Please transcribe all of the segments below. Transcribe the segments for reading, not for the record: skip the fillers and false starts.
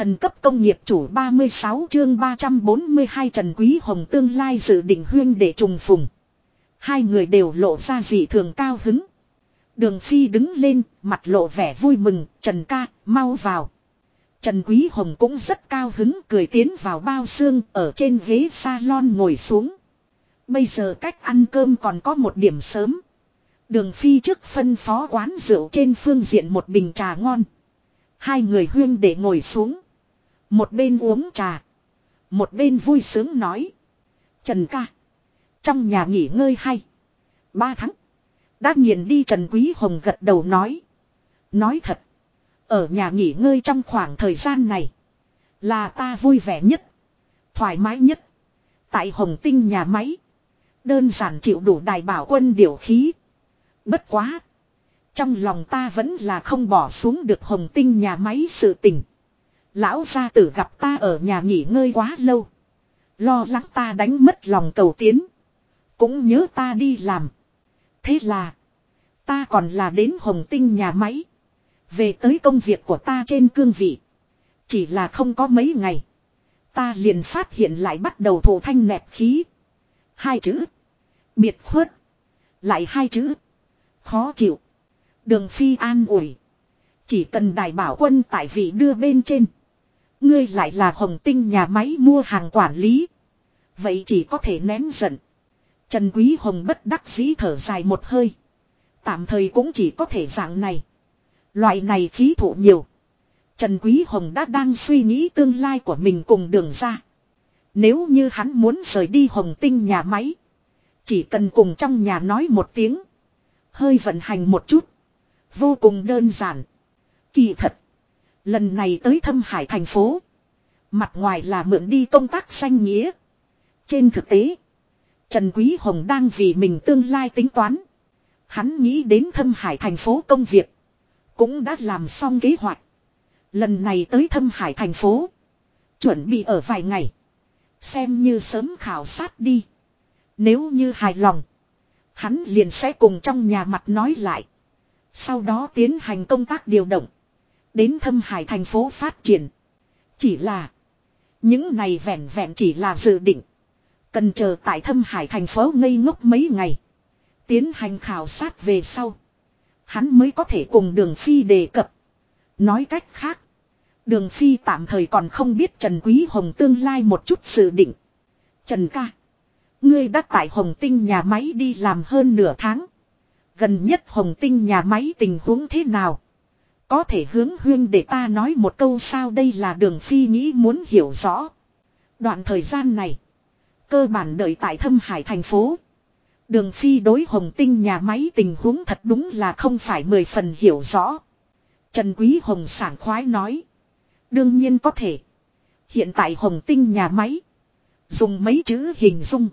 Thần cấp công nghiệp chủ 36 chương 342 Trần Quý Hồng tương lai dự định huyên để trùng phùng. Hai người đều lộ ra dị thường cao hứng. Đường Phi đứng lên, mặt lộ vẻ vui mừng, Trần ca, mau vào. Trần Quý Hồng cũng rất cao hứng, cười tiến vào bao xương, ở trên ghế salon ngồi xuống. Bây giờ cách ăn cơm còn có một điểm sớm. Đường Phi trước phân phó quán rượu trên phương diện một bình trà ngon. Hai người huyên để ngồi xuống. Một bên uống trà. Một bên vui sướng nói. Trần ca. Trong nhà nghỉ ngơi hay. 3 tháng. Đã nghiền đi Trần Quý Hồng gật đầu nói. Nói thật. Ở nhà nghỉ ngơi trong khoảng thời gian này. Là ta vui vẻ nhất. Thoải mái nhất. Tại Hồng Tinh nhà máy. Đơn giản chịu đủ đài bảo quân điều khí. Bất quá. Trong lòng ta vẫn là không bỏ xuống được Hồng Tinh nhà máy sự tình. Lão gia tử gặp ta ở nhà nghỉ ngơi quá lâu. Lo lắng ta đánh mất lòng cầu tiến. Cũng nhớ ta đi làm. Thế là. Ta còn là đến Hồng Tinh nhà máy. Về tới công việc của ta trên cương vị. Chỉ là không có mấy ngày. Ta liền phát hiện lại bắt đầu thổ thanh nẹp khí. 2 chữ. Biệt khuất. Lại 2 chữ. Khó chịu. Đường Phi an ủi. Chỉ cần đài bảo quân tại vị đưa bên trên. Ngươi lại là Hồng Tinh nhà máy mua hàng quản lý. Vậy chỉ có thể nén giận. Trần Quý Hồng bất đắc dĩ thở dài một hơi. Tạm thời cũng chỉ có thể dạng này. Loại này khí thụ nhiều. Trần Quý Hồng đã đang suy nghĩ tương lai của mình cùng đường ra. Nếu như hắn muốn rời đi Hồng Tinh nhà máy. Chỉ cần cùng trong nhà nói một tiếng. Hơi vận hành một chút. Vô cùng đơn giản. Kỳ thật. Lần này tới Thâm Hải thành phố. Mặt ngoài là mượn đi công tác danh nghĩa. Trên thực tế. Trần Quý Hồng đang vì mình tương lai tính toán. Hắn nghĩ đến Thâm Hải thành phố công việc. Cũng đã làm xong kế hoạch. Lần này tới Thâm Hải thành phố. Chuẩn bị ở vài ngày. Xem như sớm khảo sát đi. Nếu như hài lòng. Hắn liền sẽ cùng trong nhà mặt nói lại. Sau đó tiến hành công tác điều động. Đến Thâm Hải thành phố phát triển. Chỉ là. Những này vẹn vẹn chỉ là dự định. Cần chờ tại Thâm Hải thành phố ngây ngốc mấy ngày. Tiến hành khảo sát về sau. Hắn mới có thể cùng Đường Phi đề cập. Nói cách khác. Đường Phi tạm thời còn không biết Trần Quý Hồng tương lai một chút dự định. Trần ca. Ngươi đã tại Hồng Tinh nhà máy đi làm hơn nửa tháng. Gần nhất Hồng Tinh nhà máy tình huống thế nào? Có thể hướng huyên để ta nói một câu sao đây là Đường Phi nghĩ muốn hiểu rõ. Đoạn thời gian này. Cơ bản đợi tại Thâm Hải thành phố. Đường Phi đối Hồng Tinh nhà máy tình huống thật đúng là không phải 10 phần hiểu rõ. Trần Quý Hồng sảng khoái nói. Đương nhiên có thể. Hiện tại Hồng Tinh nhà máy. Dùng mấy chữ hình dung.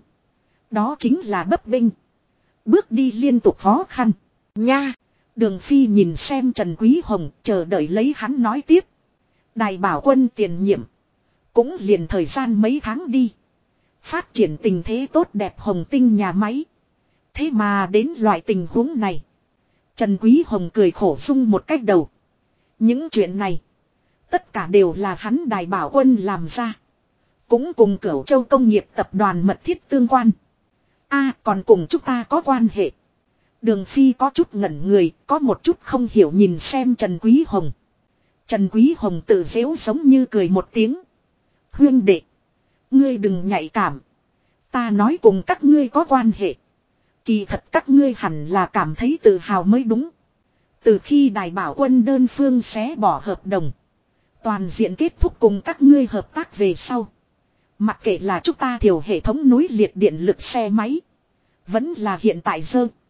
Đó chính là bấp bênh. Bước đi liên tục khó khăn. Nha. Đường Phi nhìn xem Trần Quý Hồng chờ đợi lấy hắn nói tiếp. Đài bảo quân tiền nhiệm. Cũng liền thời gian mấy tháng đi. Phát triển tình thế tốt đẹp Hồng Tinh nhà máy. Thế mà đến loại tình huống này. Trần Quý Hồng cười khổ sung một cách đầu. Những chuyện này. Tất cả đều là hắn đài bảo quân làm ra. Cũng cùng Cửu Châu công nghiệp tập đoàn mật thiết tương quan. Còn cùng chúng ta có quan hệ. Đường Phi có chút ngẩn người. Có một chút không hiểu nhìn xem Trần Quý Hồng. Trần Quý Hồng tự dễu giống như cười một tiếng. Huyên đệ. Ngươi đừng nhạy cảm. Ta nói cùng các ngươi có quan hệ. Kỳ thật các ngươi hẳn là cảm thấy tự hào mới đúng. Từ khi đài bảo quân đơn phương xé bỏ hợp đồng. Toàn diện kết thúc cùng các ngươi hợp tác về sau. Mặc kệ là chúng ta thiểu hệ thống núi liệt điện lực xe máy. Vẫn là hiện tại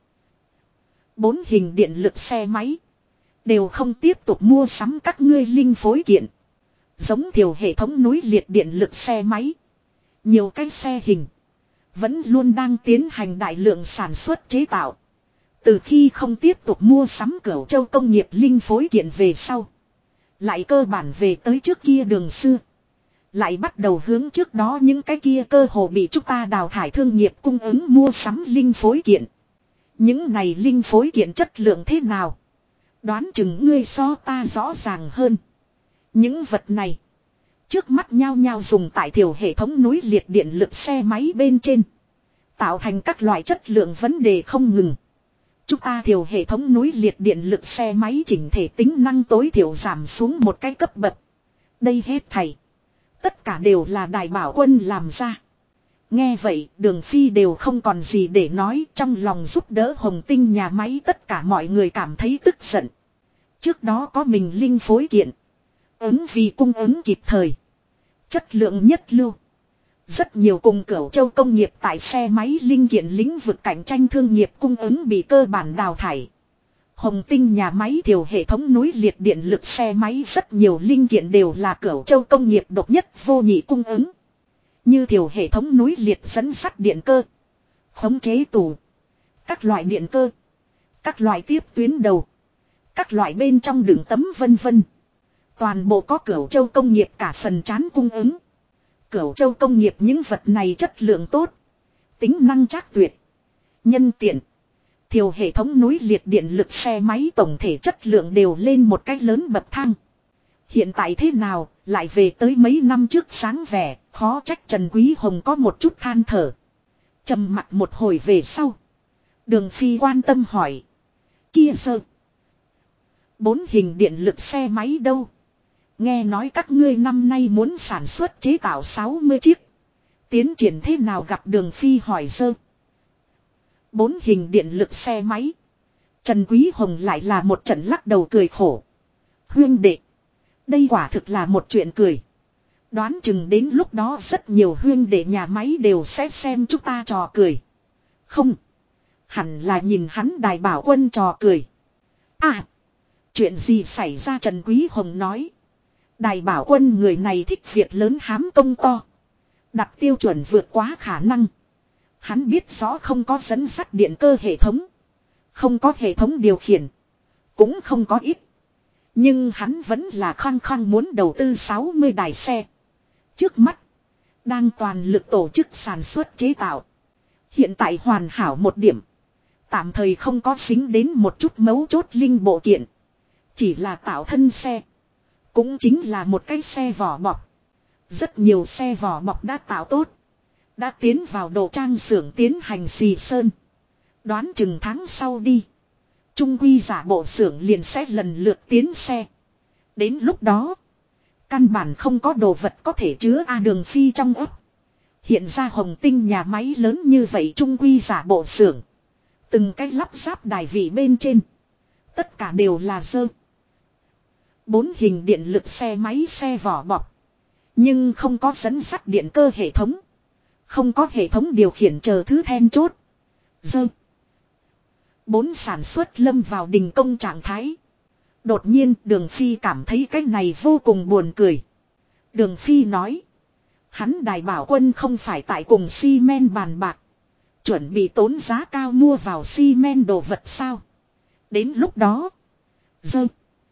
4 hình điện lực xe máy. Đều không tiếp tục mua sắm các ngươi linh phối kiện. Giống thiểu hệ thống núi liệt điện lực xe máy. Nhiều cái xe hình. Vẫn luôn đang tiến hành đại lượng sản xuất chế tạo. Từ khi không tiếp tục mua sắm Cửu Châu công nghiệp linh phối kiện về sau. Lại cơ bản về tới trước kia đường xưa. Lại bắt đầu hướng trước đó những cái kia cơ hồ bị chúng ta đào thải thương nghiệp cung ứng mua sắm linh phối kiện. Những này linh phối kiện chất lượng thế nào? Đoán chừng ngươi so ta rõ ràng hơn. Những vật này. Trước mắt nhao nhao dùng tại thiểu hệ thống núi liệt điện lực xe máy bên trên. Tạo thành các loại chất lượng vấn đề không ngừng. Chúng ta thiểu hệ thống núi liệt điện lực xe máy chỉnh thể tính năng tối thiểu giảm xuống một cái cấp bậc. Đây hết thảy. Tất cả đều là Đài Bảo Quân làm ra. Nghe vậy Đường Phi đều không còn gì để nói, trong lòng giúp đỡ Hồng Tinh nhà máy tất cả mọi người cảm thấy tức giận. Trước đó có mình linh phối kiện. Ứng vì cung ứng kịp thời. Chất lượng nhất lưu. Rất nhiều cùng Cửu Châu công nghiệp tại xe máy linh kiện lĩnh vực cạnh tranh thương nghiệp cung ứng bị cơ bản đào thải. Hồng Tinh nhà máy thiểu hệ thống núi liệt điện lực xe máy rất nhiều linh kiện đều là Cửu Châu công nghiệp độc nhất vô nhị cung ứng. Như thiểu hệ thống núi liệt dẫn sắt điện cơ, khống chế tủ, các loại điện cơ, các loại tiếp tuyến đầu, các loại bên trong đường tấm vân vân. Toàn bộ có Cửu Châu công nghiệp cả phần chán cung ứng. Cửu Châu công nghiệp những vật này chất lượng tốt, tính năng chắc tuyệt, nhân tiện. Thiểu hệ thống núi liệt điện lực xe máy tổng thể chất lượng đều lên một cách lớn bậc thang. Hiện tại thế nào, lại về tới mấy năm trước sáng vẻ, khó trách Trần Quý Hồng có một chút than thở. Trầm mặc một hồi về sau. Đường Phi quan tâm hỏi. Kia sơ. 4 hình điện lực xe máy đâu? Nghe nói các ngươi năm nay muốn sản xuất chế tạo 60 chiếc. Tiến triển thế nào gặp Đường Phi hỏi sơ. 4 hình điện lực xe máy. Trần Quý Hồng lại là một trận lắc đầu cười khổ. Huyên đệ. Đây quả thực là một chuyện cười. Đoán chừng đến lúc đó rất nhiều huyên đệ nhà máy đều sẽ xem chúng ta trò cười. Không. Hẳn là nhìn hắn Đài Bảo Quân trò cười. À. Chuyện gì xảy ra Trần Quý Hồng nói. Đài Bảo Quân người này thích việc lớn hám công to. Đặt tiêu chuẩn vượt quá khả năng. Hắn biết rõ không có dẫn sắt điện cơ hệ thống. Không có hệ thống điều khiển. Cũng không có ít. Nhưng hắn vẫn là khăng khăng muốn đầu tư 60 đài xe. Trước mắt. Đang toàn lực tổ chức sản xuất chế tạo. Hiện tại hoàn hảo một điểm. Tạm thời không có dính đến một chút mấu chốt linh bộ kiện. Chỉ là tạo thân xe. Cũng chính là một cái xe vỏ bọc. Rất nhiều xe vỏ bọc đã tạo tốt. Đã tiến vào đồ trang xưởng tiến hành xì sơn. Đoán chừng tháng sau đi. Trung quy giả bộ xưởng liền sẽ lần lượt tiến xe. Đến lúc đó. Căn bản không có đồ vật có thể chứa Đường Phi trong ấp. Hiện ra Hồng Tinh nhà máy lớn như vậy trung quy giả bộ xưởng. Từng cái lắp ráp đài vị bên trên. Tất cả đều là dơ. 4 hình điện lực xe máy xe vỏ bọc. Nhưng không có dẫn sắt điện cơ hệ thống. Không có hệ thống điều khiển chờ thứ then chốt. Dơ. 4 sản xuất lâm vào đình công trạng thái. Đột nhiên Đường Phi cảm thấy cái này vô cùng buồn cười. Đường Phi nói. Hắn Đài Bảo Quân không phải tại cùng xi men bàn bạc. Chuẩn bị tốn giá cao mua vào xi men đồ vật sao. Đến lúc đó. Dơ.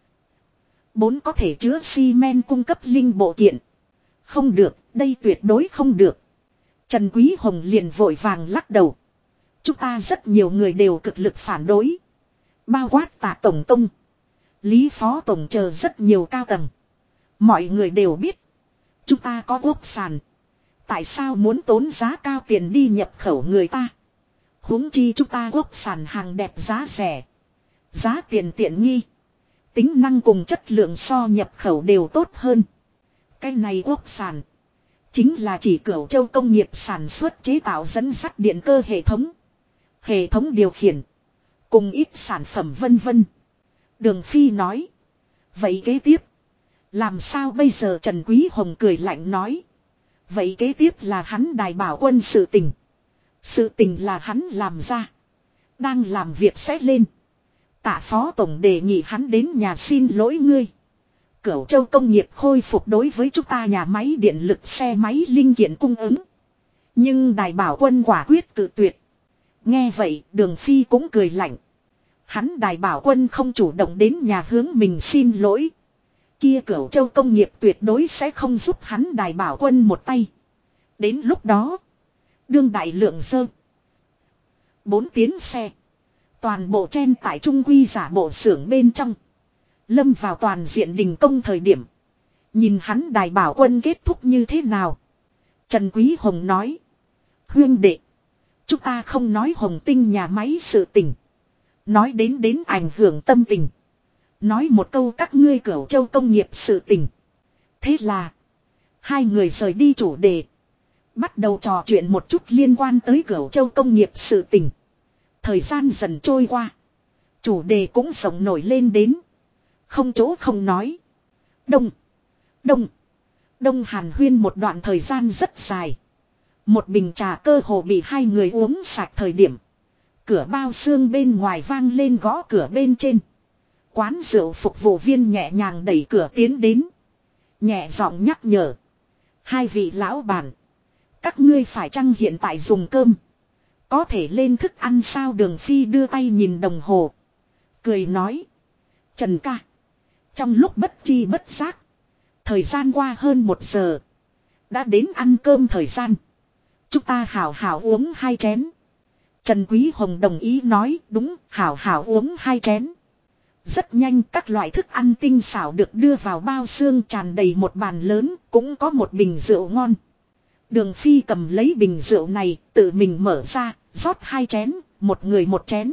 4 có thể chứa xi men cung cấp linh bộ kiện. Không được, đây tuyệt đối không được. Trần Quý Hồng liền vội vàng lắc đầu. Chúng ta rất nhiều người đều cực lực phản đối. Bao quát Tạ Tổng Công. Lý Phó Tổng chờ rất nhiều cao tầng. Mọi người đều biết. Chúng ta có quốc sản. Tại sao muốn tốn giá cao tiền đi nhập khẩu người ta? Huống chi chúng ta quốc sản hàng đẹp giá rẻ. Giá tiền tiện nghi. Tính năng cùng chất lượng so nhập khẩu đều tốt hơn. Cái này quốc sản. Chính là chỉ Cửu Châu công nghiệp sản xuất chế tạo dẫn sắt điện cơ hệ thống. Hệ thống điều khiển. Cùng ít sản phẩm vân vân. Đường Phi nói. Vậy kế tiếp. Làm sao bây giờ Trần Quý Hồng cười lạnh nói. Vậy kế tiếp là hắn Đài Bảo Quân sự tình. Sự tình là hắn làm ra. Đang làm việc sẽ lên. Tạ Phó Tổng đề nghị hắn đến nhà xin lỗi ngươi. Cửu Châu công nghiệp khôi phục đối với chúng ta nhà máy điện lực xe máy linh kiện cung ứng. Nhưng Đài Bảo Quân quả quyết cự tuyệt. Nghe vậy Đường Phi cũng cười lạnh. Hắn Đài Bảo Quân không chủ động đến nhà hướng mình xin lỗi. Kia Cửu Châu công nghiệp tuyệt đối sẽ không giúp hắn Đài Bảo Quân một tay. Đến lúc đó. Đương đại lượng dơ. 4 tiến xe. Toàn bộ chen tại trung quy giả bộ xưởng bên trong. Lâm vào toàn diện đình công thời điểm. Nhìn hắn đài bảo quân kết thúc như thế nào. Trần Quý Hồng nói. Huyên đệ. Chúng ta không nói Hồng Tinh nhà máy sự tình. Nói đến ảnh hưởng tâm tình. Nói một câu các ngươi Cửu Châu công nghiệp sự tình. Thế là. Hai người rời đi chủ đề. Bắt đầu trò chuyện một chút liên quan tới Cửu Châu công nghiệp sự tình. Thời gian dần trôi qua. Chủ đề cũng rộng nổi lên đến. Không chỗ không nói. Đông hàn huyên một đoạn thời gian rất dài. Một bình trà cơ hồ bị hai người uống sạch thời điểm. Cửa bao xương bên ngoài vang lên gõ cửa bên trên. Quán rượu phục vụ viên nhẹ nhàng đẩy cửa tiến đến. Nhẹ giọng nhắc nhở. Hai vị lão bản. Các ngươi phải chăng hiện tại dùng cơm. Có thể lên thức ăn sao Đường Phi đưa tay nhìn đồng hồ. Cười nói. Trần ca. Trong lúc bất chi bất giác. Thời gian qua hơn 1 giờ. Đã đến ăn cơm thời gian. Chúng ta hảo hảo uống 2 chén. Trần Quý Hồng đồng ý nói đúng hảo hảo uống 2 chén. Rất nhanh các loại thức ăn tinh xảo được đưa vào bao xương tràn đầy một bàn lớn. Cũng có một bình rượu ngon. Đường Phi cầm lấy bình rượu này tự mình mở ra. Rót 2 chén. Một người 1 chén.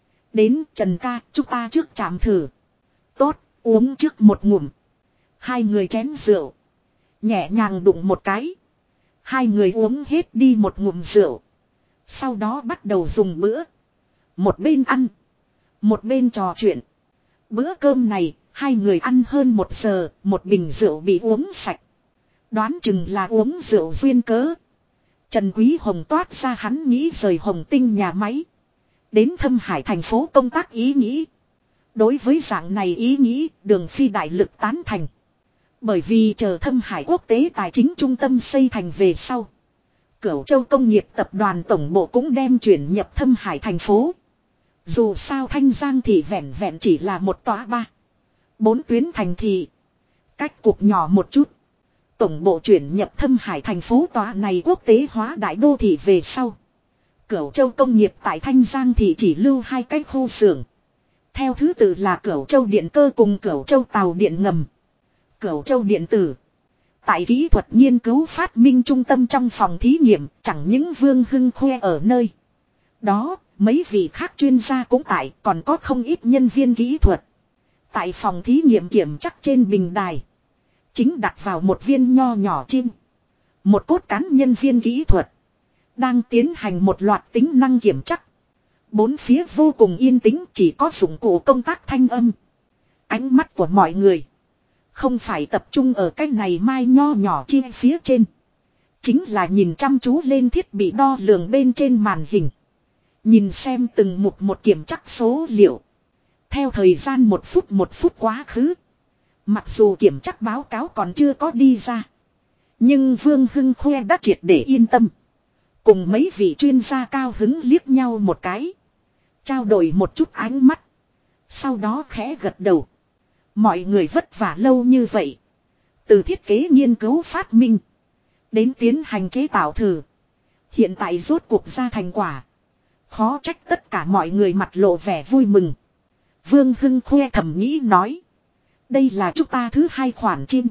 Đến Trần ca chúng ta trước chạm thử. Tốt uống trước một ngụm. Hai người chén rượu. Nhẹ nhàng đụng một cái. Hai người uống hết đi một ngụm rượu. Sau đó bắt đầu dùng bữa. Một bên ăn. Một bên trò chuyện. Bữa cơm này, hai người ăn hơn 1 giờ, một bình rượu bị uống sạch. Đoán chừng là uống rượu duyên cớ. Trần Quý Hồng toát ra hắn nghĩ rời Hồng Tinh nhà máy. Đến Thâm Hải thành phố công tác ý nghĩ. Đối với dạng này ý nghĩ, Đường Phi đại lực tán thành. Bởi vì chờ Thâm Hải quốc tế tài chính trung tâm xây thành về sau. Cửu Châu công nghiệp tập đoàn tổng bộ cũng đem chuyển nhập Thâm Hải thành phố. Dù sao Thanh Giang thì vẹn vẹn chỉ là một tòa 3-4 tuyến thành thị. Cách cục nhỏ một chút. Tổng bộ chuyển nhập Thâm Hải thành phố tòa này quốc tế hóa đại đô thị về sau. Cửu Châu công nghiệp tại Thanh Giang thì chỉ lưu 2 cái khu xưởng. Theo thứ tự là Cửu Châu điện cơ cùng Cửu Châu tàu điện ngầm. Cửu Châu điện tử. Tại kỹ thuật nghiên cứu phát minh trung tâm trong phòng thí nghiệm, chẳng những Vương Hưng khoe ở nơi đó, mấy vị khác chuyên gia cũng tại, còn có không ít nhân viên kỹ thuật. Tại phòng thí nghiệm kiểm chắc trên bình đài, chính đặt vào một viên nho nhỏ chim. Một cốt cán nhân viên kỹ thuật đang tiến hành một loạt tính năng kiểm chắc. Bốn phía vô cùng yên tĩnh, chỉ có dụng cụ công tác thanh âm. Ánh mắt của mọi người không phải tập trung ở cái này mai nho nhỏ chim phía trên. Chính là nhìn chăm chú lên thiết bị đo lường bên trên màn hình. Nhìn xem từng mục một kiểm chắc số liệu. Theo thời gian 1 phút quá khứ. Mặc dù kiểm chắc báo cáo còn chưa có đi ra. Nhưng Vương Hưng khoe đã triệt để yên tâm. Cùng mấy vị chuyên gia cao hứng liếc nhau một cái. Trao đổi một chút ánh mắt. Sau đó khẽ gật đầu. Mọi người vất vả lâu như vậy. Từ thiết kế nghiên cứu phát minh. Đến tiến hành chế tạo thử. Hiện tại rốt cuộc ra thành quả. Khó trách tất cả mọi người mặt lộ vẻ vui mừng. Vương Hưng khoe thầm nghĩ nói. Đây là chúng ta thứ 2 khoản chim.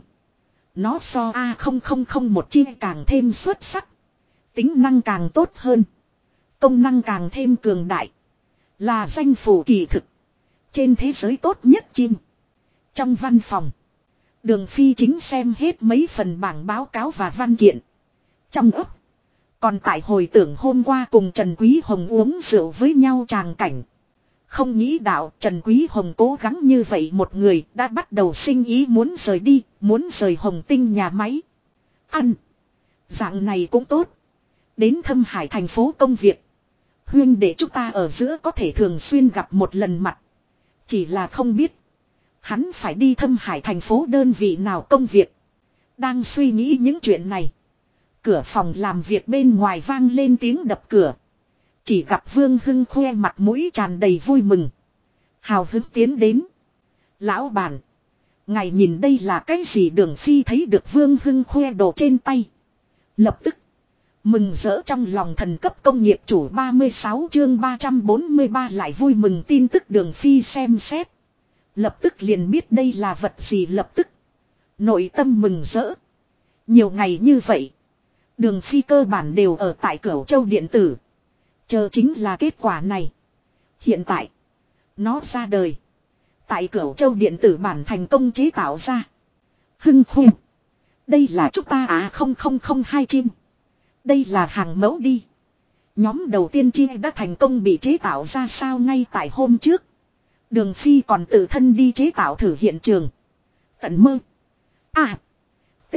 Nó so A0001 chim càng thêm xuất sắc. Tính năng càng tốt hơn. Công năng càng thêm cường đại. Là danh phủ kỳ thực. Trên thế giới tốt nhất chim. Trong văn phòng. Đường Phi chính xem hết mấy phần bảng báo cáo và văn kiện. Trong ấp. Còn tại hồi tưởng hôm qua cùng Trần Quý Hồng uống rượu với nhau tràng cảnh. Không nghĩ đạo Trần Quý Hồng cố gắng như vậy một người đã bắt đầu sinh ý muốn rời đi, muốn rời Hồng Tinh nhà máy. Ăn. Dạng này cũng tốt. Đến Thâm Hải thành phố công việc. Huyên để chúng ta ở giữa có thể thường xuyên gặp một lần mặt. Chỉ là không biết. Hắn phải đi Thâm Hải thành phố đơn vị nào công việc. Đang suy nghĩ những chuyện này. Cửa phòng làm việc bên ngoài vang lên tiếng đập cửa. Chỉ gặp Vương Hưng khoe mặt mũi tràn đầy vui mừng. Hào hứng tiến đến. Lão bản. Ngài nhìn đây là cái gì? Đường Phi thấy được Vương Hưng khoe đồ trên tay. Lập tức. Mừng rỡ trong lòng thần cấp công nghiệp chủ 36 chương 343 lại vui mừng tin tức Đường Phi xem xét. Lập tức liền biết đây là vật gì lập tức. Nội tâm mừng rỡ. Nhiều ngày như vậy. Đường Phi cơ bản đều ở tại Cửu Châu điện tử. Chờ chính là kết quả này. Hiện tại. Nó ra đời. Tại Cửu Châu điện tử bản thành công chế tạo ra. Hưng Khuê. Đây là chúng ta 0002 chim. Đây là hàng mẫu đi. Nhóm đầu tiên chia đã thành công bị chế tạo ra sao ngay tại hôm trước. Đường Phi còn tự thân đi chế tạo thử hiện trường. Tận mơ. T.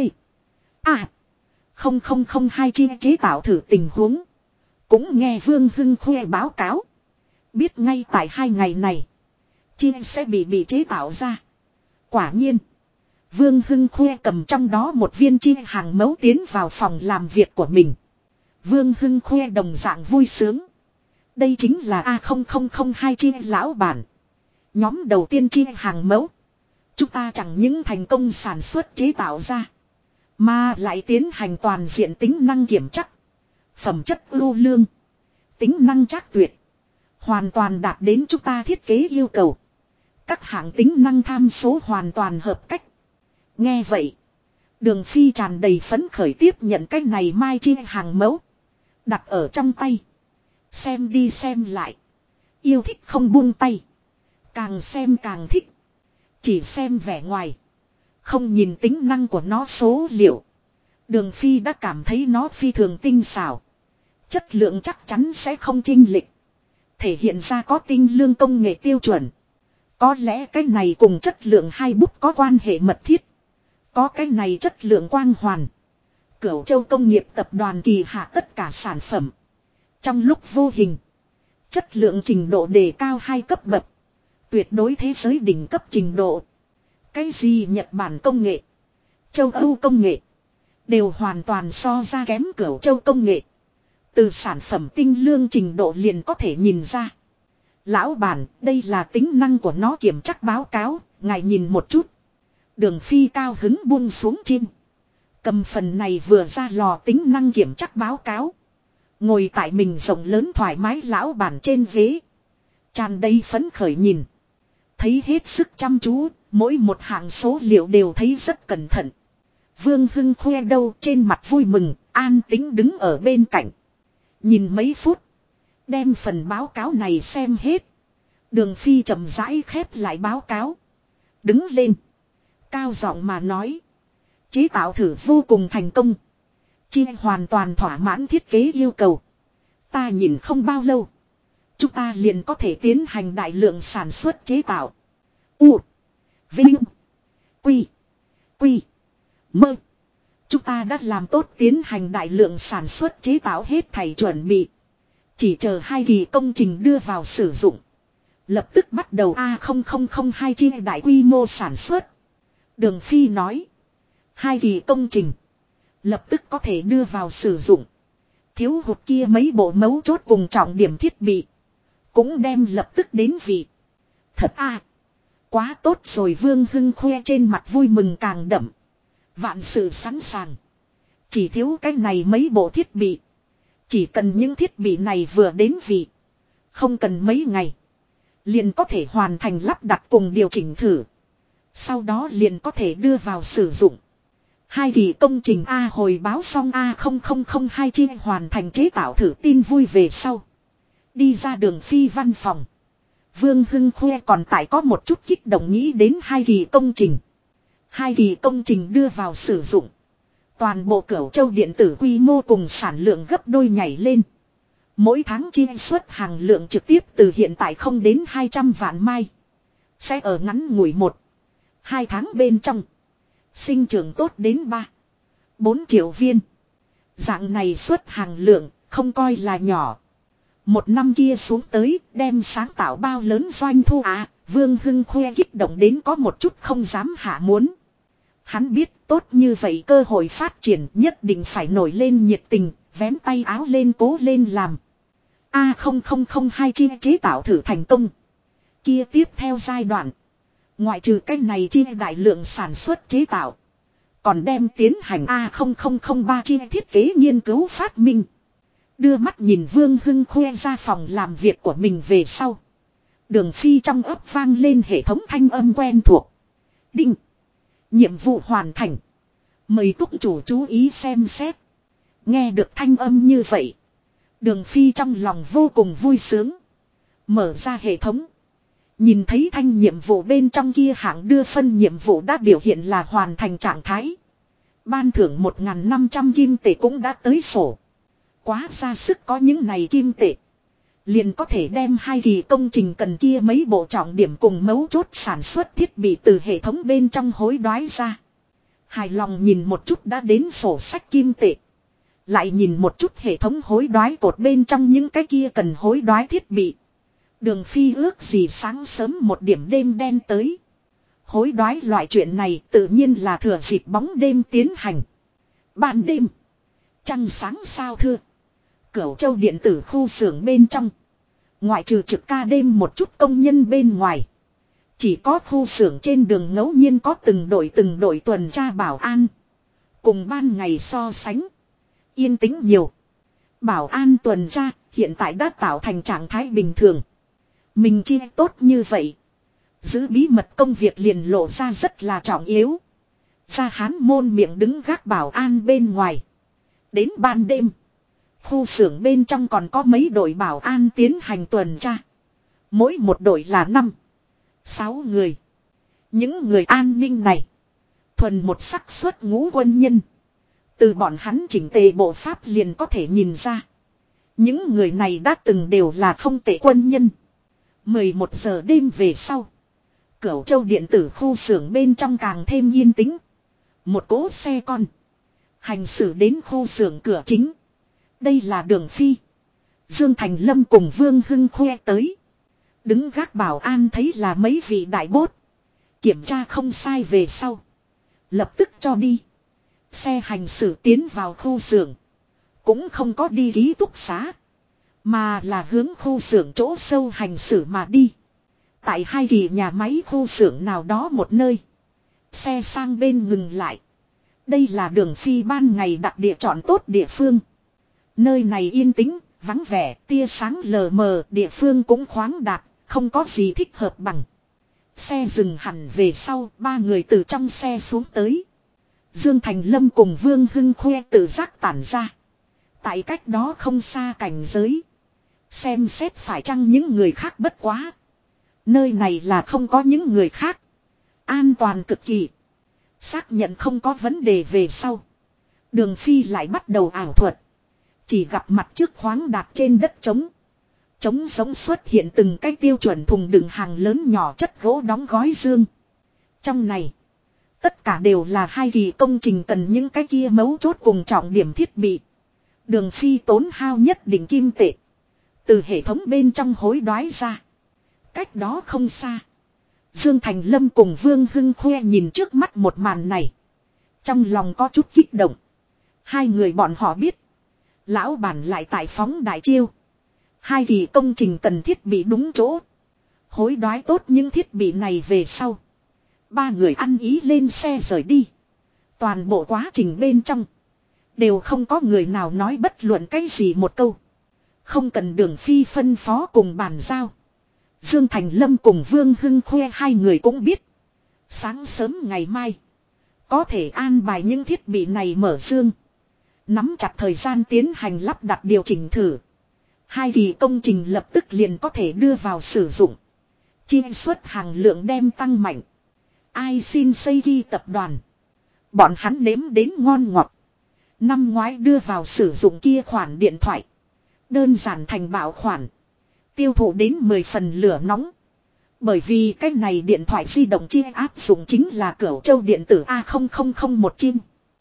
0002 chia chế tạo thử tình huống. Cũng nghe Vương Hưng Khuê báo cáo. Biết ngay tại 2 ngày này. Chia sẽ bị chế tạo ra. Quả nhiên. Vương Hưng Khuê cầm trong đó một viên chia hàng mẫu tiến vào phòng làm việc của mình. Vương Hưng Khuê đồng dạng vui sướng. Đây chính là A0002 chia lão bản. Nhóm đầu tiên chia hàng mẫu. Chúng ta chẳng những thành công sản xuất chế tạo ra. Mà lại tiến hành toàn diện tính năng kiểm chắc. Phẩm chất ưu lương. Tính năng chắc tuyệt. Hoàn toàn đạt đến chúng ta thiết kế yêu cầu. Các hạng tính năng tham số hoàn toàn hợp cách. Nghe vậy. Đường Phi tràn đầy phấn khởi tiếp nhận cái này mai chia hàng mẫu. Đặt ở trong tay. Xem đi xem lại. Yêu thích không buông tay. Càng xem càng thích. Chỉ xem vẻ ngoài. Không nhìn tính năng của nó số liệu. Đường Phi đã cảm thấy nó phi thường tinh xảo. Chất lượng chắc chắn sẽ không chênh lệch. Thể hiện ra có tinh lương công nghệ tiêu chuẩn. Có lẽ cái này cùng chất lượng hai bút có quan hệ mật thiết. Có cái này chất lượng quang hoàn. Cửu Châu công nghiệp tập đoàn kỳ hạ tất cả sản phẩm. Trong lúc vô hình. Chất lượng trình độ đề cao 2 cấp bậc. Tuyệt đối thế giới đỉnh cấp trình độ. Cái gì Nhật Bản công nghệ. Châu Âu công nghệ. Đều hoàn toàn so ra kém Cửu Châu công nghệ. Từ sản phẩm tinh lương trình độ liền có thể nhìn ra. Lão bản, đây là tính năng của nó kiểm chắc báo cáo, ngài nhìn một chút. Đường Phi cao hứng buông xuống trên. Cầm phần này vừa ra lò tính năng kiểm chắc báo cáo. Ngồi tại mình rộng lớn thoải mái lão bản trên ghế. Tràn đầy phấn khởi nhìn. Thấy hết sức chăm chú, mỗi một hạng số liệu đều thấy rất cẩn thận. Vương Hưng Khuê đâu trên mặt vui mừng, an tĩnh đứng ở bên cạnh. Nhìn mấy phút. Đem phần báo cáo này xem hết. Đường Phi chậm rãi khép lại báo cáo. Đứng lên. Cao giọng mà nói. Chế tạo thử vô cùng thành công. Chi hoàn toàn thỏa mãn thiết kế yêu cầu. Ta nhìn không bao lâu. Chúng ta liền có thể tiến hành đại lượng sản xuất chế tạo. U. Vinh. Quy. Quy. Mơ. Chúng ta đã làm tốt tiến hành đại lượng sản xuất chế tạo hết thảy chuẩn bị. Chỉ chờ 2 kỳ công trình đưa vào sử dụng. Lập tức bắt đầu A0002 chia đại quy mô sản xuất. Đường Phi nói. 2 kỳ công trình. Lập tức có thể đưa vào sử dụng. Thiếu hụt kia mấy bộ mấu chốt cùng trọng điểm thiết bị. Cũng đem lập tức đến vị. Thật quá tốt rồi. Vương Hưng Khuê trên mặt vui mừng càng đậm. Vạn sự sẵn sàng. Chỉ thiếu cái này mấy bộ thiết bị. Chỉ cần những thiết bị này vừa đến vị. Không cần mấy ngày. Liền có thể hoàn thành lắp đặt cùng điều chỉnh thử. Sau đó liền có thể đưa vào sử dụng. 2 kỳ công trình hồi báo xong A0002 chia hoàn thành chế tạo thử tin vui về sau. Đi ra Đường Phi văn phòng. Vương Hưng Khuê còn tại có một chút kích động nghĩ đến 2 kỳ công trình. 2 kỳ công trình đưa vào sử dụng. Toàn bộ Cửu Châu điện tử quy mô cùng sản lượng gấp đôi nhảy lên. Mỗi tháng chi xuất hàng lượng trực tiếp từ hiện tại không đến 200 vạn mai. Sẽ ở ngắn ngủi 1-2 tháng bên trong. Sinh trưởng tốt đến 3-4 triệu viên. Dạng này xuất hàng lượng không coi là nhỏ. Một năm kia xuống tới đem sáng tạo bao lớn doanh thu Vương Hưng Khuê kích động đến có một chút không dám hạ muốn. Hắn biết tốt như vậy cơ hội phát triển nhất định phải nổi lên nhiệt tình, vén tay áo lên cố lên làm. A0002 chia chế tạo thử thành công. Kia tiếp theo giai đoạn. Ngoại trừ cách này chia đại lượng sản xuất chế tạo. Còn đem tiến hành A0003 chia thiết kế nghiên cứu phát minh. Đưa mắt nhìn Vương Hưng Khuê ra phòng làm việc của mình về sau. Đường Phi trong ấp vang lên hệ thống thanh âm quen thuộc. Đinh. Nhiệm vụ hoàn thành. Mời túc chủ chú ý xem xét. Nghe được thanh âm như vậy. Đường Phi trong lòng vô cùng vui sướng. Mở ra hệ thống. Nhìn thấy thanh nhiệm vụ bên trong kia hạng đưa phân nhiệm vụ đã biểu hiện là hoàn thành trạng thái. Ban thưởng 1.500 kim tệ cũng đã tới sổ. Quá ra sức có những này kim tệ. Liền có thể đem hai kỳ công trình cần kia mấy bộ trọng điểm cùng mấu chốt sản xuất thiết bị từ hệ thống bên trong hối đoái ra. Hài lòng nhìn một chút đã đến sổ sách kim tệ. Lại nhìn một chút hệ thống hối đoái cột bên trong những cái kia cần hối đoái thiết bị. Đường Phi ước gì sáng sớm một điểm đêm đen tới. Hối đoái loại chuyện này tự nhiên là thừa dịp bóng đêm tiến hành. Ban đêm. Trăng sáng sao thưa. Cửu Châu điện tử khu xưởng bên trong. Ngoại trừ trực ca đêm một chút công nhân bên ngoài. Chỉ có khu xưởng trên đường ngẫu nhiên có từng đội tuần tra bảo an. Cùng ban ngày so sánh. Yên tĩnh nhiều. Bảo an tuần tra hiện tại đã tạo thành trạng thái bình thường. Mình chia tốt như vậy. Giữ bí mật công việc liền lộ ra rất là trọng yếu. Gia Hán môn miệng đứng gác bảo an bên ngoài. Đến ban đêm. Khu xưởng bên trong còn có mấy đội bảo an tiến hành tuần tra. Mỗi một đội là 5-6 người. Những người an ninh này. Thuần một sắc xuất ngũ quân nhân. Từ bọn hắn chỉnh tề bộ pháp liền có thể nhìn ra. Những người này đã từng đều là không tệ quân nhân. 11 giờ đêm về sau. Cửu Châu điện tử khu xưởng bên trong càng thêm yên tĩnh. Một cỗ xe con. Hành xử đến khu xưởng cửa chính. Đây là Đường Phi. Dương Thành Lâm cùng Vương Hưng khoe tới. Đứng gác bảo an thấy là mấy vị đại bốt. Kiểm tra không sai về sau. Lập tức cho đi. Xe hành xử tiến vào khu xưởng. Cũng không có đi ký túc xá. Mà là hướng khu xưởng chỗ sâu hành xử mà đi. Tại hai kỳ nhà máy khu xưởng nào đó một nơi. Xe sang bên ngừng lại. Đây là Đường Phi ban ngày đặt địa chọn tốt địa phương. Nơi này yên tĩnh, vắng vẻ, tia sáng lờ mờ, địa phương cũng khoáng đạt, không có gì thích hợp bằng. Xe dừng hẳn về sau, ba người từ trong xe xuống tới. Dương Thành Lâm cùng Vương Hưng khoe tự giác tản ra. Tại cách đó không xa cảnh giới. Xem xét phải chăng những người khác bất quá. Nơi này là không có những người khác. An toàn cực kỳ. Xác nhận không có vấn đề về sau. Đường Phi lại bắt đầu ảo thuật. Chỉ gặp mặt trước khoáng đạt trên đất trống. Trống giống xuất hiện từng cái tiêu chuẩn thùng đựng hàng lớn nhỏ chất gỗ đóng gói dương. Trong này. Tất cả đều là hai kỳ công trình cần những cái kia mấu chốt cùng trọng điểm thiết bị. Đường Phi tốn hao nhất định kim tệ. Từ hệ thống bên trong hối đoái ra. Cách đó không xa. Dương Thành Lâm cùng Vương Hưng khoe nhìn trước mắt một màn này. Trong lòng có chút kích động. Hai người bọn họ biết. Lão bản lại tại phóng đại chiêu. Hai kỳ công trình cần thiết bị đúng chỗ. Hối đoái tốt những thiết bị này về sau. Ba người ăn ý lên xe rời đi. Toàn bộ quá trình bên trong. Đều không có người nào nói bất luận cái gì một câu. Không cần Đường Phi phân phó cùng bàn giao. Dương Thành Lâm cùng Vương Hưng khoe hai người cũng biết. Sáng sớm ngày mai. Có thể an bài những thiết bị này mở dương. Nắm chặt thời gian tiến hành lắp đặt điều chỉnh thử. Hai kỳ công trình lập tức liền có thể đưa vào sử dụng. Chi suất hàng lượng đem tăng mạnh. Ai xin xây ghi tập đoàn. Bọn hắn nếm đến ngon ngọt. Năm ngoái đưa vào sử dụng kia khoản điện thoại. Đơn giản thành bảo khoản. Tiêu thụ đến 10 phần lửa nóng. Bởi vì cái này điện thoại di động chia áp dụng chính là Cửu Châu điện tử A0001 chim.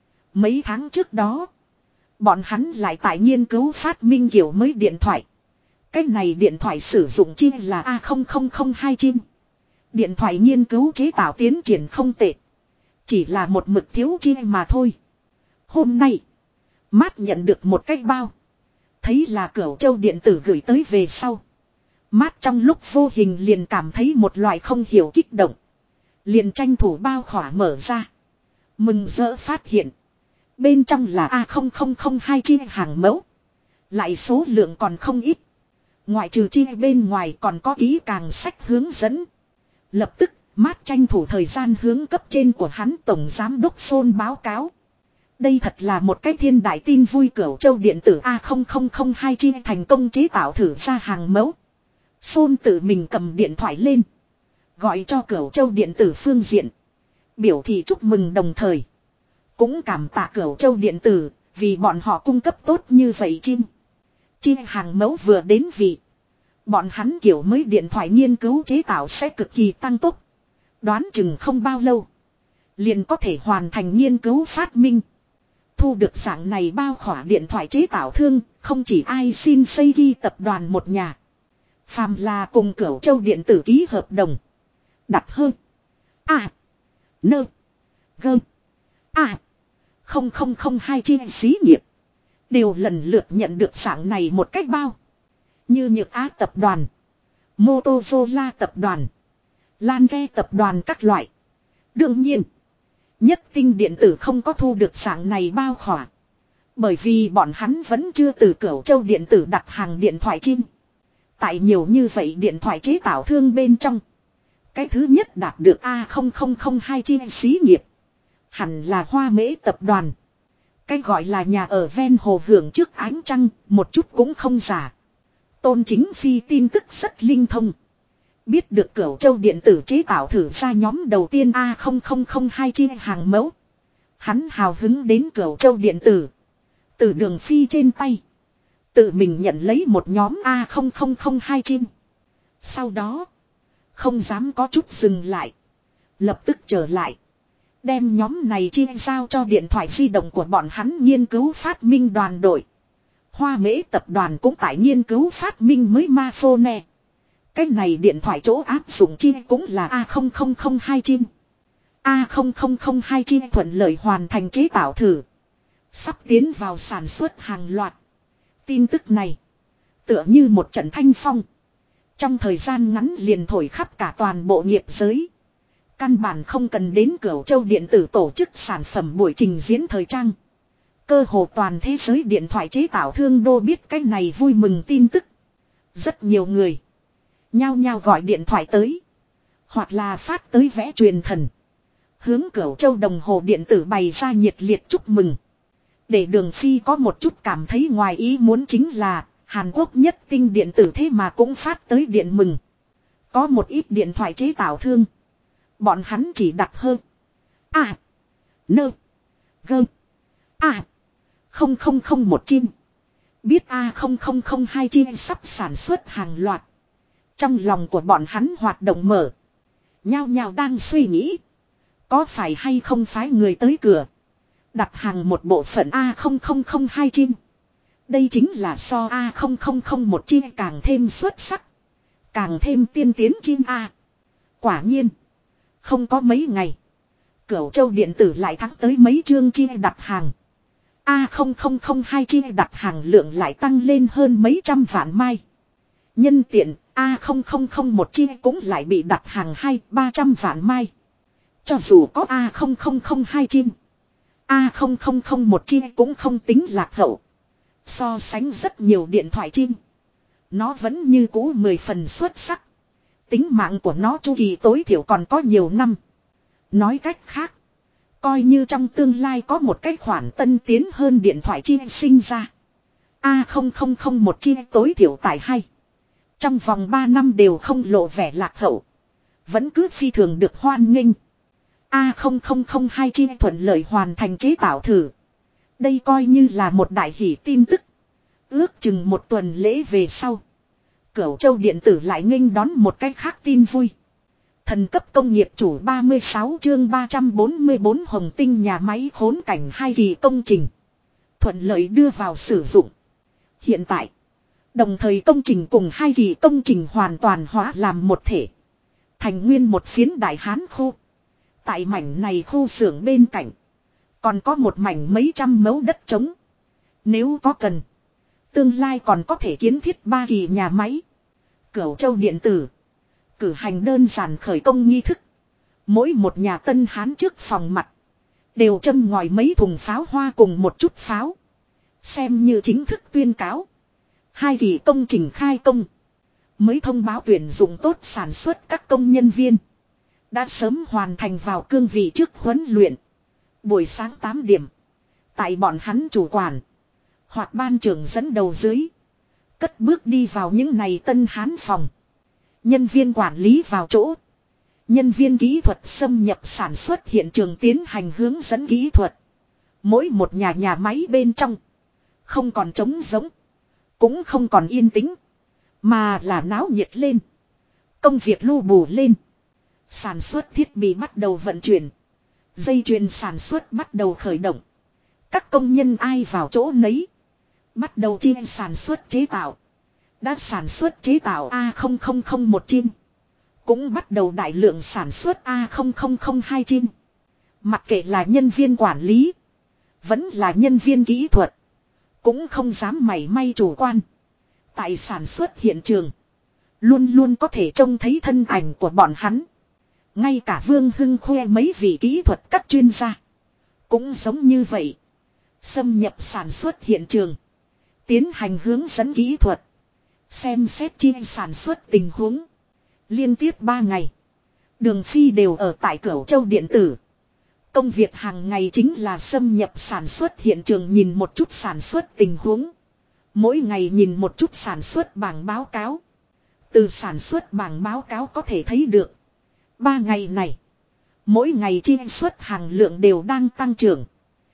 Mấy tháng trước đó. Bọn hắn lại tại nghiên cứu phát minh kiểu mới điện thoại. Cái này điện thoại sử dụng chia là A0002 chim. Điện thoại nghiên cứu chế tạo tiến triển không tệ. Chỉ là một mực thiếu chia mà thôi. Hôm nay. Mát nhận được một cái bao. Thấy là Cửu Châu điện tử gửi tới về sau. Mát trong lúc vô hình liền cảm thấy một loại không hiểu kích động. Liền tranh thủ bao khỏa mở ra. Mừng rỡ phát hiện. Bên trong là A0002 chi hàng mẫu. Lại số lượng còn không ít. Ngoại trừ chi bên ngoài còn có ký càng sách hướng dẫn. Lập tức Mát tranh thủ thời gian hướng cấp trên của hắn tổng giám đốc Sôn báo cáo. Đây thật là một cái thiên đại tin vui. Cửu Châu điện tử A0002 chi thành công chế tạo thử ra hàng mẫu. Sôn tự mình cầm điện thoại lên. Gọi cho Cửu Châu điện tử phương diện. Biểu thị chúc mừng đồng thời. Cũng cảm tạ Cửu Châu điện tử vì bọn họ cung cấp tốt như vậy chi hàng mẫu vừa đến vị. Bọn hắn kiểu mới điện thoại nghiên cứu chế tạo sẽ cực kỳ tăng tốc. Đoán chừng không bao lâu. Liền có thể hoàn thành nghiên cứu phát minh. Thu được dạng này bao khỏa điện thoại chế tạo thương. Không chỉ ai xin xây ghi tập đoàn một nhà. Phàm là cùng Cửu Châu điện tử ký hợp đồng. Đặt hơn. Nơ. Gơm. 0002 chi xí nghiệp. Đều lần lượt nhận được dạng này một cách bao. Như Nhược Á tập đoàn. Motorola tập đoàn. Lan Ghe tập đoàn các loại. Đương nhiên. Nhất Tinh điện tử không có thu được dạng này bao khỏa. Bởi vì bọn hắn vẫn chưa từ Cửu Châu điện tử đặt hàng điện thoại chim. Tại nhiều như vậy điện thoại chế tạo thương bên trong. Cái thứ nhất đạt được A0002 chi xí nghiệp. Hẳn là Hoa Mễ tập đoàn. Cái gọi là nhà ở ven hồ hưởng trước ánh trăng, một chút cũng không giả. Tôn Chính Phi tin tức rất linh thông. Biết được Cửu Châu điện tử chế tạo thử ra nhóm đầu tiên A0002 chi hàng mẫu. Hắn hào hứng đến Cửu Châu điện tử. Từ Đường Phi trên tay. Tự mình nhận lấy một nhóm A0002 chi. Sau đó, không dám có chút dừng lại. Lập tức trở lại. Đem nhóm này chia giao cho điện thoại di động của bọn hắn nghiên cứu phát minh đoàn đội. Hoa Mễ tập đoàn cũng tại nghiên cứu phát minh mới Mafone. Cái này điện thoại chỗ áp dụng chi cũng là A0002 chi. A0002 chi thuận lợi hoàn thành chế tạo thử. Sắp tiến vào sản xuất hàng loạt. Tin tức này tựa như một trận thanh phong. Trong thời gian ngắn liền thổi khắp cả toàn bộ nghiệp giới. Căn bản không cần đến Cửu Châu điện tử tổ chức sản phẩm buổi trình diễn thời trang. Cơ hồ toàn thế giới điện thoại chế tạo thương đô biết cái này vui mừng tin tức. Rất nhiều người nhao nhao gọi điện thoại tới. Hoặc là phát tới vẽ truyền thần. Hướng Cửu Châu đồng hồ điện tử bày ra nhiệt liệt chúc mừng. Để Đường Phi có một chút cảm thấy ngoài ý muốn chính là Hàn Quốc Nhất Tinh điện tử thế mà cũng phát tới điện mừng. Có một ít điện thoại chế tạo thương. Bọn hắn chỉ đặt hơn. Nơ. Gơm. 0001 chim. Biết A0002 chim sắp sản xuất hàng loạt. Trong lòng của bọn hắn hoạt động mở. Nhao nhao đang suy nghĩ. Có phải hay không phái người tới cửa. Đặt hàng một bộ phận A0002 chim. Đây chính là so A0001 chim càng thêm xuất sắc. Càng thêm tiên tiến chim A. Quả nhiên. Không có mấy ngày. Cửu Châu điện tử lại thắng tới mấy chương chi đặt hàng. A0002 chi đặt hàng lượng lại tăng lên hơn mấy trăm vạn mai. Nhân tiện A0001 chi cũng lại bị đặt hàng 200-300 vạn mai. Cho dù có A0002 chi, A0001 chi cũng không tính lạc hậu. So sánh rất nhiều điện thoại chi, nó vẫn như cũ 10 phần xuất sắc. Tính mạng của nó chu kỳ tối thiểu còn có nhiều năm. Nói cách khác, coi như trong tương lai có một cái khoản tân tiến hơn điện thoại chi sinh ra. A0001 chi tối thiểu tại 2. Trong vòng 3 năm đều không lộ vẻ lạc hậu. Vẫn cứ phi thường được hoan nghênh. A0002 chi thuận lợi hoàn thành chế tạo thử. Đây coi như là một đại hỷ tin tức. Ước chừng một tuần lễ về sau. Cửu Châu điện tử lại nghênh đón một cái khác tin vui. Thần cấp công nghiệp chủ 36 chương 344 Hồng Tinh nhà máy khốn cảnh 2 kỳ công trình. Thuận lợi đưa vào sử dụng. Hiện tại, đồng thời công trình cùng 2 kỳ công trình hoàn toàn hóa làm một thể. Thành nguyên một phiến đại hán khu. Tại mảnh này khu xưởng bên cạnh. Còn có một mảnh mấy trăm mẫu đất trống. Nếu có cần. Tương lai còn có thể kiến thiết 3 kỳ nhà máy. Cửu Châu điện tử. Cử hành đơn giản khởi công nghi thức. Mỗi một nhà tân hán trước phòng mặt. Đều châm ngòi mấy thùng pháo hoa cùng một chút pháo. Xem như chính thức tuyên cáo. 2 kỳ công trình khai công. Mới thông báo tuyển dụng tốt sản xuất các công nhân viên. đã sớm hoàn thành vào cương vị trước huấn luyện. Buổi sáng 8 điểm. Tại bọn hắn chủ quản. Hoặc ban trưởng dẫn đầu dưới. Cất bước đi vào những này tân hán phòng. Nhân viên quản lý vào chỗ. Nhân viên kỹ thuật xâm nhập sản xuất hiện trường tiến hành hướng dẫn kỹ thuật. Mỗi một nhà máy bên trong. Không còn trống rỗng. Cũng không còn yên tĩnh. Mà là náo nhiệt lên. Công việc lu bù lên. Sản xuất thiết bị bắt đầu vận chuyển. Dây chuyền sản xuất bắt đầu khởi động. Các công nhân ai vào chỗ nấy. Bắt đầu chiên sản xuất chế tạo. Đã sản xuất chế tạo A0001 chiên. Cũng bắt đầu đại lượng sản xuất A0002 chiên. Mặc kệ là nhân viên quản lý. Vẫn là nhân viên kỹ thuật. Cũng không dám mảy may chủ quan. Tại sản xuất hiện trường. Luôn luôn có thể trông thấy thân ảnh của bọn hắn. Ngay cả Vương Hưng khoe mấy vị kỹ thuật các chuyên gia. Cũng giống như vậy. Xâm nhập sản xuất hiện trường. Tiến hành hướng dẫn kỹ thuật. Xem xét chi sản xuất tình huống. Liên tiếp 3 ngày. Đường Phi đều ở tại Cửu Châu Điện Tử. Công việc hàng ngày chính là xâm nhập sản xuất hiện trường nhìn một chút sản xuất tình huống. Mỗi ngày nhìn một chút sản xuất bảng báo cáo. Từ sản xuất bảng báo cáo có thể thấy được. 3 ngày này. Mỗi ngày chi xuất hàng lượng đều đang tăng trưởng.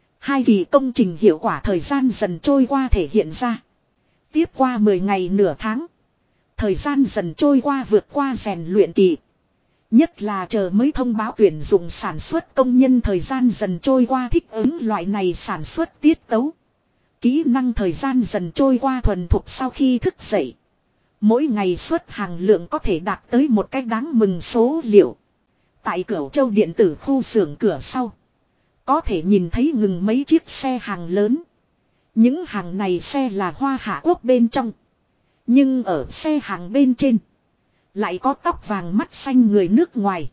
2 kỳ công trình hiệu quả thời gian dần trôi qua thể hiện ra. Tiếp qua 10 ngày nửa tháng. Thời gian dần trôi qua vượt qua rèn luyện kỳ. Nhất là chờ mới thông báo tuyển dụng sản xuất công nhân thời gian dần trôi qua thích ứng loại này sản xuất tiết tấu. Kỹ năng thời gian dần trôi qua thuần thục sau khi thức dậy. Mỗi ngày xuất hàng lượng có thể đạt tới một cách đáng mừng số liệu. Tại Cửu Châu Điện Tử khu xưởng cửa sau. Có thể nhìn thấy ngừng mấy chiếc xe hàng lớn. Những hàng này xe là Hoa Hạ Quốc bên trong. Nhưng ở xe hàng bên trên. Lại có tóc vàng mắt xanh người nước ngoài.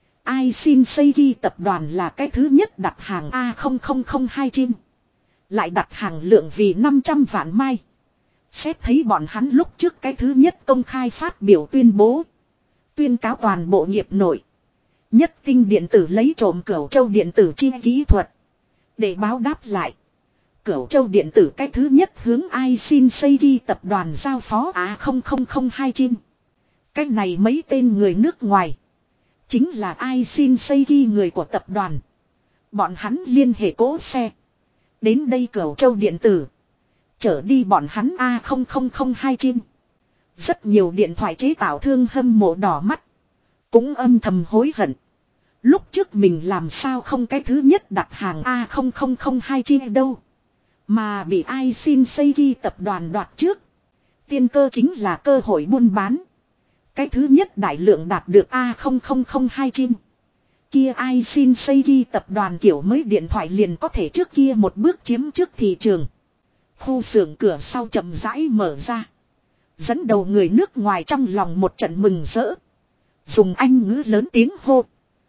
Aisin Seiki tập đoàn là cái thứ nhất đặt hàng A0002 chim. Lại đặt hàng lượng vì 500 vạn mai. Xét thấy bọn hắn lúc trước cái thứ nhất công khai phát biểu tuyên bố. Tuyên cáo toàn bộ nghiệp nội. Nhất Tinh Điện Tử lấy trộm Cửu Châu Điện Tử chi kỹ thuật. Để báo đáp lại. Cửu Châu Điện Tử cái thứ nhất hướng Aisin Seiki tập đoàn giao phó A0002 chim. Cái này mấy tên người nước ngoài. Chính là Aisin Seiki người của tập đoàn. Bọn hắn liên hệ cố xe. Đến đây Cửu Châu Điện Tử. Chở đi bọn hắn A0002 chim. Rất nhiều điện thoại chế tạo thương hâm mộ đỏ mắt. Cũng âm thầm hối hận. Lúc trước mình làm sao không cái thứ nhất đặt hàng A0002 chim đâu. Mà bị Aisin Seiki tập đoàn đoạt trước. Tiên cơ chính là cơ hội buôn bán. Cái thứ nhất đại lượng đạt được A0002 chim. Kia Aisin Seiki tập đoàn kiểu mới điện thoại liền có thể trước kia một bước chiếm trước thị trường. Khu xưởng cửa sau chậm rãi mở ra. Dẫn đầu người nước ngoài trong lòng một trận mừng rỡ. Dùng Anh ngữ lớn tiếng hô.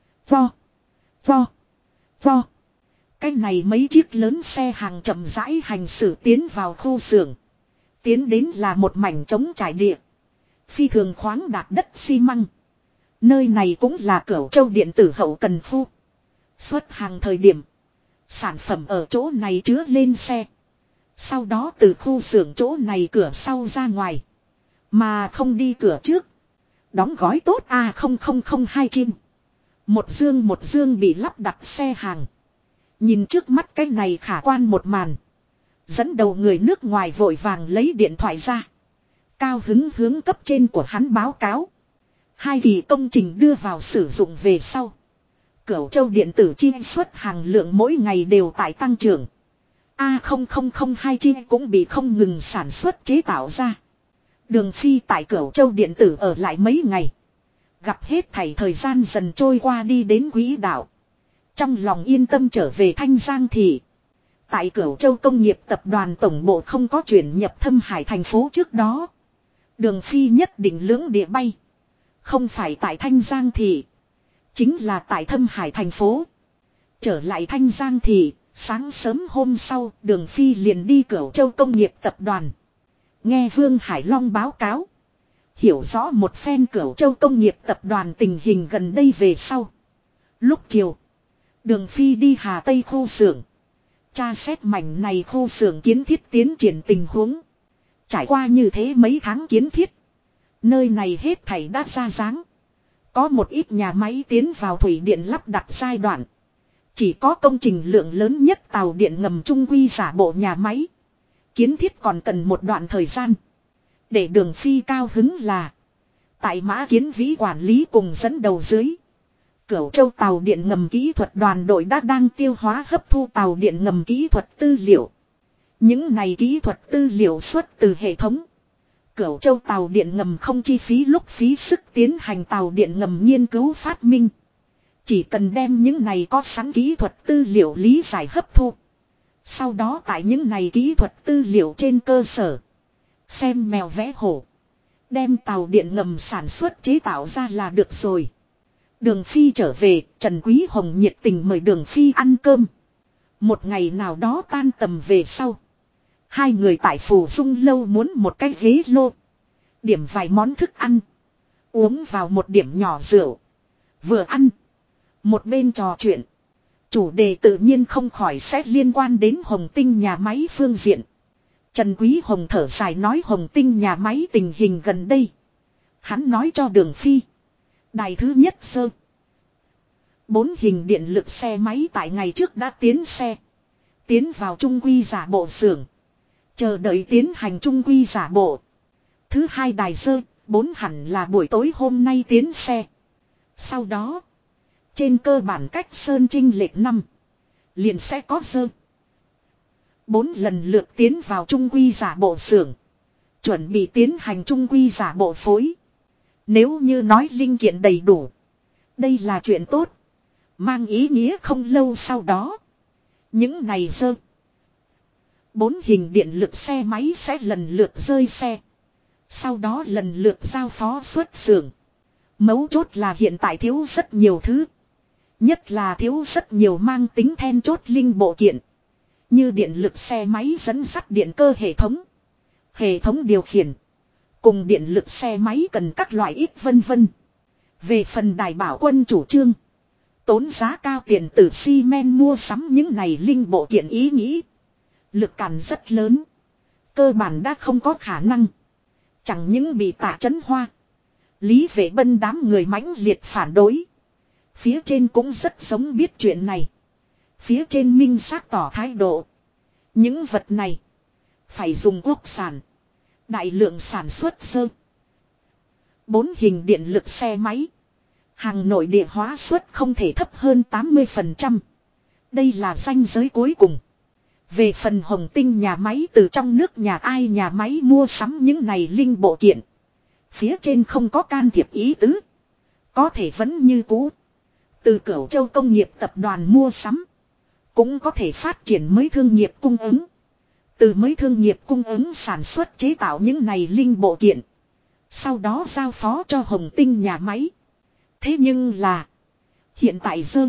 Vo. Cái này mấy chiếc lớn xe hàng chậm rãi hành xử tiến vào khu xưởng. Tiến đến là một mảnh trống trải địa. Phi thường khoáng đạt đất xi măng. Nơi này cũng là Cửu Châu Điện Tử hậu cần khu. Xuất hàng thời điểm. Sản phẩm ở chỗ này chứa lên xe. Sau đó từ khu xưởng chỗ này cửa sau ra ngoài. Mà không đi cửa trước. Đóng gói tốt A0002 chim. Một dương bị lắp đặt xe hàng. Nhìn trước mắt cái này khả quan một màn. Dẫn đầu người nước ngoài vội vàng lấy điện thoại ra. Cao hứng hướng cấp trên của hắn báo cáo. 2 kỳ công trình đưa vào sử dụng về sau. Cửu Châu Điện Tử chi xuất hàng lượng mỗi ngày đều tại tăng trưởng. A0002 chi cũng bị không ngừng sản xuất chế tạo ra. Đường Phi tại Cửu Châu Điện Tử ở lại mấy ngày. Gặp hết thảy thời gian dần trôi qua đi đến quỹ đạo. Trong lòng yên tâm trở về Thanh Giang thị. Tại Cửu Châu Công nghiệp Tập đoàn Tổng bộ không có chuyển nhập Thâm Hải thành phố trước đó. Đường Phi nhất định lưỡng địa bay. Không phải tại Thanh Giang thị. Chính là tại Thâm Hải thành phố. Trở lại Thanh Giang thị, sáng sớm hôm sau Đường Phi liền đi Cửu Châu Công nghiệp Tập đoàn. Nghe Vương Hải Long báo cáo. Hiểu rõ một phen Cửu Châu công nghiệp tập đoàn tình hình gần đây về sau. Lúc chiều. Đường Phi đi Hà Tây khu xưởng. Tra xét mảnh này khu xưởng kiến thiết tiến triển tình huống. Trải qua như thế mấy tháng kiến thiết. Nơi này hết thảy đã ra dáng. Có một ít nhà máy tiến vào thủy điện lắp đặt giai đoạn. Chỉ có công trình lượng lớn nhất tàu điện ngầm trung quy giả bộ nhà máy. Kiến thiết còn cần một đoạn thời gian. Để Đường Phi cao hứng là. Tại Mã Kiến Vĩ quản lý cùng dẫn đầu dưới. Cửu Châu tàu điện ngầm kỹ thuật đoàn đội đã đang tiêu hóa hấp thu tàu điện ngầm kỹ thuật tư liệu. Những này kỹ thuật tư liệu xuất từ hệ thống. Cửu Châu tàu điện ngầm không chi phí lúc phí sức tiến hành tàu điện ngầm nghiên cứu phát minh. Chỉ cần đem những này có sẵn kỹ thuật tư liệu lý giải hấp thu. Sau đó tại những này kỹ thuật tư liệu trên cơ sở. Xem mèo vẽ hổ. Đem tàu điện ngầm sản xuất chế tạo ra là được rồi. Đường Phi trở về, Trần Quý Hồng nhiệt tình mời Đường Phi ăn cơm. Một ngày nào đó tan tầm về sau. Hai người tại Phù Dung lâu muốn một cái ghế lô. Điểm vài món thức ăn. Uống vào một điểm nhỏ rượu. Vừa ăn. Một bên trò chuyện. Chủ đề tự nhiên không khỏi sẽ liên quan đến Hồng Tinh nhà máy phương diện. Trần Quý Hồng thở dài nói Hồng Tinh nhà máy tình hình gần đây. Hắn nói cho Đường Phi. Đài thứ nhất sơ. 4 hình điện lực xe máy tại ngày trước đã tiến xe. Tiến vào trung quy giả bộ xưởng. Chờ đợi tiến hành trung quy giả bộ. Thứ hai đài sơ, 4 hẳn là buổi tối hôm nay tiến xe. Sau đó. Trên cơ bản cách Sơn Trinh lệch 5. Liền sẽ có sơ. 4 lần lượt tiến vào trung quy giả bộ xưởng. Chuẩn bị tiến hành trung quy giả bộ phối. Nếu như nói linh kiện đầy đủ. Đây là chuyện tốt. Mang ý nghĩa không lâu sau đó. Những này sơ. 4 hình điện lực xe máy sẽ lần lượt rơi xe. Sau đó lần lượt giao phó xuất xưởng. Mấu chốt là hiện tại thiếu rất nhiều thứ. Nhất là thiếu rất nhiều mang tính then chốt linh bộ kiện. Như điện lực xe máy dẫn dắt điện cơ hệ thống. Hệ thống điều khiển. Cùng điện lực xe máy cần các loại ít vân vân. Về phần Đài Bảo Quân chủ trương. Tốn giá cao tiền từ xi men mua sắm những này linh bộ kiện ý nghĩ. Lực cản rất lớn. Cơ bản đã không có khả năng. Chẳng những bị Tạ Chấn Hoa. Lý Vệ Bân đám người mãnh liệt phản đối. Phía trên cũng rất giống biết chuyện này. Phía trên minh xác tỏ thái độ. Những vật này. Phải dùng quốc sản. Đại lượng sản xuất sơ. 4 hình điện lực xe máy. Hàng nội địa hóa suất không thể thấp hơn 80%. Đây là ranh giới cuối cùng. Về phần Hồng Tinh nhà máy từ trong nước nhà ai nhà máy mua sắm những này linh bộ kiện. Phía trên không có can thiệp ý tứ. Có thể vẫn như cũ. Từ Cửu Châu công nghiệp tập đoàn mua sắm. Cũng có thể phát triển mới thương nghiệp cung ứng. Từ mới thương nghiệp cung ứng sản xuất chế tạo những này linh bộ kiện. Sau đó giao phó cho Hồng Tinh nhà máy. Thế nhưng là. Hiện tại dơ.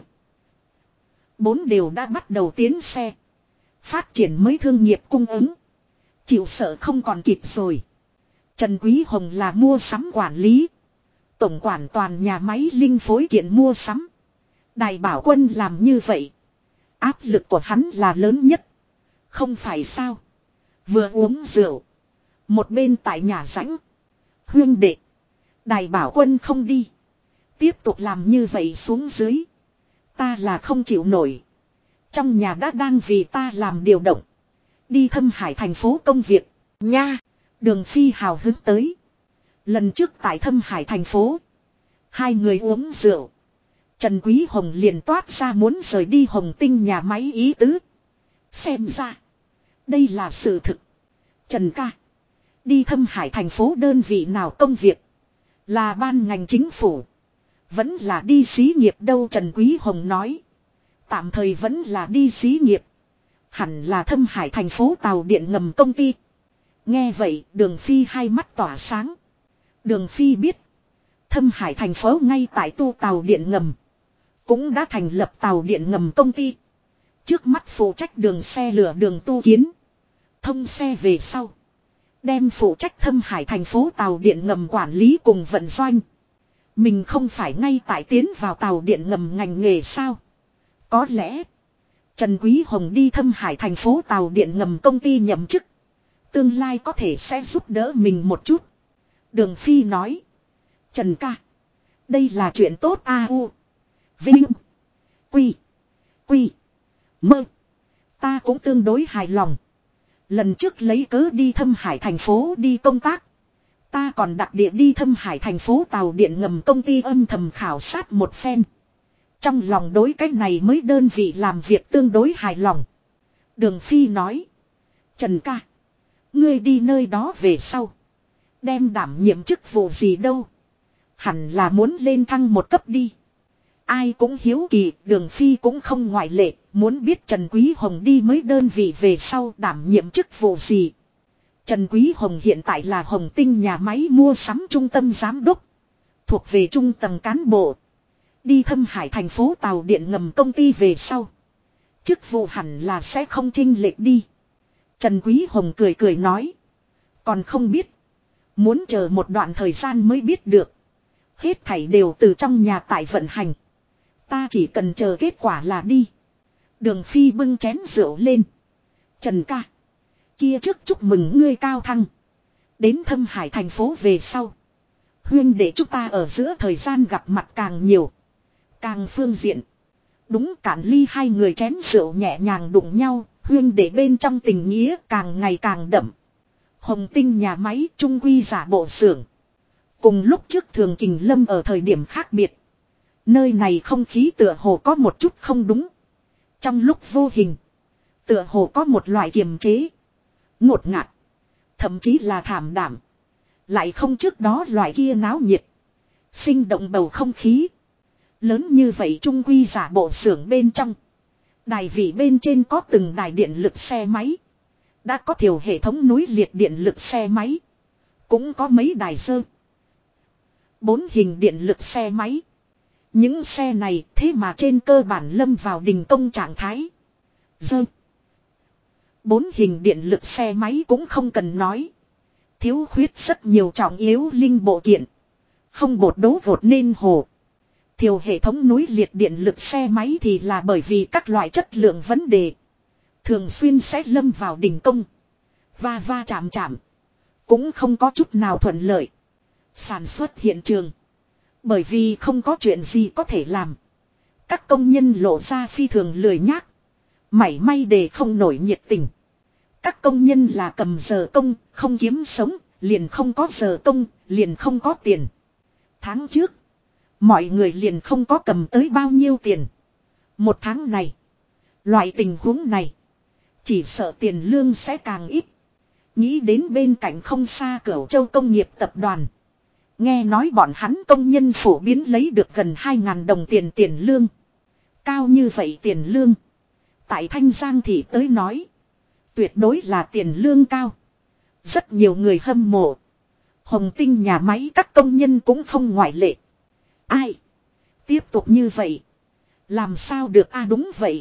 4 đều đã bắt đầu tiến xe. Phát triển mới thương nghiệp cung ứng. Chịu sợ không còn kịp rồi. Trần Quý Hồng là mua sắm quản lý. Tổng quản toàn nhà máy linh phối kiện mua sắm. Đài Bảo Quân làm như vậy. Áp lực của hắn là lớn nhất. Không phải sao. Vừa uống rượu. Một bên tại nhà rãnh. Huyên đệ. Đài Bảo Quân không đi. Tiếp tục làm như vậy xuống dưới. Ta là không chịu nổi. Trong nhà đã đang vì ta làm điều động. Đi Thâm Hải thành phố công việc. Nha. Đường Phi hào hứng tới. Lần trước tại Thâm Hải thành phố. Hai người uống rượu. Trần Quý Hồng liền toát ra muốn rời đi Hồng Tinh nhà máy ý tứ. Xem ra. Đây là sự thực. Trần ca. Đi Thâm Hải thành phố đơn vị nào công việc. Là ban ngành chính phủ. Vẫn là đi xí nghiệp đâu Trần Quý Hồng nói. Tạm thời vẫn là đi xí nghiệp. Hẳn là Thâm Hải thành phố tàu điện ngầm công ty. Nghe vậy Đường Phi hai mắt tỏa sáng. Đường Phi biết. Thâm Hải thành phố ngay tại tu tàu điện ngầm. Cũng đã thành lập tàu điện ngầm công ty. Trước mắt phụ trách đường xe lửa đường tu kiến. Thông xe về sau. Đem phụ trách Thâm Hải thành phố tàu điện ngầm quản lý cùng vận doanh. Mình không phải ngay tại tiến vào tàu điện ngầm ngành nghề sao? Có lẽ Trần Quý Hồng đi Thâm Hải thành phố tàu điện ngầm công ty nhậm chức. Tương lai có thể sẽ giúp đỡ mình một chút. Đường Phi nói. Trần ca. Đây là chuyện tốt a u. Vinh. Quy. Quy. Mơ. Ta cũng tương đối hài lòng. Lần trước lấy cớ đi Thâm Hải thành phố đi công tác. Ta còn đặc địa đi Thâm Hải thành phố tàu điện ngầm công ty âm thầm khảo sát một phen. Trong lòng đối cách này mới đơn vị làm việc tương đối hài lòng. Đường Phi nói. Trần ca. Ngươi đi nơi đó về sau. Đem đảm nhiệm chức vụ gì đâu. Hẳn là muốn lên thăng một cấp đi. Ai cũng hiếu kỳ, Đường Phi cũng không ngoại lệ. Muốn biết Trần Quý Hồng đi mới đơn vị về sau đảm nhiệm chức vụ gì. Trần Quý Hồng hiện tại là Hồng Tinh nhà máy mua sắm trung tâm giám đốc. Thuộc về trung tầng cán bộ. Đi Thâm Hải thành phố tàu điện ngầm công ty về sau. Chức vụ hẳn là sẽ không chênh lệch đi. Trần Quý Hồng cười cười nói. Còn không biết. Muốn chờ một đoạn thời gian mới biết được. Hết thảy đều từ trong nhà tại vận hành. Ta chỉ cần chờ kết quả là đi. Đường Phi bưng chén rượu lên. Trần ca. Kia trước chúc mừng ngươi cao thăng. Đến Thâm Hải thành phố về sau. Huyên để chúng ta ở giữa thời gian gặp mặt càng nhiều. Càng phương diện. Đúng Cản Ly hai người chén rượu nhẹ nhàng đụng nhau. Huyên để bên trong tình nghĩa càng ngày càng đậm. Hồng Tinh nhà máy trung quy giả bộ xưởng. Cùng lúc trước Thường Kình Lâm ở thời điểm khác biệt. Nơi này không khí tựa hồ có một chút không đúng. Trong lúc vô hình. Tựa hồ có một loại kiềm chế. Ngột ngạt. Thậm chí là thảm đảm. Lại không trước đó loại kia náo nhiệt. Sinh động bầu không khí. Lớn như vậy trung quy giả bộ xưởng bên trong. Đài vị bên trên có từng đài điện lực xe máy. Đã có thiểu hệ thống núi liệt điện lực xe máy. Cũng có mấy đài sơ. 4 hình điện lực xe máy. Những xe này thế mà trên cơ bản lâm vào đình công trạng thái. Dơ. 4 hình điện lực xe máy cũng không cần nói. Thiếu khuyết rất nhiều trọng yếu linh bộ kiện. Không bột đấu vột nên hồ. Thiểu hệ thống núi liệt điện lực xe máy thì là bởi vì các loại chất lượng vấn đề. Thường xuyên sẽ lâm vào đình công. Va va chạm chạm. Cũng không có chút nào thuận lợi. Sản xuất hiện trường. Bởi vì không có chuyện gì có thể làm. Các công nhân lộ ra phi thường lười nhác. Mảy may để không nổi nhiệt tình. Các công nhân là cầm giờ công, không kiếm sống, liền không có giờ công, liền không có tiền. Tháng trước, mọi người liền không có cầm tới bao nhiêu tiền. Một tháng này, loại tình huống này, chỉ sợ tiền lương sẽ càng ít. Nghĩ đến bên cạnh không xa Cửu Châu công nghiệp tập đoàn. Nghe nói bọn hắn công nhân phổ biến lấy được gần 2.000 đồng tiền lương. Cao như vậy tiền lương. Tại Thanh Giang thì tới nói. Tuyệt đối là tiền lương cao. Rất nhiều người hâm mộ. Hồng Tinh nhà máy các công nhân cũng không ngoại lệ. Ai? Tiếp tục như vậy. Làm sao được đúng vậy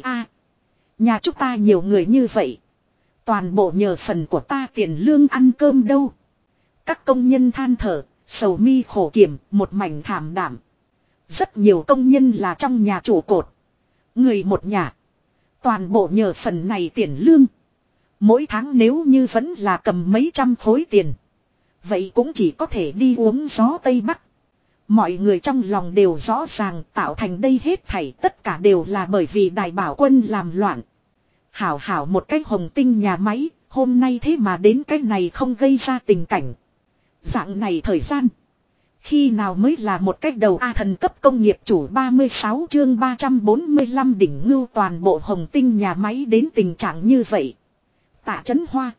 Nhà chúng ta nhiều người như vậy. Toàn bộ nhờ phần của ta tiền lương ăn cơm đâu. Các công nhân than thở. Sầu mi khổ kiểm, một mảnh thảm đảm. Rất nhiều công nhân là trong nhà trụ cột. Người một nhà. Toàn bộ nhờ phần này tiền lương. Mỗi tháng nếu như vẫn là cầm mấy trăm khối tiền. Vậy cũng chỉ có thể đi uống gió Tây Bắc. Mọi người trong lòng đều rõ ràng tạo thành đây hết thảy tất cả đều là bởi vì Đài Bảo Quân làm loạn. Hảo hảo một cái Hồng Tinh nhà máy, hôm nay thế mà đến cái này không gây ra tình cảnh. Dạng này thời gian. Khi nào mới là một cách đầu thần cấp công nghiệp chủ 36 chương 345 đỉnh ngưu toàn bộ Hồng Tinh nhà máy đến tình trạng như vậy. Tạ Chấn Hoa.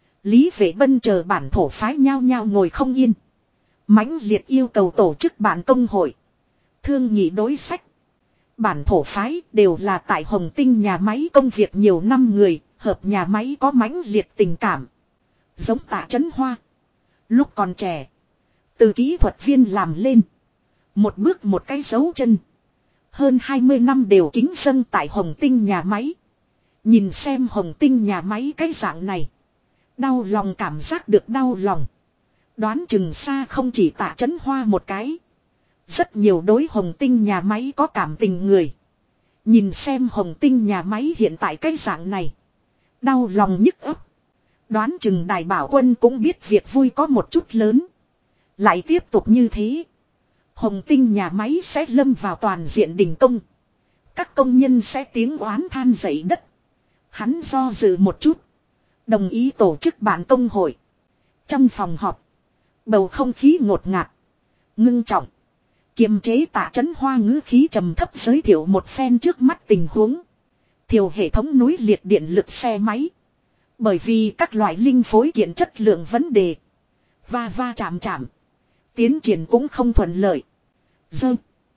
Lý Vệ Bân chờ bản thổ phái nhao nhao ngồi không yên. Mãnh liệt yêu cầu tổ chức bản công hội. Thương nghị đối sách. Bản thổ phái đều là tại Hồng Tinh nhà máy công việc nhiều năm người, hợp nhà máy có mãnh liệt tình cảm. Giống Tạ Chấn Hoa. Lúc còn trẻ. Từ kỹ thuật viên làm lên. Một bước một cái dấu chân. Hơn 20 năm đều kính dâng tại Hồng Tinh nhà máy. Nhìn xem Hồng Tinh nhà máy cái dạng này. Đau lòng cảm giác được đau lòng. Đoán chừng xa không chỉ Tạ Chấn Hoa một cái. Rất nhiều đối Hồng Tinh nhà máy có cảm tình người. Nhìn xem Hồng Tinh nhà máy hiện tại cái dạng này. Đau lòng nhức ấp. Đoán chừng Đài Bảo Quân cũng biết việc vui có một chút lớn. Lại tiếp tục như thế. Hồng Tinh nhà máy sẽ lâm vào toàn diện đình công. Các công nhân sẽ tiếng oán than dậy đất. Hắn do dự một chút. Đồng ý tổ chức bản công hội. Trong phòng họp. Bầu không khí ngột ngạt. Ngưng trọng. Kiềm chế Tạ Chấn Hoa ngữ khí trầm thấp giới thiệu một phen trước mắt tình huống. Thiểu hệ thống núi liệt điện lực xe máy. Bởi vì các loại linh phối kiện chất lượng vấn đề. Va chạm. Tiến triển cũng không thuận lợi. Dơ.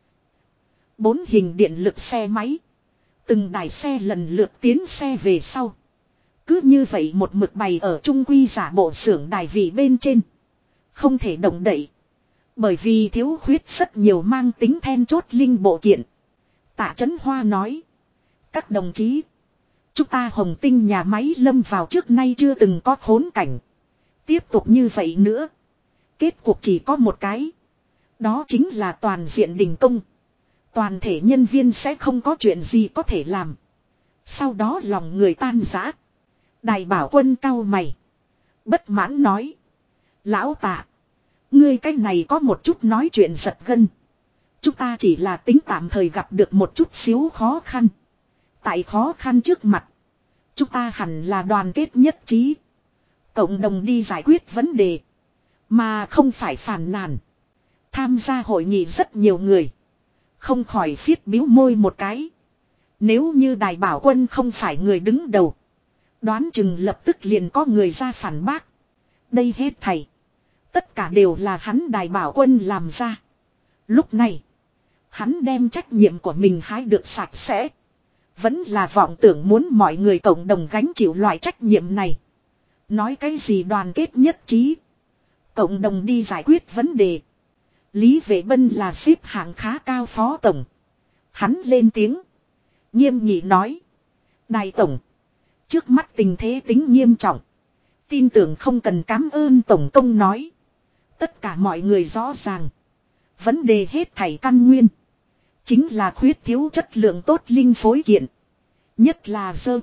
4 hình điện lực xe máy. Từng đài xe lần lượt tiến xe về sau. Cứ như vậy một mực bày ở trung quy giả bộ xưởng đài vị bên trên. Không thể động đậy. Bởi vì thiếu khuyết rất nhiều mang tính then chốt linh bộ kiện. Tạ Chấn Hoa nói. Các đồng chí. Chúng ta Hồng Tinh nhà máy lâm vào trước nay chưa từng có khốn cảnh. Tiếp tục như vậy nữa. Kết cục chỉ có một cái. Đó chính là toàn diện đình công. Toàn thể nhân viên sẽ không có chuyện gì có thể làm. Sau đó lòng người tan rã. Đài Bảo Quân cau mày. Bất mãn nói. Lão Tạ. Ngươi cái này có một chút nói chuyện giật gân. Chúng ta chỉ là tính tạm thời gặp được một chút xíu khó khăn. Tại khó khăn trước mặt. Chúng ta hẳn là đoàn kết nhất trí. Cộng đồng đi giải quyết vấn đề. Mà không phải phàn nàn. Tham gia hội nghị rất nhiều người. Không khỏi phiết biếu môi một cái. Nếu như Đài Bảo Quân không phải người đứng đầu. Đoán chừng lập tức liền có người ra phản bác. Đây hết thảy. Tất cả đều là hắn Đài Bảo Quân làm ra. Lúc này. Hắn đem trách nhiệm của mình hái được sạch sẽ. Vẫn là vọng tưởng muốn mọi người cộng đồng gánh chịu loại trách nhiệm này. Nói cái gì đoàn kết nhất trí. Cộng đồng đi giải quyết vấn đề. Lý Vệ Bân là xếp hạng khá cao phó tổng. Hắn lên tiếng. Nghiêm nghị nói. Đài tổng. Trước mắt tình thế tính nghiêm trọng. Tin tưởng không cần cảm ơn tổng công nói. Tất cả mọi người rõ ràng. Vấn đề hết thảy căn nguyên. Chính là khuyết thiếu chất lượng tốt linh phối kiện. Nhất là dơ.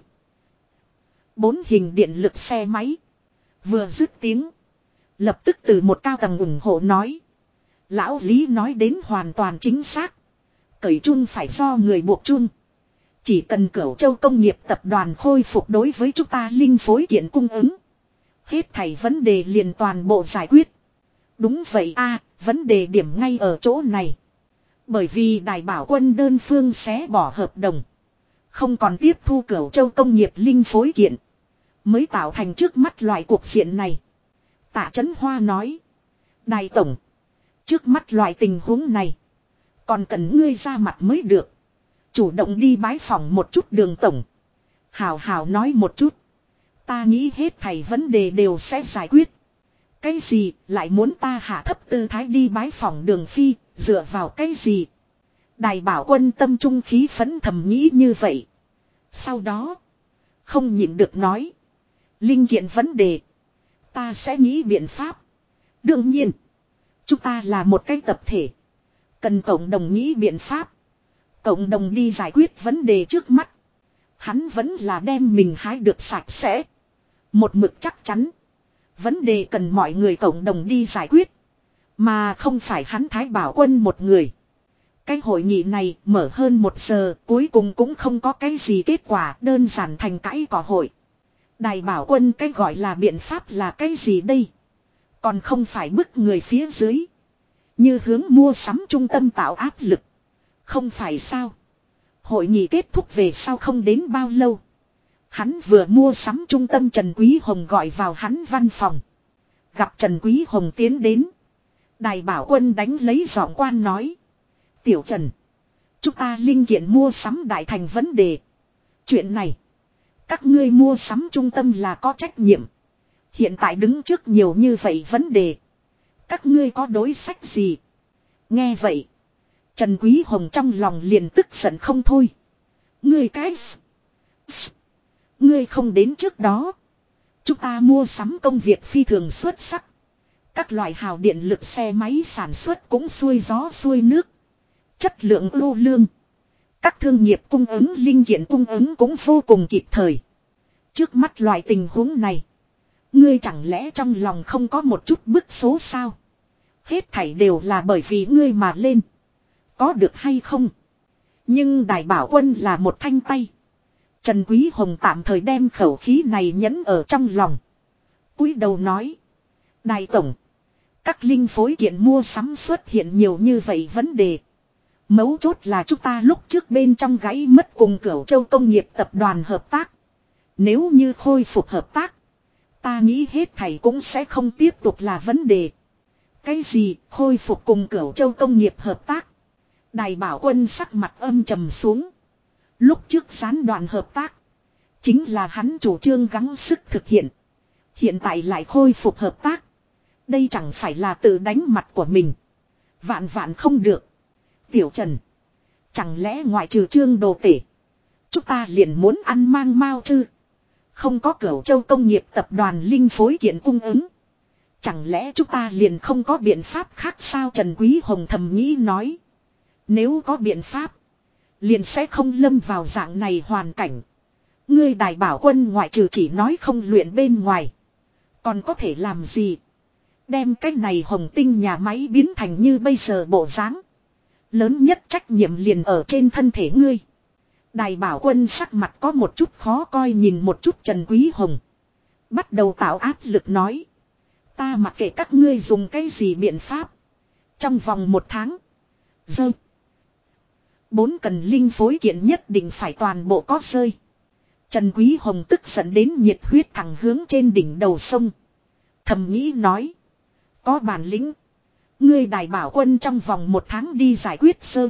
4 hình điện lực xe máy. Vừa dứt tiếng. Lập tức từ một cao tầng ủng hộ nói. Lão Lý nói đến hoàn toàn chính xác. Cởi chun phải do người buộc chun. Chỉ cần Cửu Châu công nghiệp tập đoàn khôi phục đối với chúng ta linh phối kiện cung ứng. Hết thảy vấn đề liền toàn bộ giải quyết. Đúng vậy a, vấn đề điểm ngay ở chỗ này. Bởi vì Đài Bảo Quân đơn phương xé bỏ hợp đồng. Không còn tiếp thu Cửu Châu công nghiệp linh phối kiện. Mới tạo thành trước mắt loại cuộc diện này. Tạ Chấn Hoa nói. Đài tổng. Trước mắt loại tình huống này. Còn cần ngươi ra mặt mới được. Chủ động đi bái phỏng một chút Đường tổng. Hào hào nói một chút. Ta nghĩ hết thảy vấn đề đều sẽ giải quyết. Cái gì lại muốn ta hạ thấp tư thái đi bái phỏng Đường phi. Dựa vào cái gì. Đài Bảo Quân tâm trung khí phấn thầm nghĩ như vậy. Sau đó. Không nhịn được nói. Linh kiện vấn đề. Ta sẽ nghĩ biện pháp. Đương nhiên. Chúng ta là một cái tập thể. Cần cộng đồng nghĩ biện pháp. Cộng đồng đi giải quyết vấn đề trước mắt. Hắn vẫn là đem mình hái được sạch sẽ. Một mực chắc chắn. Vấn đề cần mọi người cộng đồng đi giải quyết. Mà không phải hắn Thái Bảo Quân một người. Cái hội nghị này mở hơn 1 giờ. Cuối cùng cũng không có cái gì kết quả. Đơn giản thành cãi cỏ hội. Đài Bảo Quân cái gọi là biện pháp là cái gì đây? Còn không phải bức người phía dưới. Như hướng mua sắm trung tâm tạo áp lực. Không phải sao? Hội nghị kết thúc về sau không đến bao lâu. Hắn vừa mua sắm trung tâm Trần Quý Hồng gọi vào hắn văn phòng. Gặp Trần Quý Hồng tiến đến. Đài Bảo Quân đánh lấy giọng quan nói. Tiểu Trần. Chúng ta linh kiện mua sắm đại thành vấn đề. Chuyện này. Các ngươi mua sắm trung tâm là có trách nhiệm. Hiện tại đứng trước nhiều như vậy vấn đề. Các ngươi có đối sách gì? Nghe vậy. Trần Quý Hồng trong lòng liền tức giận không thôi. Ngươi cái... Ngươi không đến trước đó. Chúng ta mua sắm công việc phi thường xuất sắc. Các loại hào điện lực xe máy sản xuất cũng xuôi gió xuôi nước. Chất lượng ưu lương. Các thương nghiệp cung ứng linh kiện cung ứng cũng vô cùng kịp thời. Trước mắt loại tình huống này. Ngươi chẳng lẽ trong lòng không có một chút bức số sao? Hết thảy đều là bởi vì ngươi mà lên. Có được hay không? Nhưng Đài Bảo Quân là một thanh tay. Trần Quý Hồng tạm thời đem khẩu khí này nhẫn ở trong lòng. Cúi đầu nói. Đài Tổng. Các linh phối kiện mua sắm xuất hiện nhiều như vậy vấn đề. Mấu chốt là chúng ta lúc trước bên trong gãy mất cùng Cửu Châu Công nghiệp tập đoàn hợp tác. Nếu như khôi phục hợp tác. Ta nghĩ hết thảy cũng sẽ không tiếp tục là vấn đề. Cái gì khôi phục cùng Cửu Châu Công nghiệp hợp tác? Đài Bảo Quân sắc mặt âm trầm xuống. Lúc trước gián đoạn hợp tác. Chính là hắn chủ trương gắng sức thực hiện. Hiện tại lại khôi phục hợp tác. Đây chẳng phải là tự đánh mặt của mình. Vạn vạn không được. Tiểu Trần. Chẳng lẽ ngoại trừ Trương Đồ Tể. Chúng ta liền muốn ăn mang mau chứ. Không có Cửu Châu Công nghiệp tập đoàn linh phối kiện cung ứng. Chẳng lẽ chúng ta liền không có biện pháp khác sao? Trần Quý Hồng thầm nghĩ nói. Nếu có biện pháp. Liền sẽ không lâm vào dạng này hoàn cảnh. Ngươi Đài Bảo Quân ngoại trừ chỉ nói không luyện bên ngoài. Còn có thể làm gì? Đem cái này Hồng Tinh nhà máy biến thành như bây giờ bộ dáng. Lớn nhất trách nhiệm liền ở trên thân thể ngươi. Đài Bảo Quân sắc mặt có một chút khó coi nhìn một chút Trần Quý Hồng. Bắt đầu tạo áp lực nói. Ta mặc kệ các ngươi dùng cái gì biện pháp. Trong vòng 1 tháng. Dơ. 4 cần linh phối kiện nhất định phải toàn bộ có rơi. Trần Quý Hồng tức giận đến nhiệt huyết thẳng hướng trên đỉnh đầu sông. Thầm nghĩ nói. Có bản lĩnh. Ngươi Đài Bảo Quân trong vòng 1 tháng đi giải quyết sơ.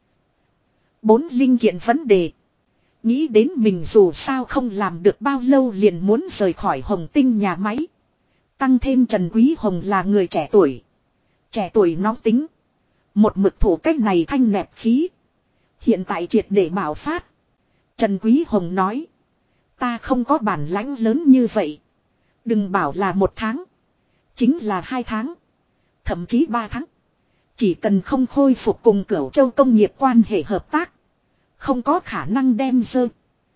4 linh kiện vấn đề. Nghĩ đến mình dù sao không làm được bao lâu liền muốn rời khỏi Hồng Tinh nhà máy. Tăng thêm Trần Quý Hồng là người trẻ tuổi. Trẻ tuổi nóng tính. Một mực thủ cách này thanh nẹp khí. Hiện tại triệt để bảo phát. Trần Quý Hồng nói. Ta không có bản lãnh lớn như vậy. Đừng bảo là 1 tháng. Chính là 2 tháng. Thậm chí 3 tháng. Chỉ cần không khôi phục cùng Cửu Châu Công nghiệp quan hệ hợp tác. Không có khả năng đem dơ.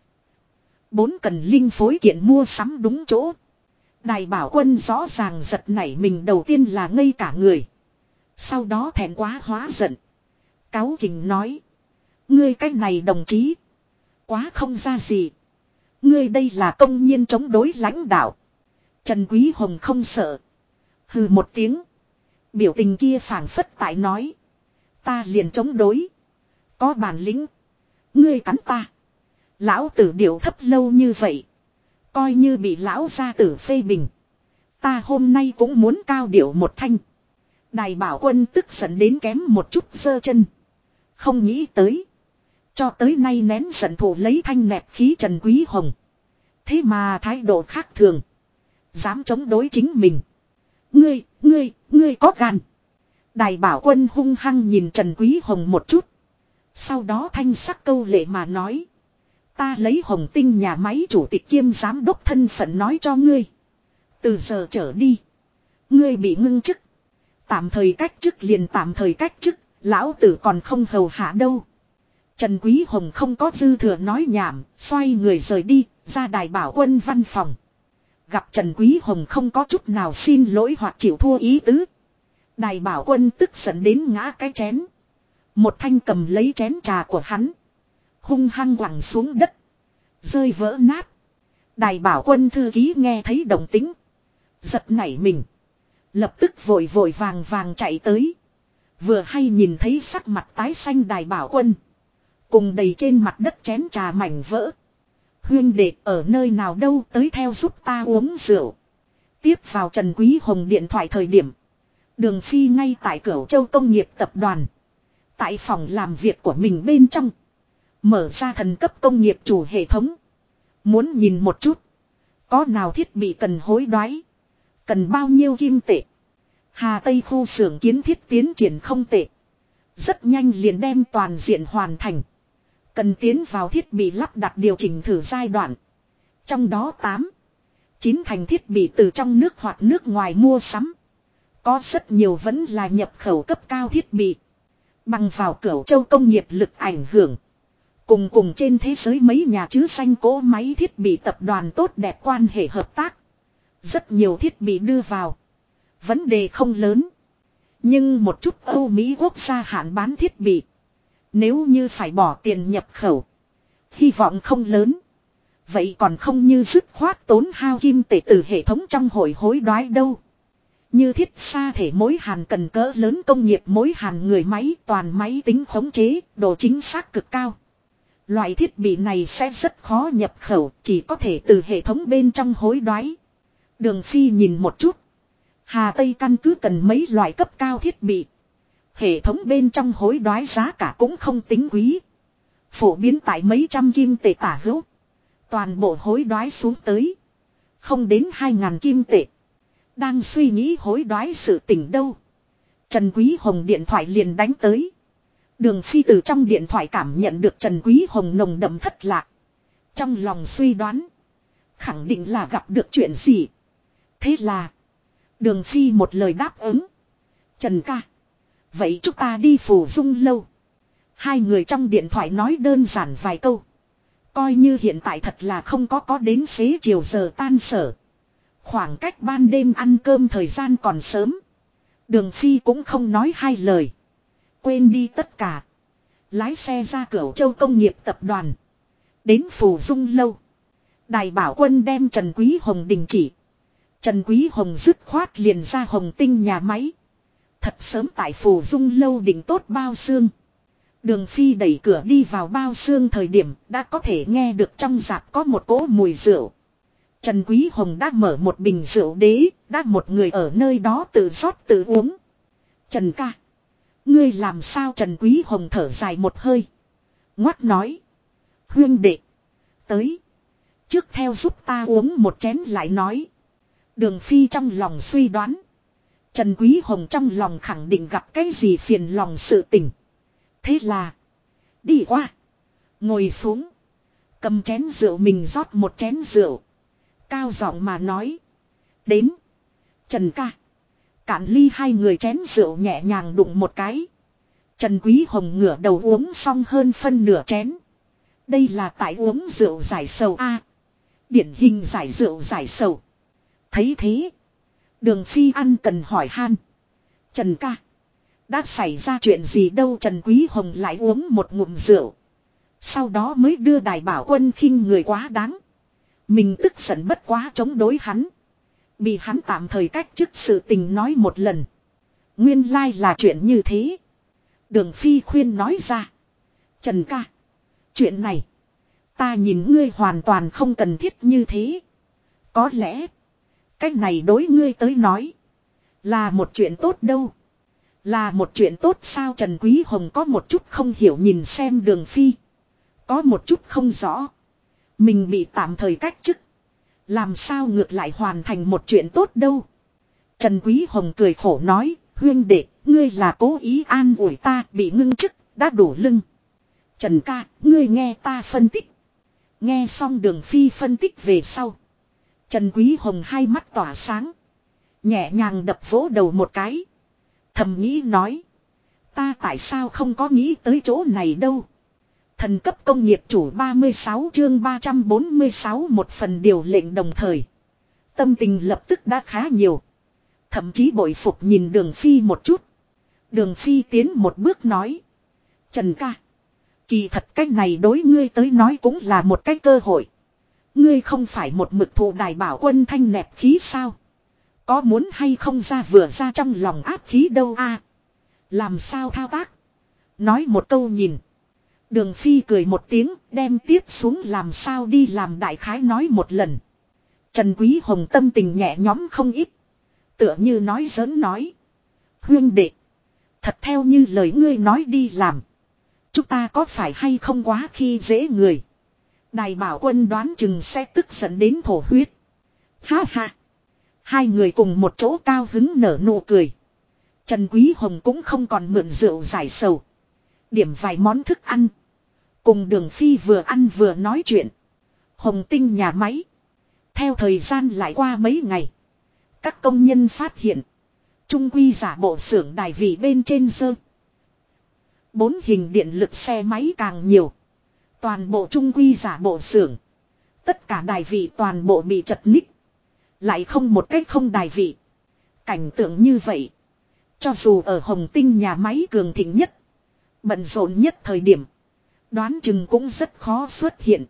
4 cần linh phối kiện mua sắm đúng chỗ. Đài Bảo Quân rõ ràng giật nảy mình đầu tiên là ngây cả người. Sau đó thẹn quá hóa giận. Cáu kỉnh nói. Ngươi cách này đồng chí. Quá không ra gì. Ngươi đây là công nhiên chống đối lãnh đạo. Trần Quý Hồng không sợ. Hừ một tiếng. Biểu tình kia phảng phất tại nói. Ta liền chống đối. Có bản lĩnh. Ngươi cắn ta. Lão tử điệu thấp lâu như vậy. Coi như bị lão gia tử phê bình. Ta hôm nay cũng muốn cao điệu một thanh. Đài Bảo Quân tức giận đến kém một chút giơ chân. Không nghĩ tới. Cho tới nay nén giận thủ lấy thanh nẹp khí Trần Quý Hồng. Thế mà thái độ khác thường. Dám chống đối chính mình. Ngươi có gan. Đài Bảo Quân hung hăng nhìn Trần Quý Hồng một chút. Sau đó thanh sắc câu lệ mà nói. Ta lấy Hồng Tinh nhà máy chủ tịch kiêm giám đốc thân phận nói cho ngươi. Từ giờ trở đi. Ngươi bị ngưng chức. Tạm thời cách chức liền tạm thời cách chức. Lão tử còn không hầu hạ đâu. Trần Quý Hồng không có dư thừa nói nhảm. Xoay người rời đi. Ra Đài Bảo Quân văn phòng. Gặp Trần Quý Hồng không có chút nào xin lỗi hoặc chịu thua ý tứ. Đài Bảo Quân tức giận đến ngã cái chén. Một thanh cầm lấy chén trà của hắn. Hung hăng quẳng xuống đất. Rơi vỡ nát. Đài Bảo Quân thư ký nghe thấy động tĩnh. Giật nảy mình. Lập tức vội vội vàng vàng chạy tới. Vừa hay nhìn thấy sắc mặt tái xanh Đài Bảo Quân. Cùng đầy trên mặt đất chén trà mảnh vỡ. Huyên đệ ở nơi nào đâu tới theo giúp ta uống rượu. Tiếp vào Trần Quý Hồng điện thoại thời điểm. Đường Phi ngay tại Cửu Châu Công nghiệp tập đoàn. Tại phòng làm việc của mình bên trong. Mở ra thần cấp công nghiệp chủ hệ thống. Muốn nhìn một chút. Có nào thiết bị cần hối đoái. Cần bao nhiêu kim tệ. Hà Tây khu xưởng kiến thiết tiến triển không tệ. Rất nhanh liền đem toàn diện hoàn thành. Cần tiến vào thiết bị lắp đặt điều chỉnh thử giai đoạn. Trong đó 8, Chín thành thiết bị từ trong nước hoặc nước ngoài mua sắm. Có rất nhiều vẫn là nhập khẩu cấp cao thiết bị. Bằng vào Cửu Châu công nghiệp lực ảnh hưởng. Cùng trên thế giới mấy nhà chứ danh cỗ máy thiết bị tập đoàn tốt đẹp quan hệ hợp tác. Rất nhiều thiết bị đưa vào. Vấn đề không lớn. Nhưng một chút Âu Mỹ quốc gia hạn bán thiết bị. Nếu như phải bỏ tiền nhập khẩu. Hy vọng không lớn. Vậy còn không như dứt khoát tốn hao kim tệ từ hệ thống trong hội hối đoái đâu. Như thiết xa thể mối hàn cần cỡ lớn công nghiệp mối hàn người máy toàn máy tính khống chế, độ chính xác cực cao. Loại thiết bị này sẽ rất khó nhập khẩu, chỉ có thể từ hệ thống bên trong hối đoái. Đường Phi nhìn một chút. Hà Tây căn cứ cần mấy loại cấp cao thiết bị. Hệ thống bên trong hối đoái giá cả cũng không tính quý. Phổ biến tại mấy trăm kim tệ tả hữu. Toàn bộ hối đoái xuống tới. Không đến 2.000 kim tệ. Đang suy nghĩ hối đoái sự tình đâu. Trần Quý Hồng điện thoại liền đánh tới. Đường Phi từ trong điện thoại cảm nhận được Trần Quý Hồng nồng đậm thất lạc. Trong lòng suy đoán. Khẳng định là gặp được chuyện gì. Thế là. Đường Phi một lời đáp ứng. Trần ca. Vậy chúng ta đi Phù Dung lâu. Hai người trong điện thoại nói đơn giản vài câu. Coi như hiện tại thật là không có đến xế chiều giờ tan sở. Khoảng cách ban đêm ăn cơm thời gian còn sớm. Đường Phi cũng không nói hai lời. Quên đi tất cả. Lái xe ra Cửu Châu công nghiệp tập đoàn. Đến Phù Dung lâu. Đài bảo quân đem Trần Quý Hồng đình chỉ. Trần Quý Hồng dứt khoát liền ra Hồng Tinh nhà máy. Thật sớm tại Phù Dung lâu định tốt bao xương. Đường Phi đẩy cửa đi vào bao xương thời điểm đã có thể nghe được trong rạp có một cỗ mùi rượu. Trần Quý Hồng đã mở một bình rượu đế, đã một người ở nơi đó tự rót tự uống. Trần ca. Ngươi làm sao? Trần Quý Hồng thở dài một hơi. Ngoắt nói. Huyên đệ. Tới. Trước theo giúp ta uống một chén lại nói. Đường Phi trong lòng suy đoán. Trần Quý Hồng trong lòng khẳng định gặp cái gì phiền lòng sự tình. Thế là. Đi qua. Ngồi xuống. Cầm chén rượu mình rót một chén rượu. Cao giọng mà nói. Đến. Trần ca. Cạn ly hai người chén rượu nhẹ nhàng đụng một cái. Trần Quý Hồng ngửa đầu uống xong hơn phân nửa chén. Đây là tại uống rượu giải sầu a. Điển hình giải rượu giải sầu. Thấy thế. Đường Phi ăn cần hỏi han. Trần ca. Đã xảy ra chuyện gì đâu? Trần Quý Hồng lại uống một ngụm rượu. Sau đó mới đưa đài bảo quân khinh người quá đáng. Mình tức giận bất quá chống đối hắn. Bị hắn tạm thời cách chức sự tình nói một lần. Nguyên lai là chuyện như thế. Đường Phi khuyên nói ra. Trần ca. Chuyện này. Ta nhìn ngươi hoàn toàn không cần thiết như thế. Có lẽ. Cách này đối ngươi tới nói. Là một chuyện tốt đâu. Là một chuyện tốt sao? Trần Quý Hồng có một chút không hiểu nhìn xem Đường Phi. Có một chút không rõ. Mình bị tạm thời cách chức. Làm sao ngược lại hoàn thành một chuyện tốt đâu. Trần Quý Hồng cười khổ nói. Huyên đệ, ngươi là cố ý an ủi ta, bị ngưng chức, đã đủ lưng. Trần ca, ngươi nghe ta phân tích. Nghe xong Đường Phi phân tích về sau. Trần Quý Hồng hai mắt tỏa sáng. Nhẹ nhàng đập vỗ đầu một cái. Thầm nghĩ nói. Ta tại sao không có nghĩ tới chỗ này đâu. Thần cấp công nghiệp chủ 36 chương 346 một phần điều lệnh đồng thời. Tâm tình lập tức đã khá nhiều. Thậm chí bội phục nhìn Đường Phi một chút. Đường Phi tiến một bước nói. Trần ca. Kỳ thật cách này đối ngươi tới nói cũng là một cái cơ hội. Ngươi không phải một mực thụ đài bảo quân thanh nẹp khí sao. Có muốn hay không ra vừa ra trong lòng áp khí đâu a? Làm sao thao tác? Nói một câu nhìn. Đường Phi cười một tiếng đem tiếp xuống làm sao đi làm đại khái nói một lần. Trần Quý Hồng tâm tình nhẹ nhõm không ít. Tựa như nói giỡn nói. Huyên đệ. Thật theo như lời ngươi nói đi làm. Chúng ta có phải hay không quá khi dễ người. Đài bảo quân đoán chừng sẽ tức giận đến thổ huyết. Ha ha. Hai người cùng một chỗ cao hứng nở nụ cười. Trần Quý Hồng cũng không còn mượn rượu giải sầu. Điểm vài món thức ăn. Cùng Đường Phi vừa ăn vừa nói chuyện. Hồng Tinh nhà máy. Theo thời gian lại qua mấy ngày. Các công nhân phát hiện. Trung quy giả bộ xưởng đài vị bên trên dơ. 4 hình điện lực xe máy càng nhiều. Toàn bộ trung quy giả bộ xưởng. Tất cả đài vị toàn bộ bị chật ních. Lại không một cách không đài vị. Cảnh tượng như vậy. Cho dù ở Hồng Tinh nhà máy cường thịnh nhất. Bận rộn nhất thời điểm. Đoán chừng cũng rất khó xuất hiện.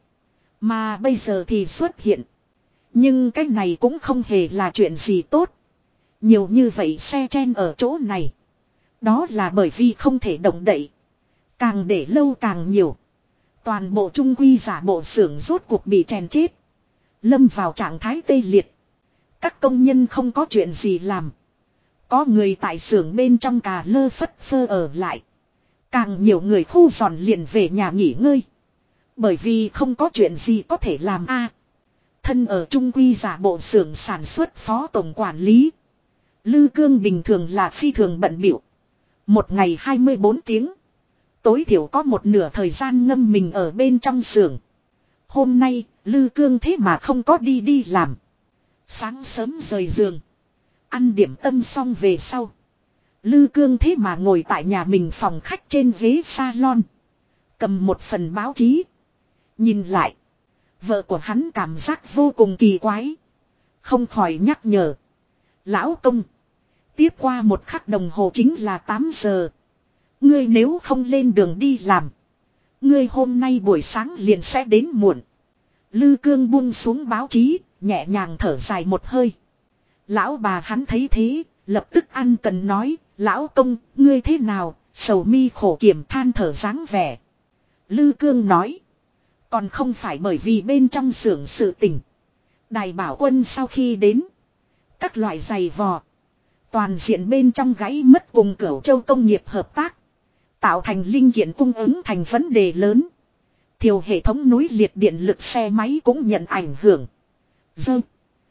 Mà bây giờ thì xuất hiện. Nhưng cái này cũng không hề là chuyện gì tốt. Nhiều như vậy xe chen ở chỗ này. Đó là bởi vì không thể động đậy. Càng để lâu càng nhiều. Toàn bộ trung quy giả bộ xưởng rốt cuộc bị chèn chết. Lâm vào trạng thái tê liệt. Các công nhân không có chuyện gì làm. Có người tại xưởng bên trong cà lơ phất phơ ở lại. Càng nhiều người khu dọn liền về nhà nghỉ ngơi. Bởi vì không có chuyện gì có thể làm a. Thân ở trung quy giả bộ xưởng sản xuất phó tổng quản lý. Lư Cương bình thường là phi thường bận bịu. Một ngày 24 tiếng. Tối thiểu có một nửa thời gian ngâm mình ở bên trong xưởng. Hôm nay, Lư Cương thế mà không có đi làm. Sáng sớm rời giường. Ăn điểm tâm xong về sau. Lư Cương thế mà ngồi tại nhà mình phòng khách trên ghế salon. Cầm một phần báo chí. Nhìn lại. Vợ của hắn cảm giác vô cùng kỳ quái. Không khỏi nhắc nhở. Lão công. Tiếp qua một khắc đồng hồ chính là 8 giờ. Ngươi nếu không lên đường đi làm. Ngươi hôm nay buổi sáng liền sẽ đến muộn. Lư Cương buông xuống báo chí. Nhẹ nhàng thở dài một hơi. Lão bà hắn thấy thế. Lập tức ăn cần nói. Lão công, ngươi thế nào? Sầu mi khổ kiểm than thở dáng vẻ. Lư Cương nói. Còn không phải bởi vì bên trong xưởng sự tình. Đài bảo quân sau khi đến. Các loại giày vò. Toàn diện bên trong gãy mất cùng Cửu Châu công nghiệp hợp tác. Tạo thành linh kiện cung ứng thành vấn đề lớn. Thiều hệ thống núi liệt điện lực xe máy cũng nhận ảnh hưởng. Dơ.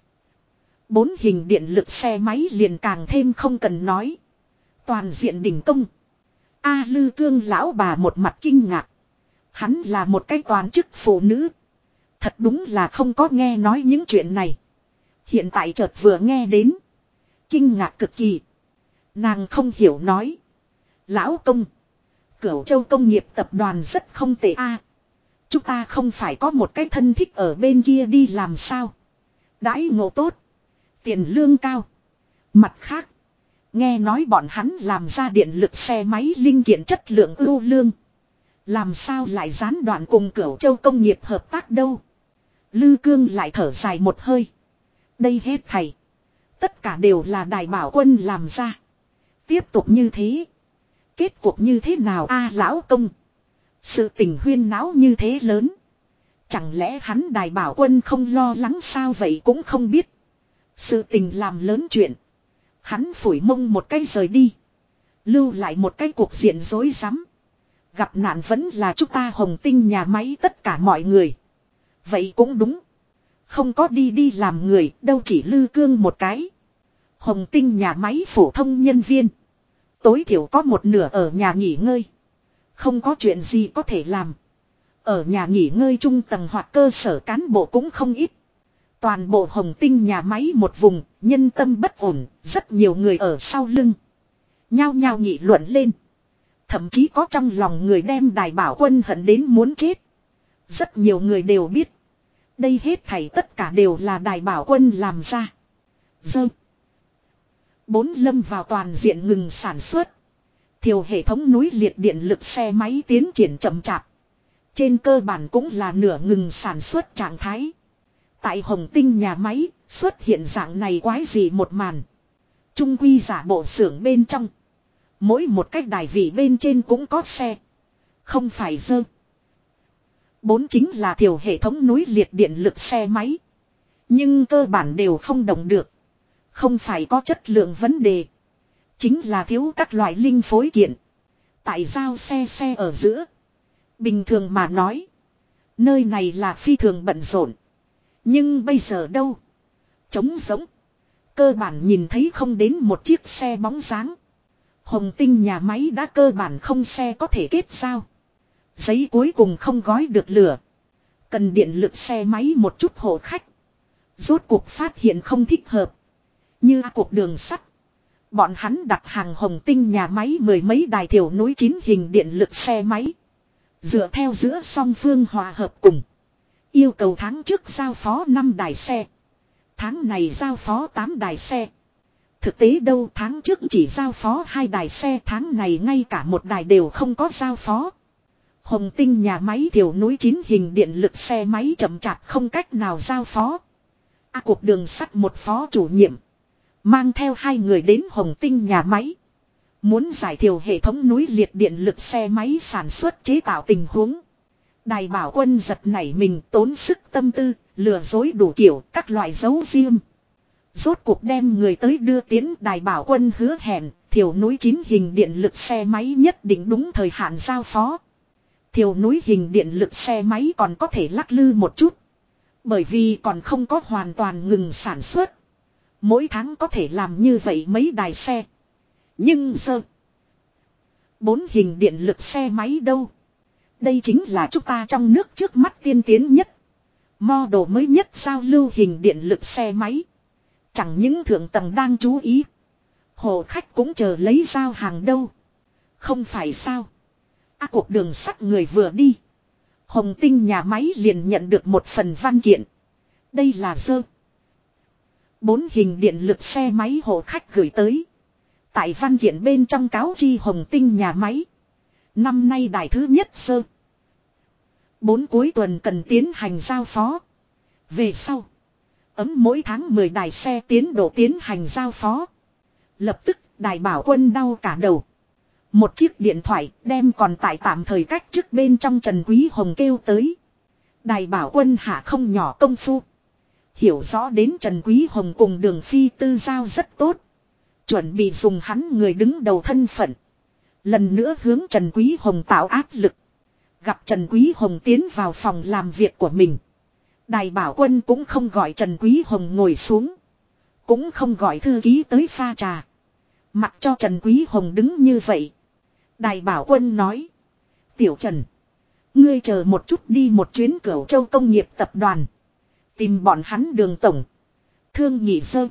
4 hình điện lực xe máy liền càng thêm không cần nói. Toàn diện đỉnh công. Lư Cương lão bà một mặt kinh ngạc. Hắn là một cái toàn chức phụ nữ. Thật đúng là không có nghe nói những chuyện này. Hiện tại chợt vừa nghe đến. Kinh ngạc cực kỳ. Nàng không hiểu nói. Lão công. Cửu Châu công nghiệp tập đoàn rất không tệ a. Chúng ta không phải có một cái thân thích ở bên kia đi làm sao. Đãi ngộ tốt. Tiền lương cao. Mặt khác. Nghe nói bọn hắn làm ra điện lực xe máy linh kiện chất lượng ưu lương. Làm sao lại gián đoạn cùng Cửu Châu công nghiệp hợp tác đâu. Lư Cương lại thở dài một hơi. Đây hết thầy. Tất cả đều là đài bảo quân làm ra. Tiếp tục như thế. Kết cuộc như thế nào lão công. Sự tình huyên náo như thế lớn. Chẳng lẽ hắn đài bảo quân không lo lắng sao vậy cũng không biết. Sự tình làm lớn chuyện. Hắn phủi mông một cái rời đi. Lưu lại một cái cuộc diện rối rắm. Gặp nạn vẫn là chúng ta Hồng Tinh nhà máy tất cả mọi người. Vậy cũng đúng. Không có đi làm người đâu chỉ Lư Cương một cái. Hồng Tinh nhà máy phổ thông nhân viên. Tối thiểu có một nửa ở nhà nghỉ ngơi. Không có chuyện gì có thể làm. Ở nhà nghỉ ngơi trung tầng hoặc cơ sở cán bộ cũng không ít. Toàn bộ Hồng Tinh nhà máy một vùng, nhân tâm bất ổn, rất nhiều người ở sau lưng. Nhao nhao nghị luận lên. Thậm chí có trong lòng người đem đài bảo quân hận đến muốn chết. Rất nhiều người đều biết. Đây hết thảy tất cả đều là đài bảo quân làm ra. Dơ. 4 lâm vào toàn diện ngừng sản xuất. Thiều hệ thống núi liệt điện lực xe máy tiến triển chậm chạp. Trên cơ bản cũng là nửa ngừng sản xuất trạng thái. Tại Hồng Tinh nhà máy xuất hiện dạng này quái gì một màn. Trung quy giả bộ xưởng bên trong. Mỗi một cái đài vị bên trên cũng có xe. Không phải dơ. 4 chính là thiều hệ thống núi liệt điện lực xe máy. Nhưng cơ bản đều không động được. Không phải có chất lượng vấn đề. Chính là thiếu các loại linh phối kiện. Tại giao xe ở giữa. Bình thường mà nói. Nơi này là phi thường bận rộn. Nhưng bây giờ đâu. Trống rỗng. Cơ bản nhìn thấy không đến một chiếc xe bóng dáng. Hồng Tinh nhà máy đã cơ bản không xe có thể kết giao. Giấy cuối cùng không gói được lửa. Cần điện lực xe máy một chút hộ khách. Rốt cuộc phát hiện không thích hợp. Như cuộc đường sắt. Bọn hắn đặt hàng Hồng Tinh nhà máy mười mấy đài thiểu núi 9 hình điện lực xe máy. Dựa theo giữa song phương hòa hợp cùng. Yêu cầu tháng trước giao phó 5 đài xe. Tháng này giao phó 8 đài xe. Thực tế đâu tháng trước chỉ giao phó 2 đài xe, tháng này ngay cả một đài đều không có giao phó. Hồng Tinh nhà máy thiểu núi 9 hình điện lực xe máy chậm chạp không cách nào giao phó. Cuộc đường sắt một phó chủ nhiệm. Mang theo 2 người đến Hồng Tinh nhà máy. Muốn giải thiểu hệ thống núi liệt điện lực xe máy sản xuất chế tạo tình huống. Đài Bảo Quân giật nảy mình tốn sức tâm tư, lừa dối đủ kiểu các loại dấu riêng. Rốt cuộc đem người tới đưa tiến. Đài Bảo Quân hứa hẹn, thiểu núi 9 hình điện lực xe máy nhất định đúng thời hạn giao phó. Thiểu núi hình điện lực xe máy còn có thể lắc lư một chút. Bởi vì còn không có hoàn toàn ngừng sản xuất. Mỗi tháng có thể làm như vậy mấy đài xe. Nhưng giờ 4 hình điện lực xe máy đâu? Đây chính là chúng ta trong nước trước mắt tiên tiến nhất. Model mới nhất giao lưu hình điện lực xe máy. Chẳng những thượng tầng đang chú ý. Hồ khách cũng chờ lấy giao hàng đâu. Không phải sao? Cuộc đường sắt người vừa đi. Hồng Tinh nhà máy liền nhận được một phần văn kiện. Đây là dơ. 4 hình điện lực xe máy hộ khách gửi tới. Tại văn kiện bên trong cáo chi Hồng Tinh nhà máy. Năm nay đài thứ nhất sơ. 4 cuối tuần cần tiến hành giao phó. Về sau. Ấm mỗi tháng 10 đài xe tiến độ tiến hành giao phó. Lập tức Đài Bảo Quân đau cả đầu. Một chiếc điện thoại đem còn tại tạm thời cách trước bên trong Trần Quý Hồng kêu tới. Đài Bảo Quân hạ không nhỏ công phu. Hiểu rõ đến Trần Quý Hồng cùng Đường Phi tư giao rất tốt. Chuẩn bị dùng hắn người đứng đầu thân phận. Lần nữa hướng Trần Quý Hồng tạo áp lực. Gặp Trần Quý Hồng tiến vào phòng làm việc của mình. Đài Bảo Quân cũng không gọi Trần Quý Hồng ngồi xuống. Cũng không gọi thư ký tới pha trà. Mặc cho Trần Quý Hồng đứng như vậy. Đài Bảo Quân nói. Tiểu Trần. Ngươi chờ một chút đi một chuyến Cửu Châu Công nghiệp tập đoàn. Tìm bọn hắn Đường tổng. Thương nhị sơ.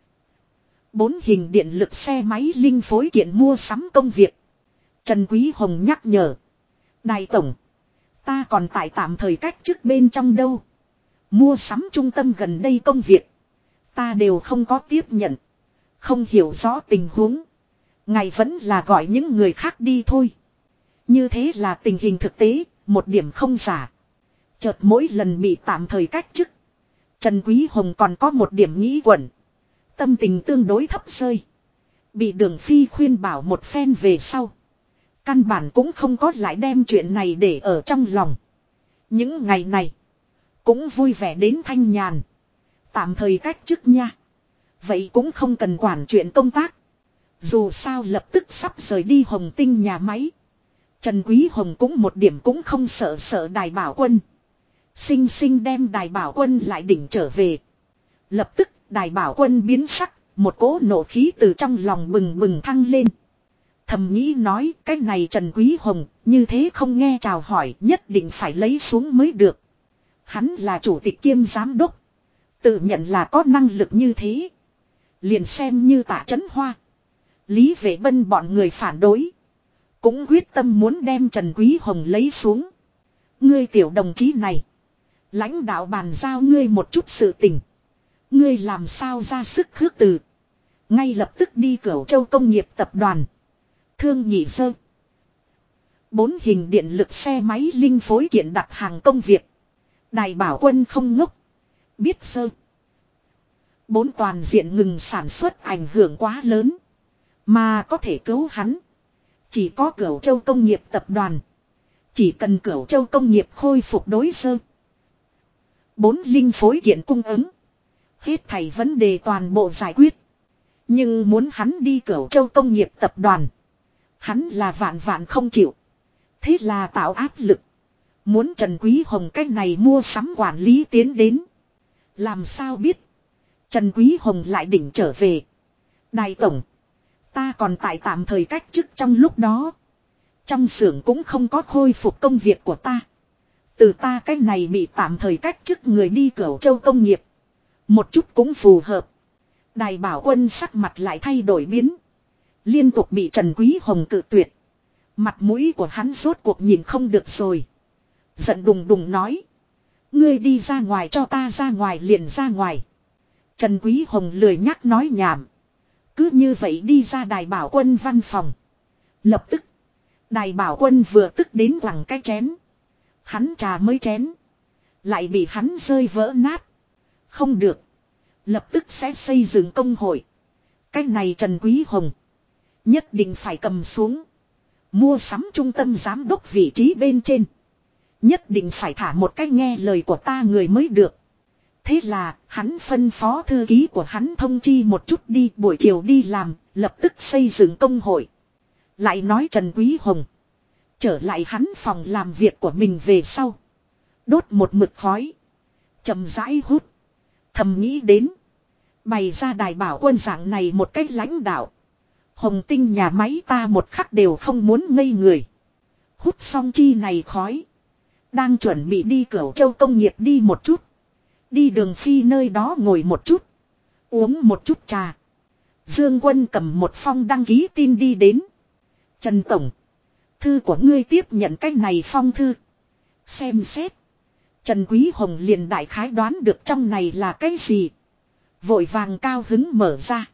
4 hình điện lực xe máy linh phối kiện mua sắm công việc. Trần Quý Hồng nhắc nhở. Đài tổng. Ta còn tại tạm thời cách trước bên trong đâu. Mua sắm trung tâm gần đây công việc. Ta đều không có tiếp nhận. Không hiểu rõ tình huống. Ngài vẫn là gọi những người khác đi thôi. Như thế là tình hình thực tế, một điểm không giả. Chợt mỗi lần bị tạm thời cách chức. Trần Quý Hồng còn có một điểm nghĩ quẩn. Tâm tình tương đối thấp rơi. Bị Đường Phi khuyên bảo một phen về sau. Căn bản cũng không có lại đem chuyện này để ở trong lòng. Những ngày này. Cũng vui vẻ đến thanh nhàn. Tạm thời cách chức nha. Vậy cũng không cần quản chuyện công tác. Dù sao lập tức sắp rời đi Hồng Tinh nhà máy. Trần Quý Hồng cũng một điểm cũng không sợ Đài Bảo Quân. Sinh sinh đem Đài Bảo Quân lại đỉnh trở về. Lập tức Đài Bảo Quân biến sắc. Một cỗ nộ khí từ trong lòng bừng bừng thăng lên. Thầm nghĩ nói cái này Trần Quý Hồng như thế không nghe chào hỏi nhất định phải lấy xuống mới được. Hắn là chủ tịch kiêm giám đốc. Tự nhận là có năng lực như thế. Liền xem như Tạ Chấn Hoa. Lý Vệ Bân bọn người phản đối. Cũng quyết tâm muốn đem Trần Quý Hồng lấy xuống. Ngươi tiểu đồng chí này. Lãnh đạo bàn giao ngươi một chút sự tình. Ngươi làm sao ra sức khước từ. Ngay lập tức đi Cửu Châu Công nghiệp tập đoàn. Thương nhị sơ. 4 hình điện lực xe máy linh phối kiện đặt hàng công việc. Đài Bảo Quân không ngốc. Biết sơ. 4 toàn diện ngừng sản xuất ảnh hưởng quá lớn. Mà có thể cứu hắn. Chỉ có Cửu Châu Công nghiệp tập đoàn. Chỉ cần Cửu Châu Công nghiệp khôi phục đối sơ. 4 linh phối kiện cung ứng. Hết thảy vấn đề toàn bộ giải quyết. Nhưng muốn hắn đi Cửu Châu Công nghiệp tập đoàn. Hắn là vạn vạn không chịu. Thế là tạo áp lực. Muốn Trần Quý Hồng cách này mua sắm quản lý tiến đến. Làm sao biết. Trần Quý Hồng lại đỉnh trở về. Đài tổng. Ta còn tại tạm thời cách chức trong lúc đó. Trong xưởng cũng không có khôi phục công việc của ta. Từ ta cách này bị tạm thời cách chức người đi Cửu Châu Công nghiệp. Một chút cũng phù hợp. Đài Bảo Quân sắc mặt lại thay đổi biến. Liên tục bị Trần Quý Hồng cự tuyệt. Mặt mũi của hắn rốt cuộc nhìn không được rồi. Giận đùng đùng nói. Ngươi đi ra ngoài cho ta ra ngoài liền ra ngoài. Trần Quý Hồng lười nhắc nói nhảm. Cứ như vậy đi ra Đài Bảo Quân văn phòng. Lập tức. Đài Bảo Quân vừa tức đến quẳng cái chén. Hắn trà mới chén. Lại bị hắn rơi vỡ nát. Không được. Lập tức sẽ xây dựng công hội. Cái này Trần Quý Hồng. Nhất định phải cầm xuống. Mua sắm trung tâm giám đốc vị trí bên trên. Nhất định phải thả một cái nghe lời của ta người mới được. Thế là hắn phân phó thư ký của hắn thông chi một chút đi buổi chiều đi làm. Lập tức xây dựng công hội. Lại nói Trần Quý Hồng. Trở lại hắn phòng làm việc của mình về sau. Đốt một mực khói. Chậm rãi hút. Thầm nghĩ đến. Bày ra Đài Bảo Quân dạng này một cách lãnh đạo. Hồng Tinh nhà máy ta một khắc đều không muốn ngây người. Hút xong chi này khói. Đang chuẩn bị đi Cửu Châu công nghiệp đi một chút. Đi Đường Phi nơi đó ngồi một chút. Uống một chút trà. Dương Quân cầm một phong đăng ký tin đi đến. Trần Tổng. Thư của ngươi tiếp nhận cái này phong thư. Xem xét. Trần Quý Hồng liền đại khái đoán được trong này là cái gì. Vội vàng cao hứng mở ra.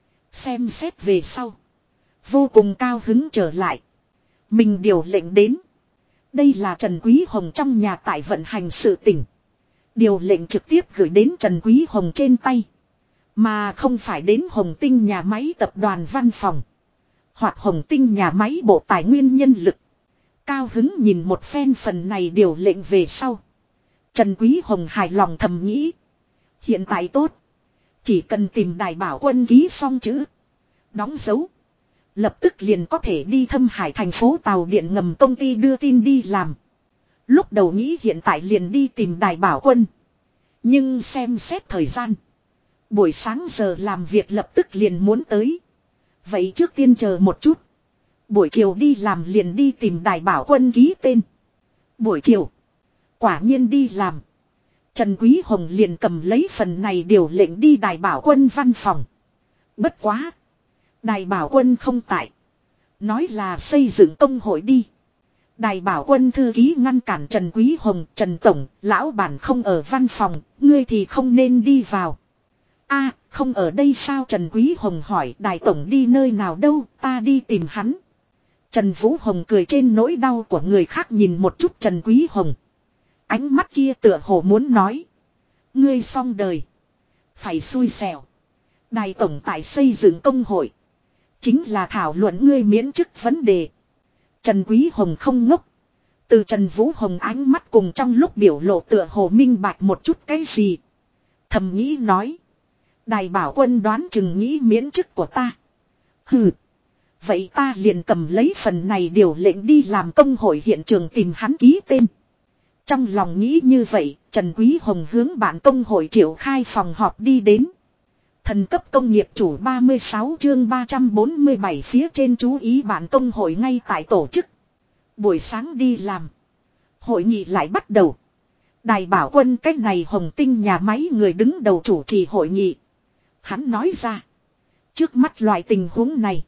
Xem xét về sau. Vô cùng cao hứng trở lại. Mình điều lệnh đến. Đây là Trần Quý Hồng trong nhà tại vận hành sự tỉnh. Điều lệnh trực tiếp gửi đến Trần Quý Hồng trên tay. Mà không phải đến Hồng Tinh nhà máy tập đoàn văn phòng. Hoặc Hồng Tinh nhà máy bộ tài nguyên nhân lực. Cao hứng nhìn một phen phần này điều lệnh về sau. Trần Quý Hồng hài lòng thầm nghĩ. Hiện tại tốt. Chỉ cần tìm Đài Bảo Quân ký xong chữ. Đóng dấu. Lập tức liền có thể đi Thâm Hải thành phố tàu điện ngầm công ty đưa tin đi làm. Lúc đầu nghĩ hiện tại liền đi tìm Đài Bảo Quân. Nhưng xem xét thời gian. Buổi sáng giờ làm việc lập tức liền muốn tới. Vậy trước tiên chờ một chút. Buổi chiều đi làm liền đi tìm Đài Bảo Quân ký tên. Buổi chiều. Quả nhiên đi làm. Trần Quý Hồng liền cầm lấy phần này điều lệnh đi Đài Bảo Quân văn phòng. Bất quá. Đài Bảo Quân không tại. Nói là xây dựng công hội đi. Đài Bảo Quân thư ký ngăn cản Trần Quý Hồng. Trần Tổng, lão bản không ở văn phòng. Ngươi thì không nên đi vào. A, không ở đây sao? Trần Quý Hồng hỏi. Đài Tổng đi nơi nào đâu, ta đi tìm hắn. Trần Vũ Hồng cười trên nỗi đau của người khác nhìn một chút Trần Quý Hồng. Ánh mắt kia tựa hồ muốn nói. Ngươi xong đời. Phải xui xẻo. Đài Tổng tại xây dựng công hội. Chính là thảo luận ngươi miễn chức vấn đề. Trần Quý Hồng không ngốc. Từ Trần Vũ Hồng ánh mắt cùng trong lúc biểu lộ tựa hồ minh bạch một chút cái gì. Thầm nghĩ nói. Đài Bảo Quân đoán chừng nghĩ miễn chức của ta. Hừ. Vậy ta liền cầm lấy phần này điều lệnh đi làm công hội hiện trường tìm hắn ký tên. Trong lòng nghĩ như vậy, Trần Quý Hồng hướng bạn công hội triệu khai phòng họp đi đến. Thần cấp công nghiệp chủ 36 chương 347 phía trên chú ý bạn công hội ngay tại tổ chức. Buổi sáng đi làm. Hội nghị lại bắt đầu. Đài Bảo Quân cách này Hồng Tinh nhà máy người đứng đầu chủ trì hội nghị. Hắn nói ra. Trước mắt loại tình huống này.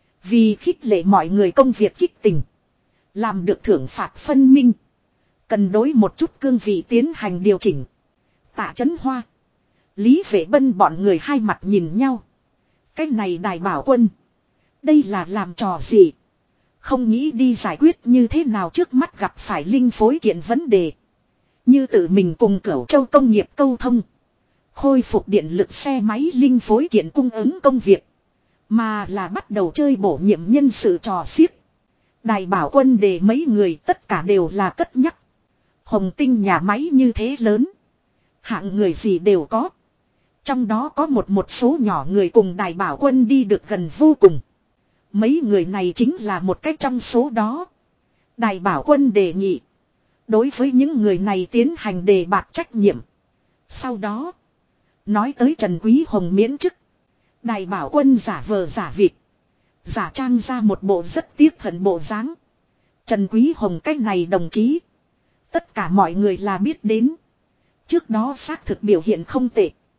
Vì khích lệ mọi người công việc kích tình. Làm được thưởng phạt phân minh. Cần đối một chút cương vị tiến hành điều chỉnh. Tạ Chấn Hoa. Lý Vệ Bân bọn người hai mặt nhìn nhau. Cái này Đài Bảo Quân. Đây là làm trò gì? Không nghĩ đi giải quyết như thế nào trước mắt gặp phải linh phối kiện vấn đề. Như tự mình cùng Cửu Châu công nghiệp câu thông. Khôi phục điện lực xe máy linh phối kiện cung ứng công việc. Mà là bắt đầu chơi bổ nhiệm nhân sự trò xiếc. Đài Bảo Quân để mấy người tất cả đều là cất nhắc. Hồng Tinh nhà máy như thế lớn. Hạng người gì đều có. Trong đó có một số nhỏ người cùng Đài Bảo Quân đi được gần vô cùng. Mấy người này chính là một cách trong số đó. Đài Bảo Quân đề nghị. Đối với những người này tiến hành đề bạt trách nhiệm. Sau đó. Nói tới Trần Quý Hồng miễn chức. Đài Bảo Quân giả vờ giả vịt. Giả trang ra một bộ rất tiếc hận bộ dáng. Trần Quý Hồng cách này đồng chí. Tất cả mọi người là biết đến. Trước đó xác thực biểu hiện không tệ.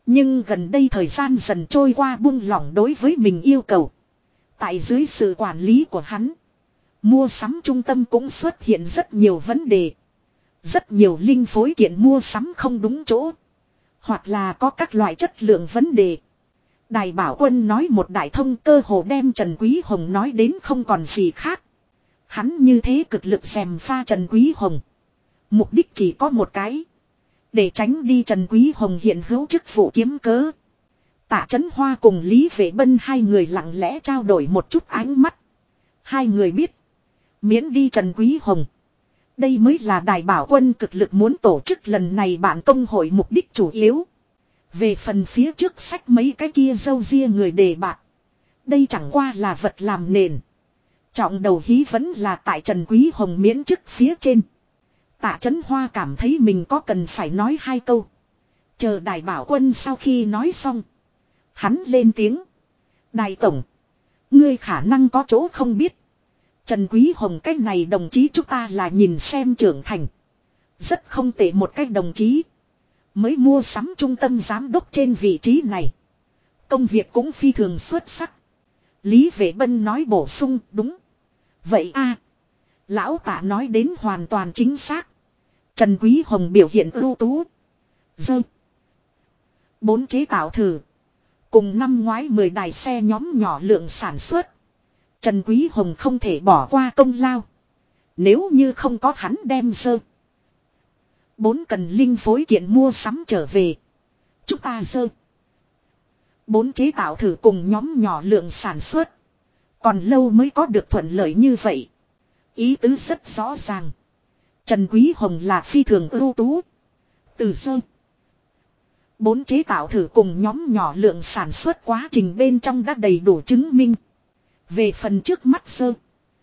Nhưng gần đây thời gian dần trôi qua buông lỏng đối với mình yêu cầu. Tại dưới sự quản lý của hắn, mua sắm trung tâm cũng xuất hiện rất nhiều vấn đề. Rất nhiều linh phối kiện mua sắm không đúng chỗ. Hoặc là có các loại chất lượng vấn đề. Đài Bảo Quân nói một đại thông cơ hồ đem Trần Quý Hồng nói đến không còn gì khác. Hắn như thế cực lực gièm pha Trần Quý Hồng. Mục đích chỉ có một cái. Để tránh đi Trần Quý Hồng hiện hữu chức vụ kiếm cớ. Tạ Chấn Hoa cùng Lý Vệ Bân hai người lặng lẽ trao đổi một chút ánh mắt. Hai người biết. Miễn đi Trần Quý Hồng. Đây mới là Đài Bảo Quân cực lực muốn tổ chức lần này bạn công hội mục đích chủ yếu. Về phần phía trước sách mấy cái kia râu ria người đề bạc. Đây chẳng qua là vật làm nền. Trọng đầu hí vẫn là tại Trần Quý Hồng miễn chức phía trên. Tạ Chấn Hoa cảm thấy mình có cần phải nói hai câu. Chờ Đài Bảo Quân sau khi nói xong. Hắn lên tiếng. Đài Tổng. Ngươi khả năng có chỗ không biết. Trần Quý Hồng cách này đồng chí chúng ta là nhìn xem trưởng thành. Rất không tệ một cách đồng chí. Mới mua sắm trung tâm giám đốc trên vị trí này. Công việc cũng phi thường xuất sắc. Lý Vệ Bân nói bổ sung đúng. Vậy a, lão Tạ nói đến hoàn toàn chính xác. Trần Quý Hồng biểu hiện ưu tú. Dơ. 4 chế tạo thử. Cùng năm ngoái 10 đài xe nhóm nhỏ lượng sản xuất. Trần Quý Hồng không thể bỏ qua công lao. Nếu như không có hắn đem dơ. 4 cần linh phối kiện mua sắm trở về. Chúng ta dơ. 4 chế tạo thử cùng nhóm nhỏ lượng sản xuất. Còn lâu mới có được thuận lợi như vậy. Ý tứ rất rõ ràng. Trần Quý Hồng là phi thường ưu tú. Từ dơ. 4 chế tạo thử cùng nhóm nhỏ lượng sản xuất quá trình bên trong đã đầy đủ chứng minh. Về phần trước mắt dơ.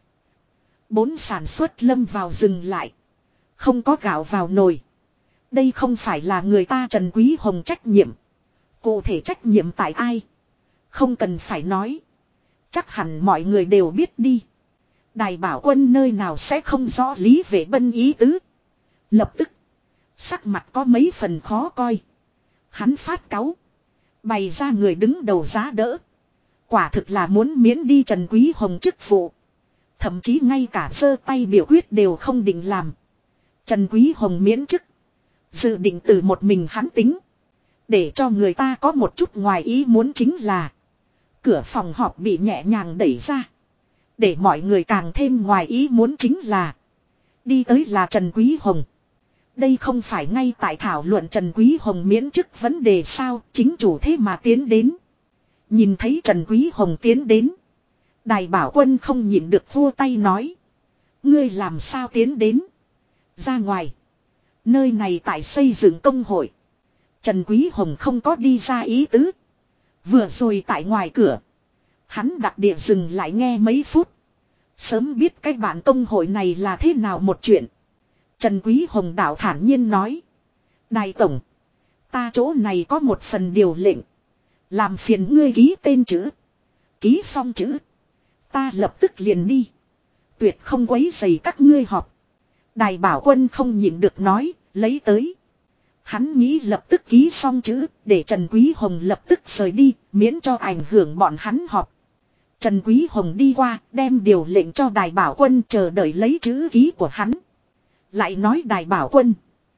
4 sản xuất lâm vào dừng lại. Không có gạo vào nồi. Đây không phải là người ta Trần Quý Hồng trách nhiệm. Cụ thể trách nhiệm tại ai? Không cần phải nói. Chắc hẳn mọi người đều biết đi. Đài Bảo Quân nơi nào sẽ không rõ Lý Vệ Bân ý tứ. Lập tức. Sắc mặt có mấy phần khó coi. Hắn phát cáu. Bày ra người đứng đầu giá đỡ. Quả thực là muốn miễn đi Trần Quý Hồng chức vụ. Thậm chí ngay cả giơ tay biểu quyết đều không định làm. Trần Quý Hồng miễn chức. Dự định từ một mình hắn tính. Để cho người ta có một chút ngoài ý muốn chính là. Cửa phòng họp bị nhẹ nhàng đẩy ra. Để mọi người càng thêm ngoài ý muốn chính là. Đi tới là Trần Quý Hồng. Đây không phải ngay tại thảo luận Trần Quý Hồng miễn chức vấn đề sao. Chính chủ thế mà tiến đến. Nhìn thấy Trần Quý Hồng tiến đến. Đài Bảo Quân không nhịn được vua tay nói. Ngươi làm sao tiến đến. Ra ngoài. Nơi này tại xây dựng công hội. Trần Quý Hồng không có đi ra ý tứ. Vừa rồi tại ngoài cửa. Hắn đặc địa dừng lại nghe mấy phút. Sớm biết cái bản công hội này là thế nào một chuyện. Trần Quý Hồng đạo thản nhiên nói. Đài Tổng. Ta chỗ này có một phần điều lệnh. Làm phiền ngươi ký tên chữ. Ký xong chữ. Ta lập tức liền đi. Tuyệt không quấy rầy các ngươi họp. Đài Bảo Quân không nhịn được nói. Lấy tới. Hắn nghĩ lập tức ký xong chữ. Để Trần Quý Hồng lập tức rời đi. Miễn cho ảnh hưởng bọn hắn họp. Trần Quý Hồng đi qua. Đem điều lệnh cho Đài Bảo Quân chờ đợi lấy chữ ký của hắn. Lại nói Đài Bảo Quân.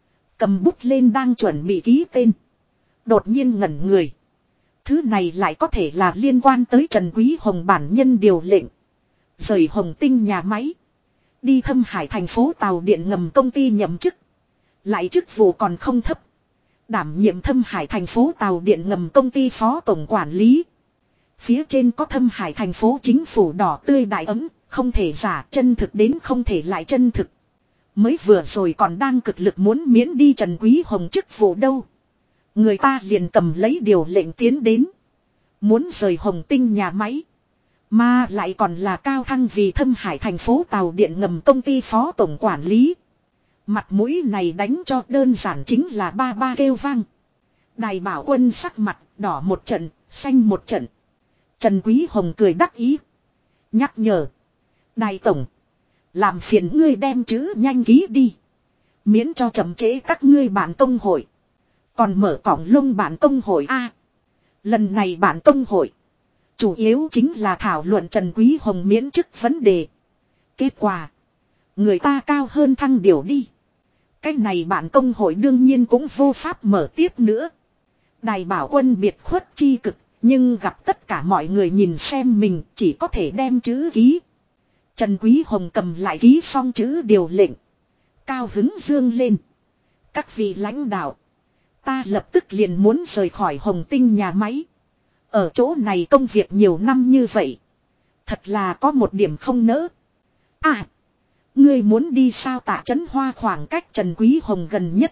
Cầm bút lên đang chuẩn bị ký tên. Đột nhiên ngẩn người. Thứ này lại có thể là liên quan tới Trần Quý Hồng bản nhân điều lệnh. Rời Hồng Tinh nhà máy. Đi Thâm Hải thành phố tàu điện ngầm công ty nhậm chức. Lại chức vụ còn không thấp. Đảm nhiệm Thâm Hải thành phố tàu điện ngầm công ty phó tổng quản lý. Phía trên có Thâm Hải thành phố chính phủ đỏ tươi đại ấm. Không thể giả chân thực đến không thể lại chân thực. Mới vừa rồi còn đang cực lực muốn miễn đi Trần Quý Hồng chức vụ đâu. Người ta liền cầm lấy điều lệnh tiến đến. Muốn rời Hồng Tinh nhà máy. Mà lại còn là cao thăng vì Thâm Hải thành phố tàu điện ngầm công ty phó tổng quản lý. Mặt mũi này đánh cho đơn giản chính là ba ba kêu vang. Đài Bảo Quân sắc mặt đỏ một trận, xanh một trận. Trần Quý Hồng cười đắc ý. Nhắc nhở. Đài Tổng. Làm phiền ngươi đem chữ nhanh ký đi. Miễn cho chậm trễ các ngươi bạn công hội. Còn mở cổng lông bản công hội A. Lần này bản công hội. Chủ yếu chính là thảo luận Trần Quý Hồng miễn chức vấn đề. Kết quả. Người ta cao hơn thăng điều đi. Cái này bản công hội đương nhiên cũng vô pháp mở tiếp nữa. Đài bảo quân biệt khuất chi cực. Nhưng gặp tất cả mọi người nhìn xem mình chỉ có thể đem chữ ký. Trần Quý Hồng cầm lại ký xong chữ điều lệnh. Cao hứng dương lên. Các vị lãnh đạo. Ta lập tức liền muốn rời khỏi Hồng Tinh nhà máy. Ở chỗ này công việc nhiều năm như vậy. Thật là có một điểm không nỡ. À. Ngươi muốn đi sao Tạ Chấn Hoa khoảng cách Trần Quý Hồng gần nhất.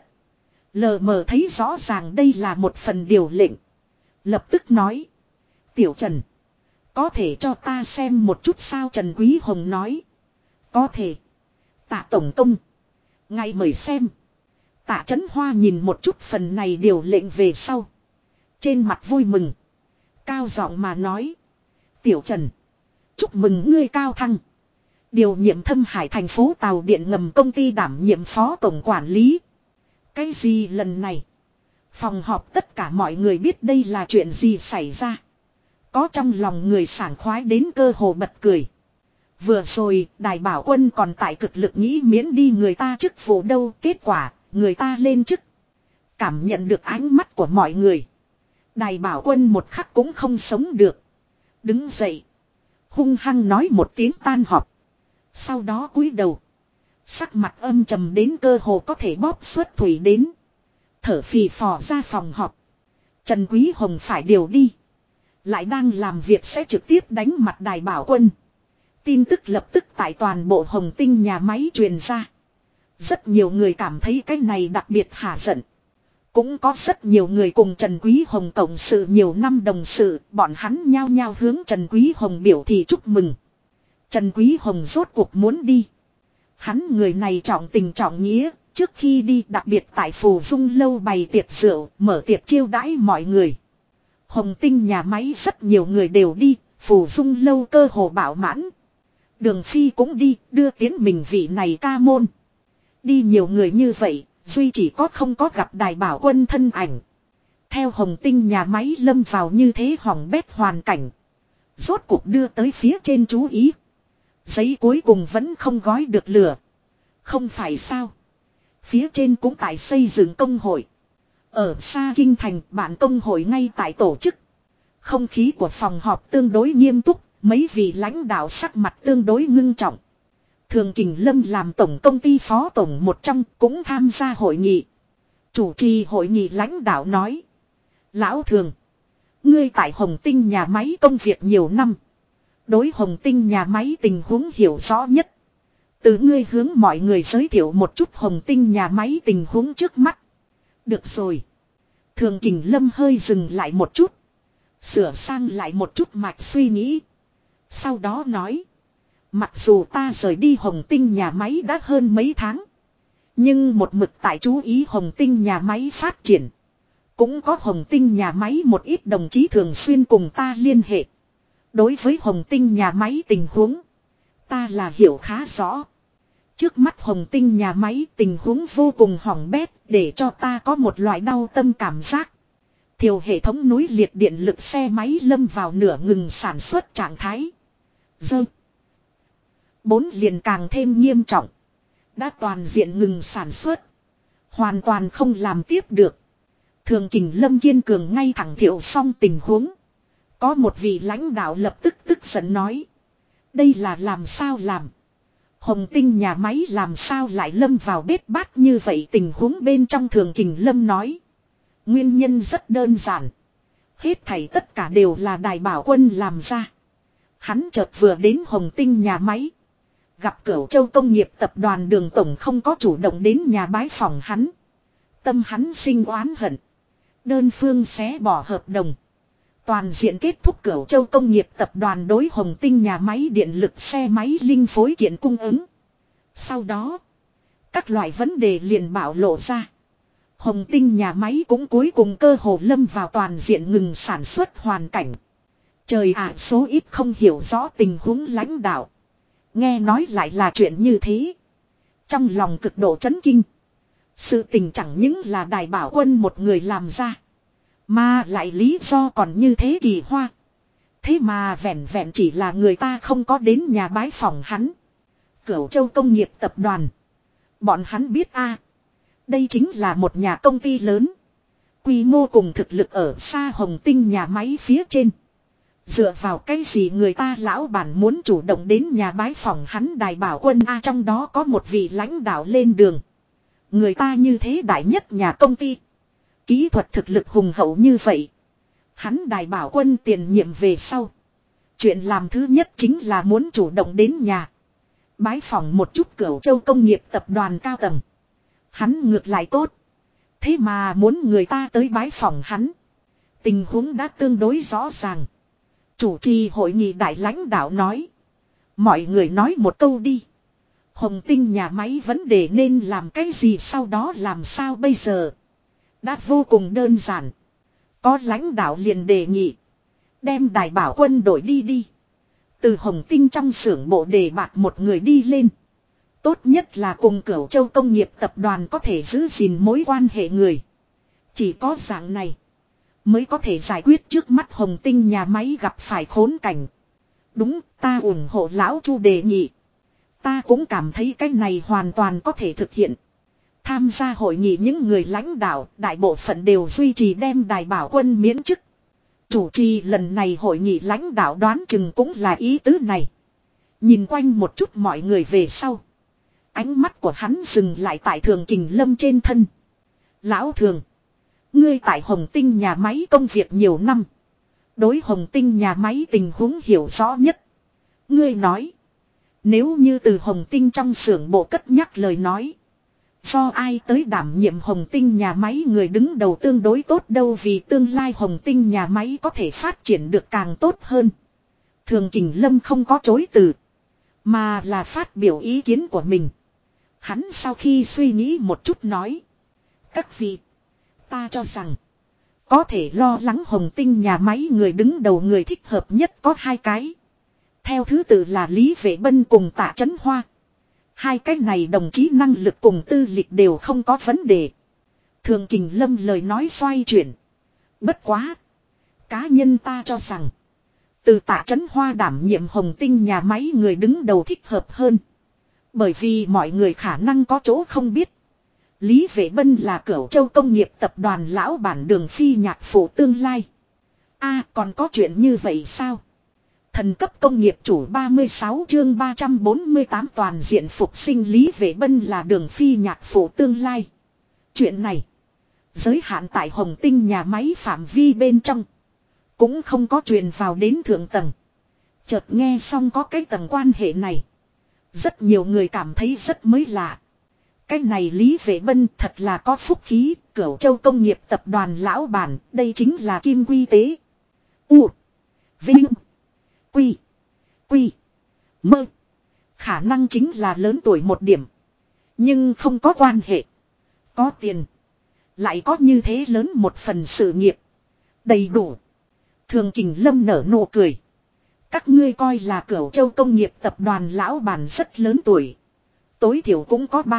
Lờ mờ thấy rõ ràng đây là một phần điều lệnh. Lập tức nói. Tiểu Trần. Có thể cho ta xem một chút sao Trần Quý Hồng nói. Có thể. Tạ Tổng Công. Ngay mời xem. Tạ Chấn Hoa nhìn một chút phần này điều lệnh về sau. Trên mặt vui mừng. Cao giọng mà nói. Tiểu Trần. Chúc mừng ngươi cao thăng. Điều nhiệm Thâm Hải thành phố tàu điện ngầm công ty đảm nhiệm phó tổng quản lý. Cái gì lần này? Phòng họp tất cả mọi người biết đây là chuyện gì xảy ra. Có trong lòng người sảng khoái đến cơ hồ bật cười. Vừa rồi đài bảo quân còn tại cực lực nghĩ miễn đi người ta chức vụ đâu. Kết quả người ta lên chức. Cảm nhận được ánh mắt của mọi người. Đài bảo quân một khắc cũng không sống được. Đứng dậy. Hung hăng nói một tiếng tan họp. Sau đó cúi đầu. Sắc mặt âm trầm đến cơ hồ có thể bóp xuất thủy đến. Thở phì phò ra phòng họp. Trần Quý Hồng phải điều đi. Lại đang làm việc sẽ trực tiếp đánh mặt đài bảo quân. Tin tức lập tức tại toàn bộ Hồng Tinh nhà máy truyền ra. Rất nhiều người cảm thấy cái này đặc biệt hả giận. Cũng có rất nhiều người cùng Trần Quý Hồng cộng sự nhiều năm đồng sự. Bọn hắn nhao nhao hướng Trần Quý Hồng biểu thị chúc mừng. Trần Quý Hồng rốt cuộc muốn đi. Hắn người này trọng tình trọng nghĩa. Trước khi đi đặc biệt tại Phù Dung lâu bày tiệc rượu. Mở tiệc chiêu đãi mọi người. Hồng Tinh nhà máy rất nhiều người đều đi. Phù Dung lâu cơ hồ bạo mãn. Đường Phi cũng đi đưa tiến mình vị này ca môn. Đi nhiều người như vậy. Duy chỉ có không có gặp đài bảo quân thân ảnh. Theo Hồng Tinh nhà máy lâm vào như thế hỏng bét hoàn cảnh. Rốt cuộc đưa tới phía trên chú ý. Giấy cuối cùng vẫn không gói được lửa. Không phải sao. Phía trên cũng tại xây dựng công hội. Ở xa kinh thành bản công hội ngay tại tổ chức. Không khí của phòng họp tương đối nghiêm túc. Mấy vị lãnh đạo sắc mặt tương đối ngưng trọng. Thường Kình Lâm làm tổng công ty phó tổng một trong cũng tham gia hội nghị. Chủ trì hội nghị lãnh đạo nói. Lão Thường. Ngươi tại Hồng Tinh nhà máy công việc nhiều năm. Đối Hồng Tinh nhà máy tình huống hiểu rõ nhất. Từ ngươi hướng mọi người giới thiệu một chút Hồng Tinh nhà máy tình huống trước mắt. Được rồi. Thường Kình Lâm hơi dừng lại một chút. Sửa sang lại một chút mạch suy nghĩ. Sau đó nói. Mặc dù ta rời đi Hồng Tinh nhà máy đã hơn mấy tháng. Nhưng một mực tại chú ý Hồng Tinh nhà máy phát triển. Cũng có Hồng Tinh nhà máy một ít đồng chí thường xuyên cùng ta liên hệ. Đối với Hồng Tinh nhà máy tình huống. Ta là hiểu khá rõ. Trước mắt Hồng Tinh nhà máy tình huống vô cùng hỏng bét. Để cho ta có một loại đau tâm cảm giác. Thiều hệ thống núi liệt điện lực xe máy lâm vào nửa ngừng sản xuất trạng thái. Dơ. 4 liền càng thêm nghiêm trọng. Đã toàn diện ngừng sản xuất. Hoàn toàn không làm tiếp được. Thường Kình Lâm kiên cường ngay thẳng thiệu xong tình huống. Có một vị lãnh đạo lập tức tức giận nói. Đây là làm sao làm. Hồng Tinh nhà máy làm sao lại lâm vào bết bát như vậy tình huống bên trong Thường Kình Lâm nói. Nguyên nhân rất đơn giản. Hết thảy tất cả đều là đài bảo quân làm ra. Hắn chợt vừa đến Hồng Tinh nhà máy. Gặp Cửu Châu công nghiệp tập đoàn Đường tổng không có chủ động đến nhà bái phòng hắn. Tâm hắn sinh oán hận. Đơn phương xé bỏ hợp đồng. Toàn diện kết thúc Cửu Châu công nghiệp tập đoàn đối Hồng Tinh nhà máy điện lực xe máy linh phối kiện cung ứng. Sau đó, các loại vấn đề liền bạo lộ ra. Hồng Tinh nhà máy cũng cuối cùng cơ hồ lâm vào toàn diện ngừng sản xuất hoàn cảnh. Trời ạ, số ít không hiểu rõ tình huống lãnh đạo. Nghe nói lại là chuyện như thế. Trong lòng cực độ chấn kinh. Sự tình chẳng những là Đài Bảo Quân một người làm ra. Mà lại lý do còn như thế kỳ hoa. Thế mà vẹn vẹn chỉ là người ta không có đến nhà bái phỏng hắn. Cửu Châu Công nghiệp tập đoàn. Bọn hắn biết a, đây chính là một nhà công ty lớn. Quy mô cùng thực lực ở xa Hồng Tinh nhà máy phía trên. Dựa vào cái gì người ta lão bản muốn chủ động đến nhà bái phỏng hắn Đài Bảo Quân a, trong đó có một vị lãnh đạo lên đường. Người ta như thế đại nhất nhà công ty. Kỹ thuật thực lực hùng hậu như vậy. Hắn Đài Bảo Quân tiền nhiệm về sau. Chuyện làm thứ nhất chính là muốn chủ động đến nhà. Bái phỏng một chút Cửu Châu Công nghiệp tập đoàn cao tầng. Hắn ngược lại tốt. Thế mà muốn người ta tới bái phỏng hắn. Tình huống đã tương đối rõ ràng. Chủ trì hội nghị đại lãnh đạo nói. Mọi người nói một câu đi. Hồng Tinh nhà máy vấn đề nên làm cái gì sau đó làm sao bây giờ. Đã vô cùng đơn giản. Có lãnh đạo liền đề nghị. Đem Đài Bảo Quân đổi đi. Từ Hồng Tinh trong xưởng bộ đề bạt một người đi lên. Tốt nhất là cùng Cửu Châu Công nghiệp tập đoàn có thể giữ gìn mối quan hệ người. Chỉ có dạng này mới có thể giải quyết trước mắt Hồng Tinh nhà máy gặp phải khốn cảnh. Đúng, ta ủng hộ lão Chu đề nghị. Ta cũng cảm thấy cái này hoàn toàn có thể thực hiện. Tham gia hội nghị những người lãnh đạo, đại bộ phận đều duy trì đem Đài Bảo Quân miễn chức. Chủ trì lần này hội nghị lãnh đạo đoán chừng cũng là ý tứ này. Nhìn quanh một chút mọi người về sau. Ánh mắt của hắn dừng lại tại Thường Kình Lâm trên thân. Lão Thường. Ngươi tại Hồng Tinh nhà máy công việc nhiều năm. Đối Hồng Tinh nhà máy tình huống hiểu rõ nhất. Ngươi nói. Nếu như từ Hồng Tinh trong xưởng bộ cất nhắc lời nói. Do ai tới đảm nhiệm Hồng Tinh nhà máy người đứng đầu tương đối tốt đâu, vì tương lai Hồng Tinh nhà máy có thể phát triển được càng tốt hơn. Thường Kình Lâm không có chối từ. Mà là phát biểu ý kiến của mình. Hắn sau khi suy nghĩ một chút nói. Các vị. Ta cho rằng. Có thể lo lắng Hồng Tinh nhà máy người đứng đầu người thích hợp nhất có hai cái. Theo thứ tự là Lý Vệ Bân cùng Tạ Chấn Hoa. Hai cái này đồng chí năng lực cùng tư lịch đều không có vấn đề. Thường Kình Lâm lời nói xoay chuyển. Bất quá. Cá nhân ta cho rằng. Từ Tạ Chấn Hoa đảm nhiệm Hồng Tinh nhà máy người đứng đầu thích hợp hơn. Bởi vì mọi người khả năng có chỗ không biết. Lý Vệ Bân là Cửu Châu Công nghiệp tập đoàn lão bản Đường Phi nhạc phụ tương lai. A, còn có chuyện như vậy sao? Thần cấp công nghiệp chủ 36 chương 348 toàn diện phục sinh Lý Vệ Bân là Đường Phi nhạc phụ tương lai. Chuyện này. Giới hạn tại Hồng Tinh nhà máy phạm vi bên trong. Cũng không có truyền vào đến thượng tầng. Chợt nghe xong có cái tầng quan hệ này. Rất nhiều người cảm thấy rất mới lạ. Cái này Lý Vệ Bân thật là có phúc khí. Cửu Châu Công nghiệp tập đoàn lão bản. Đây chính là kim quy tế. U. Vinh. Quy. Quy. Mơ. Khả năng chính là lớn tuổi một điểm. Nhưng không có quan hệ. Có tiền. Lại có như thế lớn một phần sự nghiệp. Đầy đủ. Thường Kình Lâm nở nụ cười. Các ngươi coi là Cửu Châu Công nghiệp tập đoàn lão bản rất lớn tuổi. Tối thiểu cũng có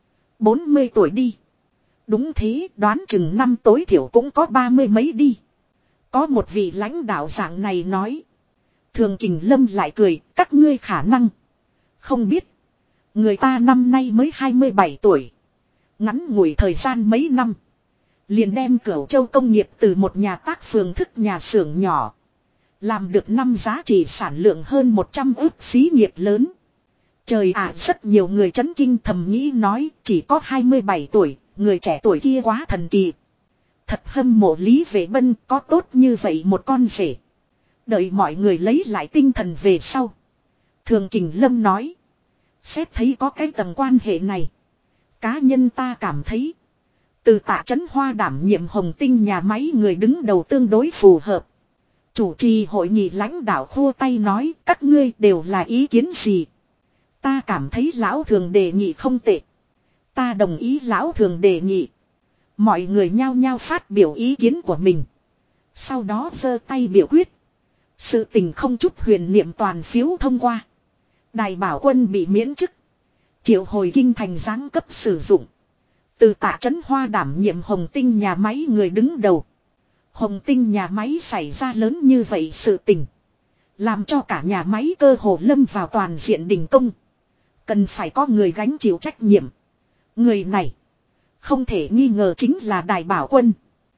40 tuổi đi. Đúng thế, đoán chừng năm tối thiểu cũng có 30 mấy đi. Có một vị lãnh đạo dạng này nói. Thường Kình Lâm lại cười, các ngươi khả năng không biết. Người ta năm nay mới 27 tuổi. Ngắn ngủi thời gian mấy năm. Liền đem Cửu Châu Công nghiệp từ một nhà tác phường thức nhà xưởng nhỏ. Làm được năm giá trị sản lượng hơn 100 ức xí nghiệp lớn. Trời ạ, rất nhiều người chấn kinh thầm nghĩ nói chỉ có 27 tuổi, người trẻ tuổi kia quá thần kỳ. Thật hâm mộ Lý Vệ Bân có tốt như vậy một con rể. Đợi mọi người lấy lại tinh thần về sau. Thường Kình Lâm nói. Xét thấy có cái tầng quan hệ này. Cá nhân ta cảm thấy. Từ Tạ Chấn Hoa đảm nhiệm Hồng Tinh nhà máy người đứng đầu tương đối phù hợp. Chủ trì hội nghị lãnh đạo khua tay nói các ngươi đều là ý kiến gì. Ta cảm thấy lão Thường đề nghị không tệ. Ta đồng ý lão Thường đề nghị. Mọi người nhao nhao phát biểu ý kiến của mình. Sau đó giơ tay biểu quyết. Sự tình không chút huyền niệm toàn phiếu thông qua. Đài Bảo Quân bị miễn chức. Triệu hồi kinh thành giáng cấp sử dụng. Từ Tạ Chấn Hoa đảm nhiệm Hồng Tinh nhà máy người đứng đầu. Hồng Tinh nhà máy xảy ra lớn như vậy sự tình. Làm cho cả nhà máy cơ hồ lâm vào toàn diện đình công. Cần phải có người gánh chịu trách nhiệm. Người này không thể nghi ngờ chính là Đài Bảo Quân.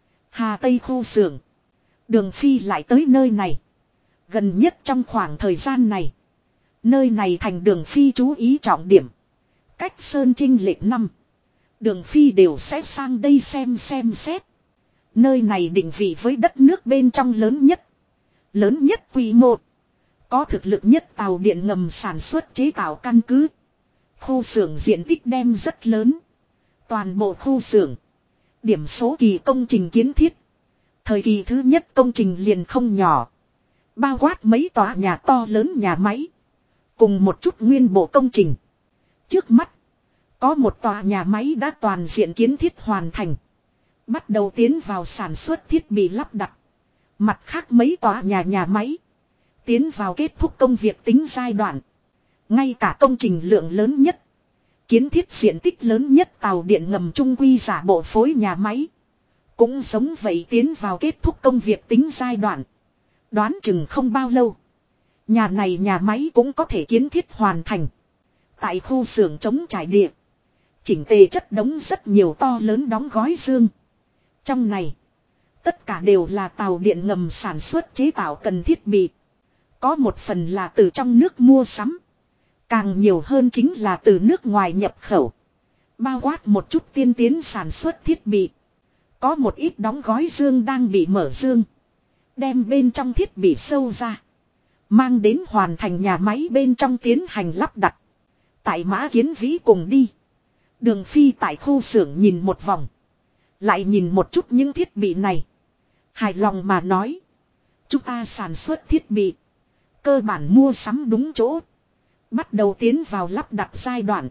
Hà Tây khu xưởng. Đường Phi lại tới nơi này. Gần nhất trong khoảng thời gian này. Nơi này thành Đường Phi chú ý trọng điểm. Cách Sơn Trinh lệch năm. Đường Phi đều sẽ sang đây xem xét. Nơi này định vị với đất nước bên trong lớn nhất. Lớn nhất quy mô. Có thực lực nhất tàu điện ngầm sản xuất chế tạo căn cứ. Khu xưởng diện tích đem rất lớn. Toàn bộ khu xưởng. Điểm số kỳ công trình kiến thiết. Thời kỳ thứ nhất công trình liền không nhỏ. Bao quát mấy tòa nhà to lớn nhà máy. Cùng một chút nguyên bộ công trình. Trước mắt. Có một tòa nhà máy đã toàn diện kiến thiết hoàn thành. Bắt đầu tiến vào sản xuất thiết bị lắp đặt. Mặt khác mấy tòa nhà máy. Tiến vào kết thúc công việc tính giai đoạn. Ngay cả công trình lượng lớn nhất. Kiến thiết diện tích lớn nhất tàu điện ngầm trung quy giả bộ phối nhà máy. Cũng giống vậy tiến vào kết thúc công việc tính giai đoạn. Đoán chừng không bao lâu. Nhà này nhà máy cũng có thể kiến thiết hoàn thành. Tại khu xưởng chống trải địa. Chỉnh tề chất đống rất nhiều to lớn đóng gói dương. Trong này. Tất cả đều là tàu điện ngầm sản xuất chế tạo cần thiết bị. Có một phần là từ trong nước mua sắm. Càng nhiều hơn chính là từ nước ngoài nhập khẩu. Bao quát một chút tiên tiến sản xuất thiết bị. Có một ít đóng gói dương đang bị mở dương. Đem bên trong thiết bị sâu ra. Mang đến hoàn thành nhà máy bên trong tiến hành lắp đặt. Tại Mã Kiến Vĩ cùng đi. Đường Phi tại khu xưởng nhìn một vòng. Lại nhìn một chút những thiết bị này. Hài lòng mà nói. Chúng ta sản xuất thiết bị. Cơ bản mua sắm đúng chỗ. Bắt đầu tiến vào lắp đặt giai đoạn.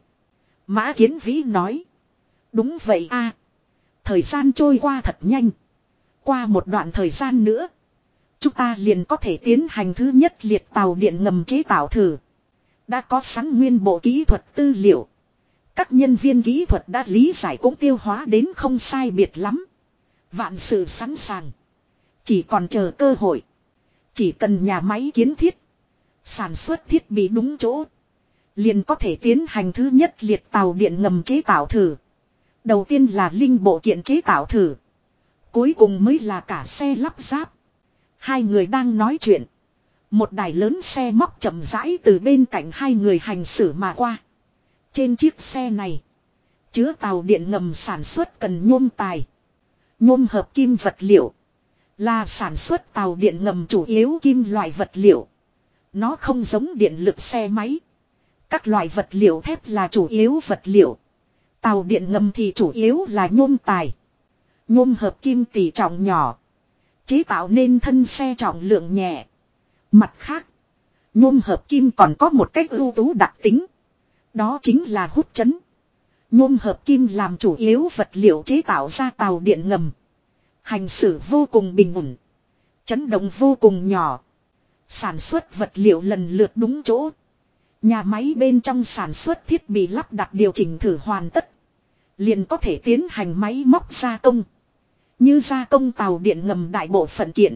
Mã Kiến Vĩ nói. Đúng vậy a. Thời gian trôi qua thật nhanh. Qua một đoạn thời gian nữa. Chúng ta liền có thể tiến hành thứ nhất liệt tàu điện ngầm chế tạo thử. Đã có sẵn nguyên bộ kỹ thuật tư liệu. Các nhân viên kỹ thuật đã lý giải cũng tiêu hóa đến không sai biệt lắm. Vạn sự sẵn sàng. Chỉ còn chờ cơ hội. Chỉ cần nhà máy kiến thiết. Sản xuất thiết bị đúng chỗ. Liền có thể tiến hành thứ nhất liệt tàu điện ngầm chế tạo thử. Đầu tiên là linh bộ kiện chế tạo thử. Cuối cùng mới là cả xe lắp ráp. Hai người đang nói chuyện. Một đài lớn xe móc chậm rãi từ bên cạnh hai người hành xử mà qua. Trên chiếc xe này. Chứa tàu điện ngầm sản xuất cần nhôm tài. Nhôm hợp kim vật liệu. Là sản xuất tàu điện ngầm chủ yếu kim loại vật liệu. Nó không giống điện lực xe máy. Các loại vật liệu thép là chủ yếu vật liệu. Tàu điện ngầm thì chủ yếu là nhôm tài. Nhôm hợp kim tỷ trọng nhỏ. Chế tạo nên thân xe trọng lượng nhẹ. Mặt khác. Nhôm hợp kim còn có một cách ưu tú đặc tính. Đó chính là hút chấn. Nhôm hợp kim làm chủ yếu vật liệu chế tạo ra tàu điện ngầm. Hành xử vô cùng bình ổn. Chấn động vô cùng nhỏ. Sản xuất vật liệu lần lượt đúng chỗ. Nhà máy bên trong sản xuất thiết bị lắp đặt điều chỉnh thử hoàn tất. Liền có thể tiến hành máy móc gia công. Như gia công tàu điện ngầm đại bộ phận kiện.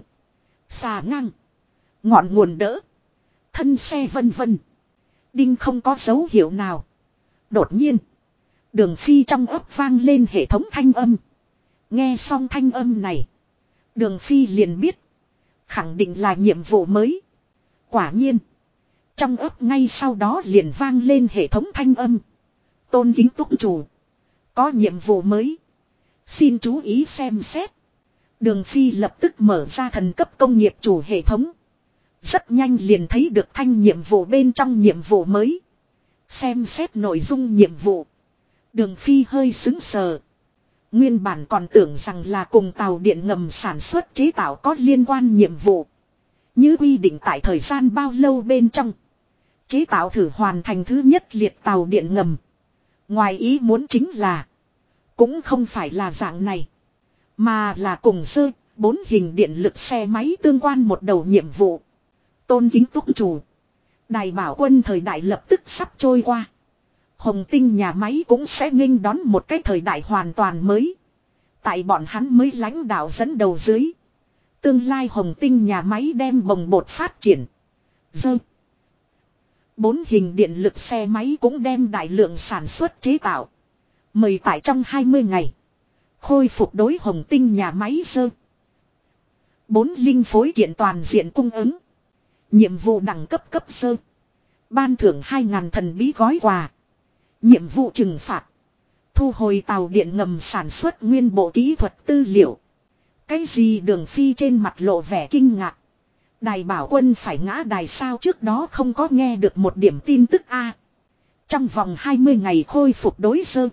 Xà ngang. Ngọn nguồn đỡ. Thân xe vân vân. Đinh không có dấu hiệu nào. Đột nhiên. Đường Phi trong ấp vang lên hệ thống thanh âm. Nghe xong thanh âm này. Đường Phi liền biết. Khẳng định là nhiệm vụ mới. Quả nhiên. Trong ấp ngay sau đó liền vang lên hệ thống thanh âm. Tôn Kính Túc chủ. Có nhiệm vụ mới. Xin chú ý xem xét. Đường Phi lập tức mở ra thần cấp công nghiệp chủ hệ thống. Rất nhanh liền thấy được thanh nhiệm vụ bên trong nhiệm vụ mới. Xem xét nội dung nhiệm vụ. Đường Phi hơi sững sờ. Nguyên bản còn tưởng rằng là cùng tàu điện ngầm sản xuất chế tạo có liên quan nhiệm vụ. Như quy định tại thời gian bao lâu bên trong. Chế tạo thử hoàn thành thứ nhất liệt tàu điện ngầm. Ngoài ý muốn chính là. Cũng không phải là dạng này. Mà là cùng sơ 4 hình điện lực xe máy tương quan một đầu nhiệm vụ. Tôn Kính Túc chủ. Đài Bảo Quân thời đại lập tức sắp trôi qua. Hồng Tinh nhà máy cũng sẽ nghênh đón một cái thời đại hoàn toàn mới. Tại bọn hắn mới lãnh đạo dẫn đầu dưới. Tương lai Hồng Tinh nhà máy đem bồng bột phát triển. Dơ. 4 hình điện lực xe máy cũng đem đại lượng sản xuất chế tạo. Mời tại trong 20 ngày. Khôi phục đối Hồng Tinh nhà máy dơ. 4 linh phối kiện toàn diện cung ứng. Nhiệm vụ đẳng cấp cấp sơ. Ban thưởng 2.000 thần bí gói quà. Nhiệm vụ trừng phạt. Thu hồi tàu điện ngầm sản xuất nguyên bộ kỹ thuật tư liệu. Cái gì Đường Phi trên mặt lộ vẻ kinh ngạc. Đài bảo quân phải ngã đài sao trước đó không có nghe được một điểm tin tức a. Trong vòng 20 ngày khôi phục đối sơ.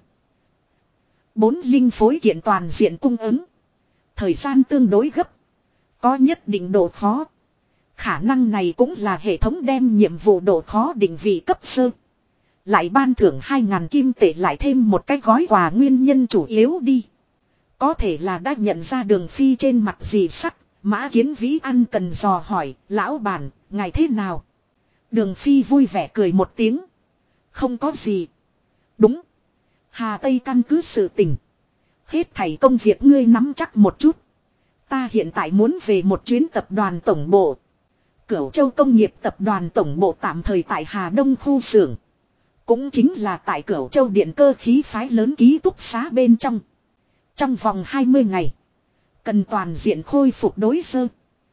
4 linh phối kiện toàn diện cung ứng. Thời gian tương đối gấp. Có nhất định độ khó. Khả năng này cũng là hệ thống đem nhiệm vụ độ khó định vị cấp sơ. Lại ban thưởng 2.000 kim tệ lại thêm một cái gói quà nguyên nhân chủ yếu đi. Có thể là đã nhận ra Đường Phi trên mặt gì sắc. Mã Kiến Vĩ ăn cần dò hỏi, lão bản, ngài thế nào? Đường Phi vui vẻ cười một tiếng. Không có gì. Đúng. Hà Tây căn cứ sự tình. Hết thảy công việc ngươi nắm chắc một chút. Ta hiện tại muốn về một chuyến tập đoàn tổng bộ. Cửu Châu Công nghiệp tập đoàn tổng bộ tạm thời tại Hà Đông khu xưởng. Cũng chính là tại Cửu Châu Điện cơ khí phái lớn ký túc xá bên trong. Trong vòng 20 ngày. Cần toàn diện khôi phục đối sơ.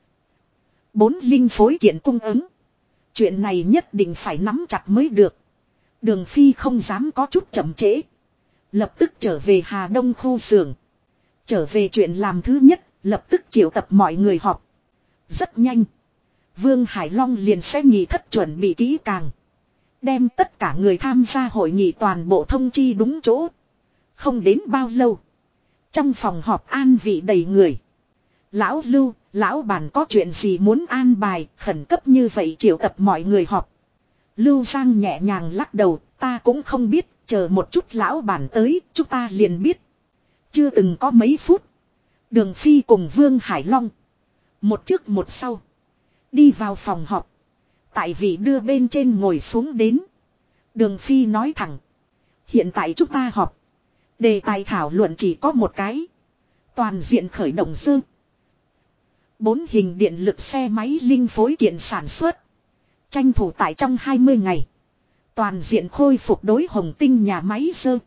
4 linh phối kiện cung ứng. Chuyện này nhất định phải nắm chặt mới được. Đường Phi không dám có chút chậm trễ. Lập tức trở về Hà Đông khu xưởng. Trở về chuyện làm thứ nhất, lập tức triệu tập mọi người họp. Rất nhanh. Vương Hải Long liền sẽ nghị thất chuẩn bị kỹ càng. Đem tất cả người tham gia hội nghị toàn bộ thông chi đúng chỗ. Không đến bao lâu. Trong phòng họp an vị đầy người. Lão Lưu, lão bản có chuyện gì muốn an bài, khẩn cấp như vậy triệu tập mọi người họp. Lưu Giang nhẹ nhàng lắc đầu, ta cũng không biết, chờ một chút lão bản tới, chúng ta liền biết. Chưa từng có mấy phút. Đường Phi cùng Vương Hải Long. Một trước một sau. Đi vào phòng họp. Tại vị đưa bên trên ngồi xuống đến. Đường Phi nói thẳng. Hiện tại chúng ta họp. Đề tài thảo luận chỉ có một cái. Toàn diện khởi động sơ. 4 hình điện lực xe máy linh phối kiện sản xuất. Tranh thủ tại trong 20 ngày. Toàn diện khôi phục đối Hồng Tinh nhà máy sơ.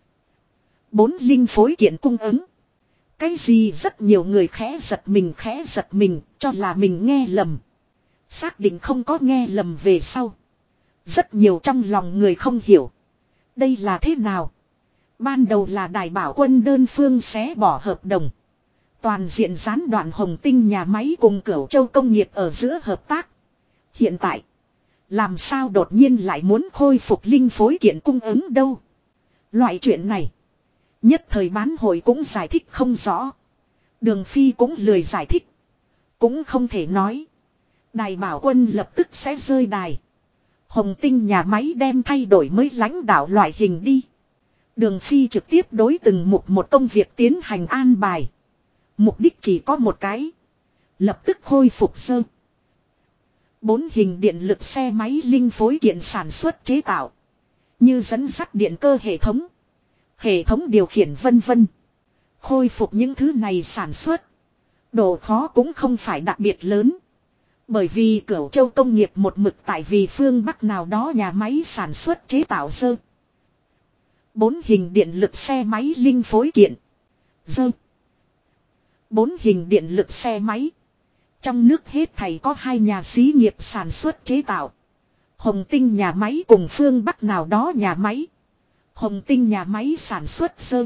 4 linh phối kiện cung ứng. Cái gì rất nhiều người khẽ giật mình cho là mình nghe lầm. Xác định không có nghe lầm về sau. Rất nhiều trong lòng người không hiểu. Đây là thế nào? Ban đầu là Đài Bảo Quân đơn phương xé bỏ hợp đồng. Toàn diện gián đoạn Hồng Tinh nhà máy cùng Cửu Châu Công nghiệp ở giữa hợp tác. Hiện tại. Làm sao đột nhiên lại muốn khôi phục linh phối kiện cung ứng đâu? Loại chuyện này. Nhất thời bán hội cũng giải thích không rõ. Đường Phi cũng lười giải thích. Cũng không thể nói. Đài Bảo Quân lập tức sẽ rơi đài. Hồng Tinh nhà máy đem thay đổi mới lãnh đạo loại hình đi. Đường Phi trực tiếp đối từng mục một công việc tiến hành an bài. Mục đích chỉ có một cái. Lập tức khôi phục sơ. 4 hình điện lực xe máy linh phối kiện sản xuất chế tạo. Như dẫn dắt điện cơ hệ thống. Hệ thống điều khiển vân vân. Khôi phục những thứ này sản xuất. Độ khó cũng không phải đặc biệt lớn. Bởi vì Cửu Châu Công nghiệp một mực tại vì phương Bắc nào đó nhà máy sản xuất chế tạo sơ. 4 hình điện lực xe máy linh phối kiện. Dơ. 4 hình điện lực xe máy. Trong nước hết thảy có 2 nhà xí nghiệp sản xuất chế tạo. Hồng Tinh nhà máy cùng phương Bắc nào đó nhà máy. Hồng Tinh nhà máy sản xuất sơ.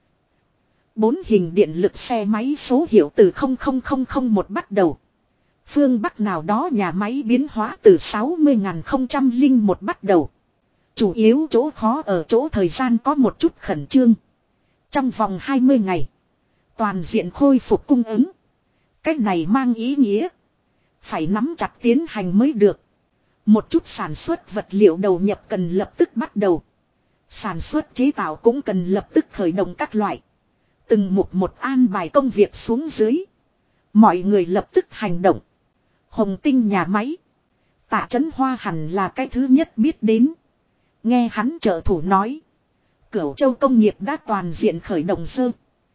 4 hình điện lực xe máy số hiệu từ 00001 bắt đầu. Phương Bắc nào đó nhà máy biến hóa từ 60.001 bắt đầu. Chủ yếu chỗ khó ở chỗ thời gian có một chút khẩn trương. Trong vòng 20 ngày. Toàn diện khôi phục cung ứng. Cách này mang ý nghĩa. Phải nắm chặt tiến hành mới được. Một chút sản xuất vật liệu đầu nhập cần lập tức bắt đầu. Sản xuất chế tạo cũng cần lập tức khởi động các loại. Từng mục một an bài công việc xuống dưới. Mọi người lập tức hành động. Hồng Tinh nhà máy. Tạ Chấn Hoa hẳn là cái thứ nhất biết đến. Nghe hắn trợ thủ nói. Cửu Châu công nghiệp đã toàn diện khởi động sơ.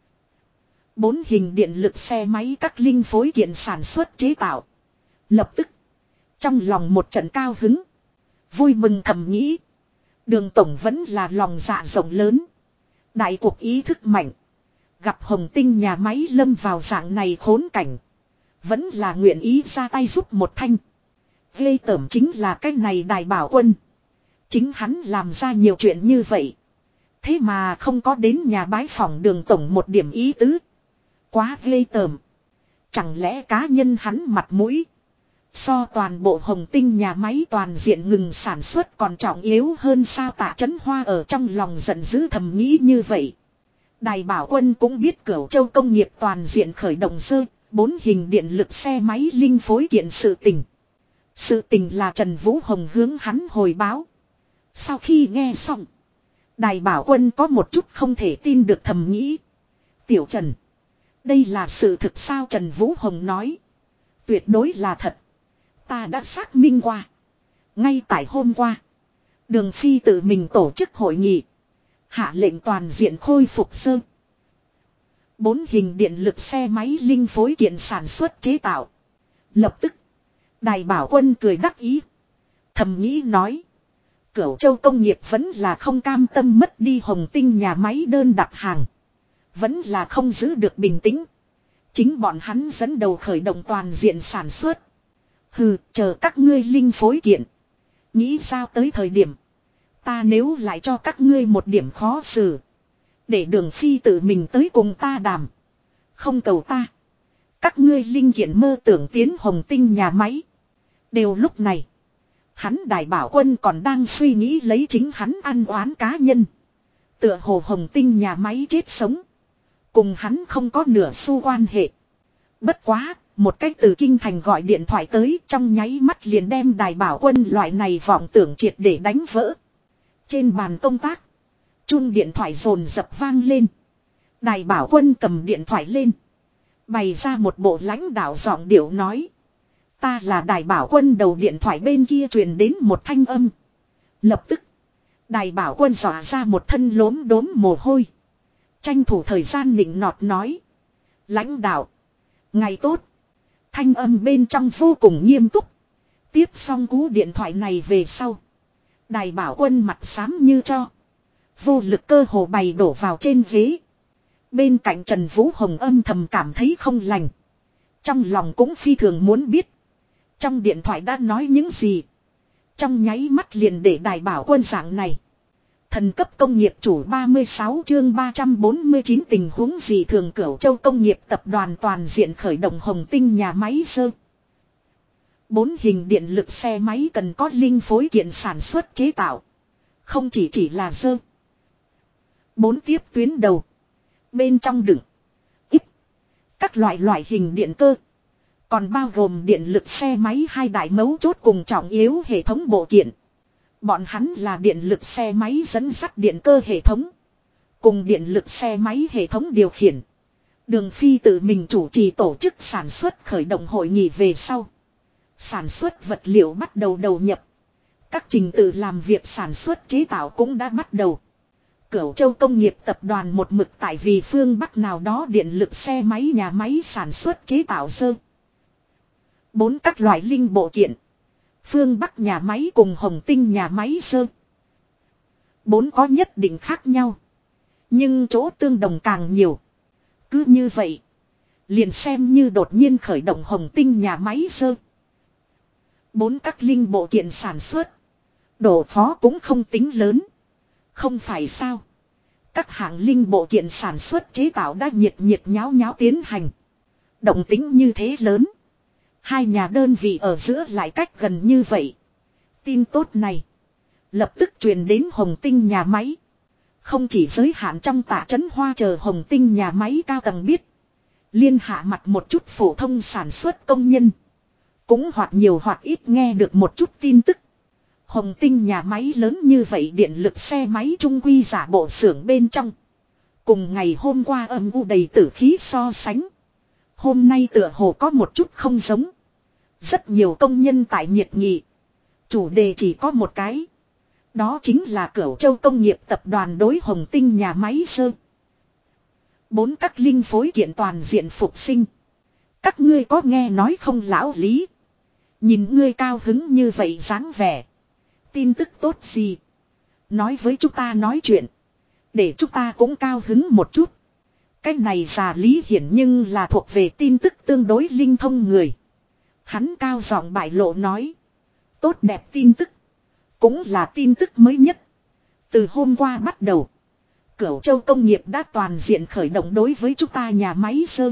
4 hình điện lực xe máy các linh phối kiện sản xuất chế tạo. Lập tức. Trong lòng một trận cao hứng. Vui mừng thầm nghĩ. Đường tổng vẫn là lòng dạ rộng lớn. Đại cuộc ý thức mạnh. Gặp Hồng Tinh nhà máy lâm vào dạng này khốn cảnh. Vẫn là nguyện ý ra tay giúp một thanh. Ghê tởm chính là cái này Đài Bảo Quân. Chính hắn làm ra nhiều chuyện như vậy. Thế mà không có đến nhà bái phỏng đường tổng một điểm ý tứ. Quá ghê tởm. Chẳng lẽ cá nhân hắn mặt mũi. So toàn bộ Hồng Tinh nhà máy toàn diện ngừng sản xuất còn trọng yếu hơn sao Tạ Chấn Hoa ở trong lòng giận dữ thầm nghĩ như vậy. Đài Bảo Quân cũng biết Cửu Châu công nghiệp toàn diện khởi động sơ, 4 hình điện lực xe máy linh phối kiện sự tình. Sự tình là Trần Vũ Hồng hướng hắn hồi báo. Sau khi nghe xong, Đài Bảo Quân có một chút không thể tin được thầm nghĩ. Tiểu Trần, đây là sự thực sao Trần Vũ Hồng nói. Tuyệt đối là thật. Ta đã xác minh qua. Ngay tại hôm qua, Đường Phi tự mình tổ chức hội nghị. Hạ lệnh toàn diện khôi phục sơ. 4 hình điện lực xe máy linh phối kiện sản xuất chế tạo. Lập tức, Đài Bảo Quân cười đắc ý. Thầm nghĩ nói. Cửu Châu công nghiệp vẫn là không cam tâm mất đi Hồng Tinh nhà máy đơn đặt hàng. Vẫn là không giữ được bình tĩnh. Chính bọn hắn dẫn đầu khởi động toàn diện sản xuất. Hừ, chờ các ngươi linh phối kiện. Nghĩ sao tới thời điểm. Ta nếu lại cho các ngươi một điểm khó xử. Để Đường Phi tự mình tới cùng ta đàm. Không cầu ta. Các ngươi linh kiện mơ tưởng tiến Hồng Tinh nhà máy. Đều lúc này. Hắn Đài Bảo Quân còn đang suy nghĩ lấy chính hắn ăn oán cá nhân. Tựa hồ Hồng Tinh nhà máy chết sống. Cùng hắn không có nửa xu quan hệ. Bất quá, một cách từ kinh thành gọi điện thoại tới trong nháy mắt liền đem Đài Bảo Quân loại này vọng tưởng triệt để đánh vỡ. Trên bàn công tác, chuông điện thoại rồn dập vang lên. Đài Bảo Quân cầm điện thoại lên. Bày ra một bộ lãnh đạo giọng điệu nói. Ta là Đài Bảo Quân đầu điện thoại bên kia truyền đến một thanh âm. Lập tức, Đài Bảo Quân dọa ra một thân lốm đốm mồ hôi. Tranh thủ thời gian nịnh nọt nói. Lãnh đạo. Ngày tốt. Thanh âm bên trong vô cùng nghiêm túc. Tiếp xong cú điện thoại này về sau. Đài Bảo Quân mặt xám như cho. Vô lực cơ hồ bày đổ vào trên ghế. Bên cạnh Trần Vũ Hồng âm thầm cảm thấy không lành. Trong lòng cũng phi thường muốn biết. Trong điện thoại đã nói những gì. Trong nháy mắt liền để Đài Bảo Quân dạng này. Thần cấp công nghiệp chủ 36 chương 349 tình huống gì thường Cửu Châu công nghiệp tập đoàn toàn diện khởi động Hồng Tinh nhà máy sơ. 4 hình điện lực xe máy cần có linh phối kiện sản xuất chế tạo. Không chỉ là sơ. 4 tiếp tuyến đầu. Bên trong đựng. Ít. Các loại hình điện cơ. Còn bao gồm điện lực xe máy hai đại mấu chốt cùng trọng yếu hệ thống bộ kiện. Bọn hắn là điện lực xe máy dẫn dắt điện cơ hệ thống. Cùng điện lực xe máy hệ thống điều khiển. Đường Phi tự mình chủ trì tổ chức sản xuất khởi động hội nghị về sau. Sản xuất vật liệu bắt đầu đầu nhập. Các trình tự làm việc sản xuất chế tạo cũng đã bắt đầu. Cửu Châu công nghiệp tập đoàn một mực tại vì phương Bắc nào đó điện lực xe máy nhà máy sản xuất chế tạo sơ. 4 các loại linh bộ kiện. Phương Bắc nhà máy cùng Hồng Tinh nhà máy sơ. 4 có nhất định khác nhau. Nhưng chỗ tương đồng càng nhiều. Cứ như vậy. Liền xem như đột nhiên khởi động Hồng Tinh nhà máy sơ. 4 các linh bộ kiện sản xuất. Độ khó cũng không tính lớn. Không phải sao. Các hạng linh bộ kiện sản xuất chế tạo đã nhiệt nháo nháo tiến hành. Động tính như thế lớn. Hai nhà đơn vị ở giữa lại cách gần như vậy. Tin tốt này. Lập tức truyền đến Hồng Tinh nhà máy. Không chỉ giới hạn trong Tạ Chấn Hoa chờ Hồng Tinh nhà máy cao tầng biết. Liên hạ mặt một chút phổ thông sản xuất công nhân. Cũng hoặc nhiều hoặc ít nghe được một chút tin tức. Hồng Tinh nhà máy lớn như vậy điện lực xe máy trung quy giả bộ xưởng bên trong. Cùng ngày hôm qua âm u đầy tử khí so sánh. Hôm nay tựa hồ có một chút không giống. Rất nhiều công nhân tại nhiệt nghị. Chủ đề chỉ có một cái. Đó chính là Cửu Châu Công nghiệp tập đoàn đối Hồng Tinh nhà máy sơ. 4 các linh phối kiện toàn diện phục sinh. Các ngươi có nghe nói không lão Lý? Nhìn ngươi cao hứng như vậy dáng vẻ. Tin tức tốt gì? Nói với chúng ta nói chuyện. Để chúng ta cũng cao hứng một chút. Cái này già Lý Hiển nhưng là thuộc về tin tức tương đối linh thông người. Hắn cao giọng bại lộ nói. Tốt đẹp tin tức. Cũng là tin tức mới nhất. Từ hôm qua bắt đầu. Cửu Châu Công nghiệp đã toàn diện khởi động đối với chúng ta nhà máy sơ.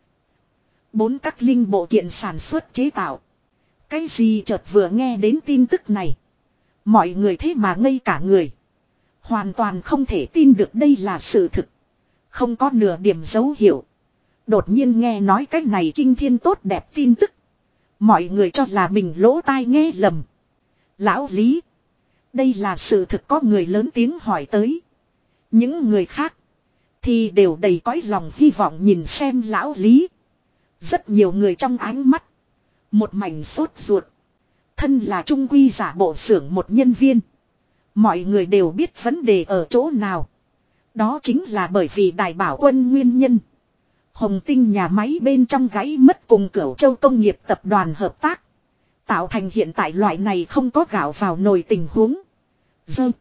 4 các linh bộ kiện sản xuất chế tạo. Cái gì chợt vừa nghe đến tin tức này. Mọi người thế mà ngây cả người. Hoàn toàn không thể tin được đây là sự thực. Không có nửa điểm dấu hiệu. Đột nhiên nghe nói cái này kinh thiên tốt đẹp tin tức. Mọi người cho là mình lỗ tai nghe lầm. Lão Lý. Đây là sự thực, có người lớn tiếng hỏi tới. Những người khác thì đều đầy cõi lòng hy vọng nhìn xem lão Lý. Rất nhiều người trong ánh mắt. Một mảnh sốt ruột. Thân là trung quy giả bộ xưởng một nhân viên. Mọi người đều biết vấn đề ở chỗ nào. Đó chính là bởi vì Đại Bảo Quân nguyên nhân. Hồng Tinh nhà máy bên trong gãy mất cùng Cửu Châu Công nghiệp tập đoàn hợp tác. Tạo thành hiện tại loại này không có gạo vào nồi tình huống. Dơ.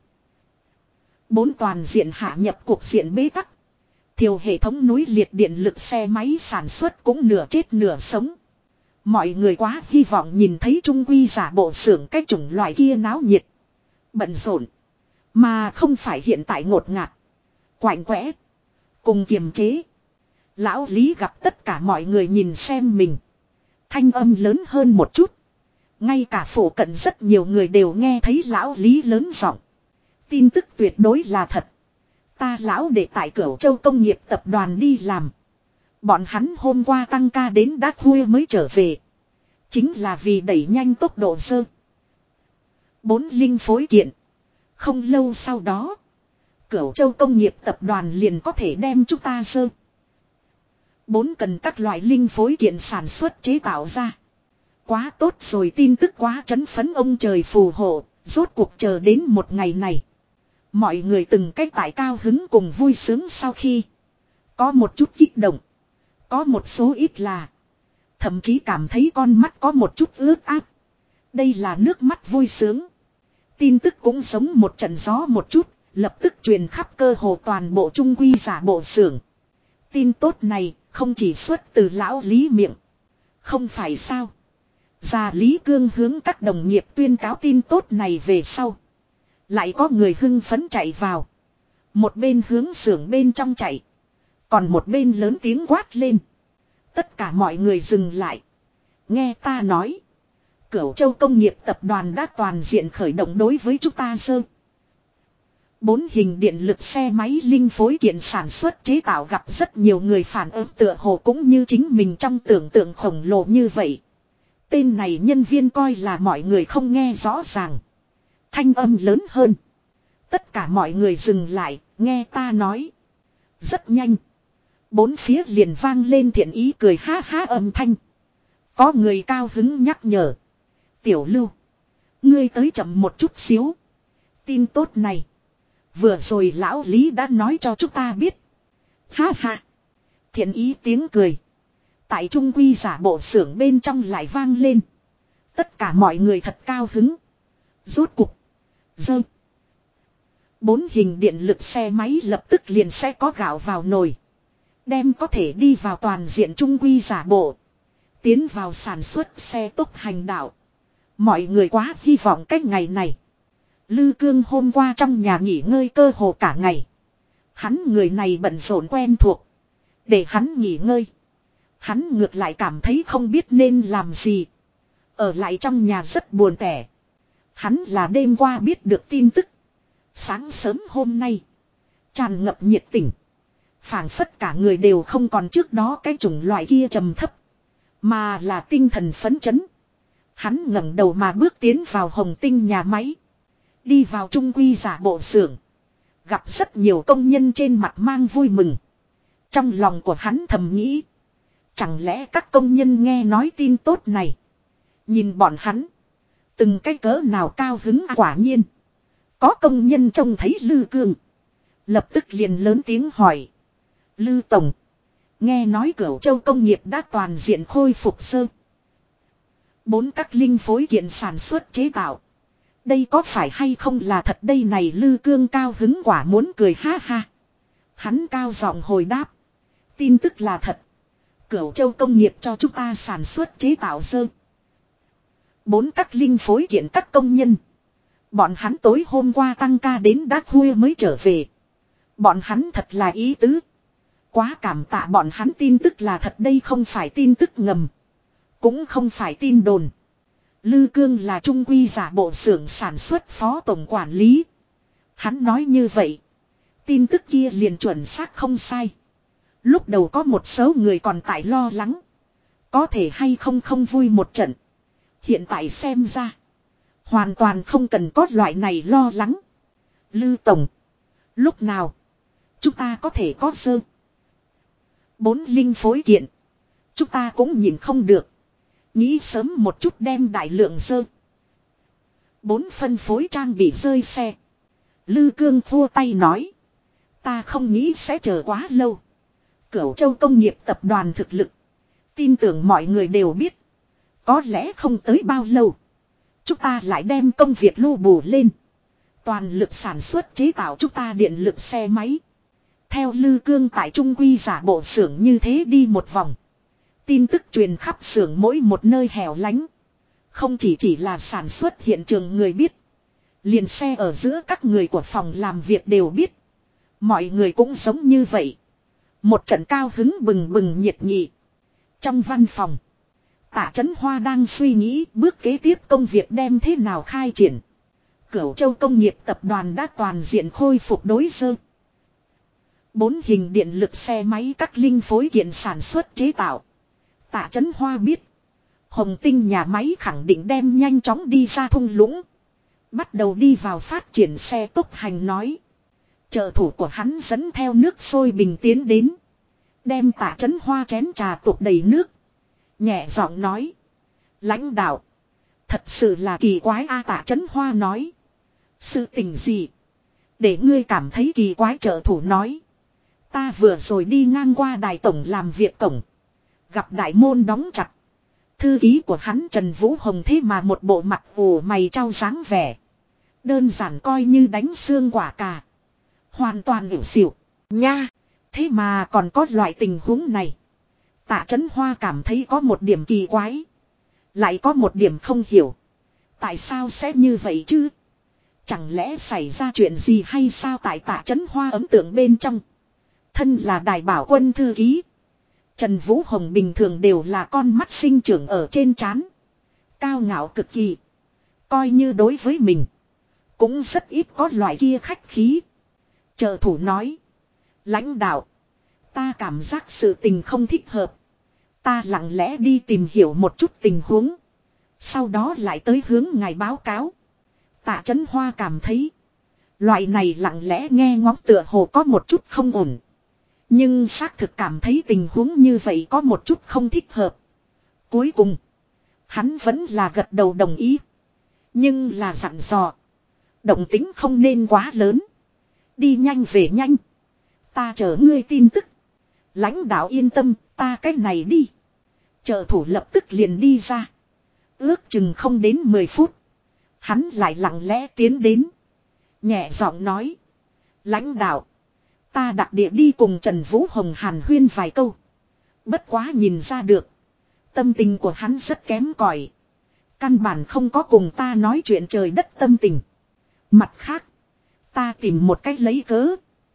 4 toàn diện hạ nhập cuộc diện bế tắc. Thiều hệ thống núi liệt điện lực xe máy sản xuất cũng nửa chết nửa sống. Mọi người quá hy vọng nhìn thấy trung quy giả bộ xưởng cái chủng loại kia náo nhiệt. Bận rộn. Mà không phải hiện tại ngột ngạt. Quạnh quẽ. Cùng kiềm chế. Lão Lý gặp tất cả mọi người nhìn xem mình. Thanh âm lớn hơn một chút. Ngay cả phủ cận rất nhiều người đều nghe thấy lão Lý lớn giọng. Tin tức tuyệt đối là thật. Ta lão để tại Cửu Châu Công nghiệp tập đoàn đi làm. Bọn hắn hôm qua tăng ca đến đát khuya mới trở về. Chính là vì đẩy nhanh tốc độ sơ. 4 linh phối kiện. Không lâu sau đó. Cửu Châu Công nghiệp tập đoàn liền có thể đem chúng ta sơ. 4 cần các loại linh phối kiện sản xuất chế tạo ra. Quá tốt rồi, tin tức quá chấn phấn, ông trời phù hộ. Rốt cuộc chờ đến một ngày này. Mọi người từng cách tại cao hứng cùng vui sướng sau khi. Có một chút kích động. Có một số ít là. Thậm chí cảm thấy con mắt có một chút ướt át. Đây là nước mắt vui sướng. Tin tức cũng giống một trận gió một chút. Lập tức truyền khắp cơ hồ toàn bộ trung quy giả bộ xưởng. Tin tốt này không chỉ xuất từ lão Lý miệng. Không phải sao. Già Lý Cương hướng các đồng nghiệp tuyên cáo tin tốt này về sau. Lại có người hưng phấn chạy vào. Một bên hướng xưởng bên trong chạy. Còn một bên lớn tiếng quát lên. Tất cả mọi người dừng lại. Nghe ta nói. Cửu Châu Công nghiệp tập đoàn đã toàn diện khởi động đối với chúng ta sơ. 4 hình điện lực xe máy linh phối kiện sản xuất chế tạo gặp rất nhiều người phản ứng tựa hồ cũng như chính mình trong tưởng tượng khổng lồ như vậy. Tên này nhân viên coi là mọi người không nghe rõ ràng. Thanh âm lớn hơn. Tất cả mọi người dừng lại, nghe ta nói. Rất nhanh. 4 phía liền vang lên thiện ý cười ha ha âm thanh. Có người cao hứng nhắc nhở. Tiểu Lưu. Ngươi tới chậm một chút xíu. Tin tốt này. Vừa rồi lão Lý đã nói cho chúng ta biết. Ha ha. Thiện ý tiếng cười. Tại trung quy giả bộ xưởng bên trong lại vang lên. Tất cả mọi người thật cao hứng. Rốt cục. Dơ. 4 hình điện lực xe máy lập tức liền sẽ có gạo vào nồi. Đem có thể đi vào toàn diện trung quy giả bộ. Tiến vào sản xuất xe tốc hành đạo. Mọi người quá hy vọng cái ngày này. Lư Cương hôm qua trong nhà nghỉ ngơi cơ hồ cả ngày. Hắn người này bận rộn quen thuộc. Để hắn nghỉ ngơi. Hắn ngược lại cảm thấy không biết nên làm gì. Ở lại trong nhà rất buồn tẻ. Hắn là đêm qua biết được tin tức. Sáng sớm hôm nay. Tràn ngập nhiệt tình. Phảng phất cả người đều không còn trước đó cái chủng loại kia trầm thấp. Mà là tinh thần phấn chấn. Hắn ngẩng đầu mà bước tiến vào Hồng Tinh nhà máy. Đi vào trung quy giả bộ xưởng. Gặp rất nhiều công nhân trên mặt mang vui mừng. Trong lòng của hắn thầm nghĩ. Chẳng lẽ các công nhân nghe nói tin tốt này. Nhìn bọn hắn. Từng cái cỡ nào cao hứng quả nhiên. Có công nhân trông thấy Lư Cương. Lập tức liền lớn tiếng hỏi. Lư Tổng. Nghe nói Cửu Châu công nghiệp đã toàn diện khôi phục sơ. 4 các linh phối kiện sản xuất chế tạo. Đây có phải hay không là thật đây này Lư Cương cao hứng quả muốn cười ha ha. Hắn cao giọng hồi đáp. Tin tức là thật. Cửu Châu công nghiệp cho chúng ta sản xuất chế tạo sơ. 4 các linh phối kiện các công nhân. Bọn hắn tối hôm qua tăng ca đến đát khuya mới trở về. Bọn hắn thật là ý tứ. Quá cảm tạ bọn hắn tin tức là thật đây không phải tin tức ngầm. Cũng không phải tin đồn. Lư Cương là trung quy giả bộ xưởng sản xuất phó tổng quản lý. Hắn nói như vậy. Tin tức kia liền chuẩn xác không sai. Lúc đầu có một số người còn tại lo lắng. Có thể hay không không vui một trận. Hiện tại xem ra. Hoàn toàn không cần có loại này lo lắng. Lư Tổng. Lúc nào. Chúng ta có thể có sơ. 4 linh phối kiện. Chúng ta cũng nhìn không được. Nghĩ sớm một chút đem đại lượng sơ. 4 phân phối trang bị rơi xe. Lư Cương vua tay nói. Ta không nghĩ sẽ chờ quá lâu. Cửu Châu công nghiệp tập đoàn thực lực. Tin tưởng mọi người đều biết. Có lẽ không tới bao lâu. Chúng ta lại đem công việc lưu bù lên. Toàn lực sản xuất chế tạo chúng ta điện lực xe máy. Theo Lư Cương tại trung quy giả bộ xưởng như thế đi một vòng. Tin tức truyền khắp xưởng mỗi một nơi hẻo lánh. Không chỉ là sản xuất hiện trường người biết. Liền xe ở giữa các người của phòng làm việc đều biết. Mọi người cũng giống như vậy. Một trận cao hứng bừng bừng nhiệt nghị. Trong văn phòng. Tạ Chấn Hoa đang suy nghĩ bước kế tiếp công việc đem thế nào khai triển. Cửu Châu công nghiệp tập đoàn đã toàn diện khôi phục đối sơ. 4 hình điện lực xe máy các linh phối kiện sản xuất chế tạo. Tạ Chấn Hoa biết. Hồng Tinh nhà máy khẳng định đem nhanh chóng đi ra thung lũng. Bắt đầu đi vào phát triển xe tốc hành nói. Trợ thủ của hắn dẫn theo nước sôi bình tiến đến. Đem Tạ Chấn Hoa chén trà tụt đầy nước. Nhẹ giọng nói. Lãnh đạo. Thật sự là kỳ quái a Tạ Chấn Hoa nói. Sự tình gì? Để ngươi cảm thấy kỳ quái trợ thủ nói. Ta vừa rồi đi ngang qua đài tổng làm việc cổng. Gặp đại môn đóng chặt. Thư ký của hắn Trần Vũ Hồng thế mà một bộ mặt ủ mày trao dáng vẻ. Đơn giản coi như đánh xương quả cà. Hoàn toàn hiểu xỉu. Nha. Thế mà còn có loại tình huống này. Tạ Chấn Hoa cảm thấy có một điểm kỳ quái. Lại có một điểm không hiểu. Tại sao sẽ như vậy chứ? Chẳng lẽ xảy ra chuyện gì hay sao tại Tạ Chấn Hoa ấn tượng bên trong. Thân là đại bảo quân thư ký. Trần Vũ Hồng bình thường đều là con mắt sinh trưởng ở trên trán. Cao ngạo cực kỳ. Coi như đối với mình. Cũng rất ít có loại kia khách khí. Trợ thủ nói. Lãnh đạo. Ta cảm giác sự tình không thích hợp. Ta lặng lẽ đi tìm hiểu một chút tình huống. Sau đó lại tới hướng ngài báo cáo. Tạ Chấn Hoa cảm thấy. Loại này lặng lẽ nghe ngóng tựa hồ có một chút không ổn. Nhưng xác thực cảm thấy tình huống như vậy có một chút không thích hợp. Cuối cùng. Hắn vẫn là gật đầu đồng ý. Nhưng là dặn dò. Động tính không nên quá lớn. Đi nhanh về nhanh. Ta chờ ngươi tin tức. Lãnh đạo yên tâm, ta cách này đi. Trợ thủ lập tức liền đi ra. Ước chừng không đến 10 phút. Hắn lại lặng lẽ tiến đến. Nhẹ giọng nói. Lãnh đạo. Ta đặc địa đi cùng Trần Vũ Hồng hàn huyên vài câu. Bất quá nhìn ra được. Tâm tình của hắn rất kém cỏi. Căn bản không có cùng ta nói chuyện trời đất tâm tình. Mặt khác. Ta tìm một cách lấy cớ.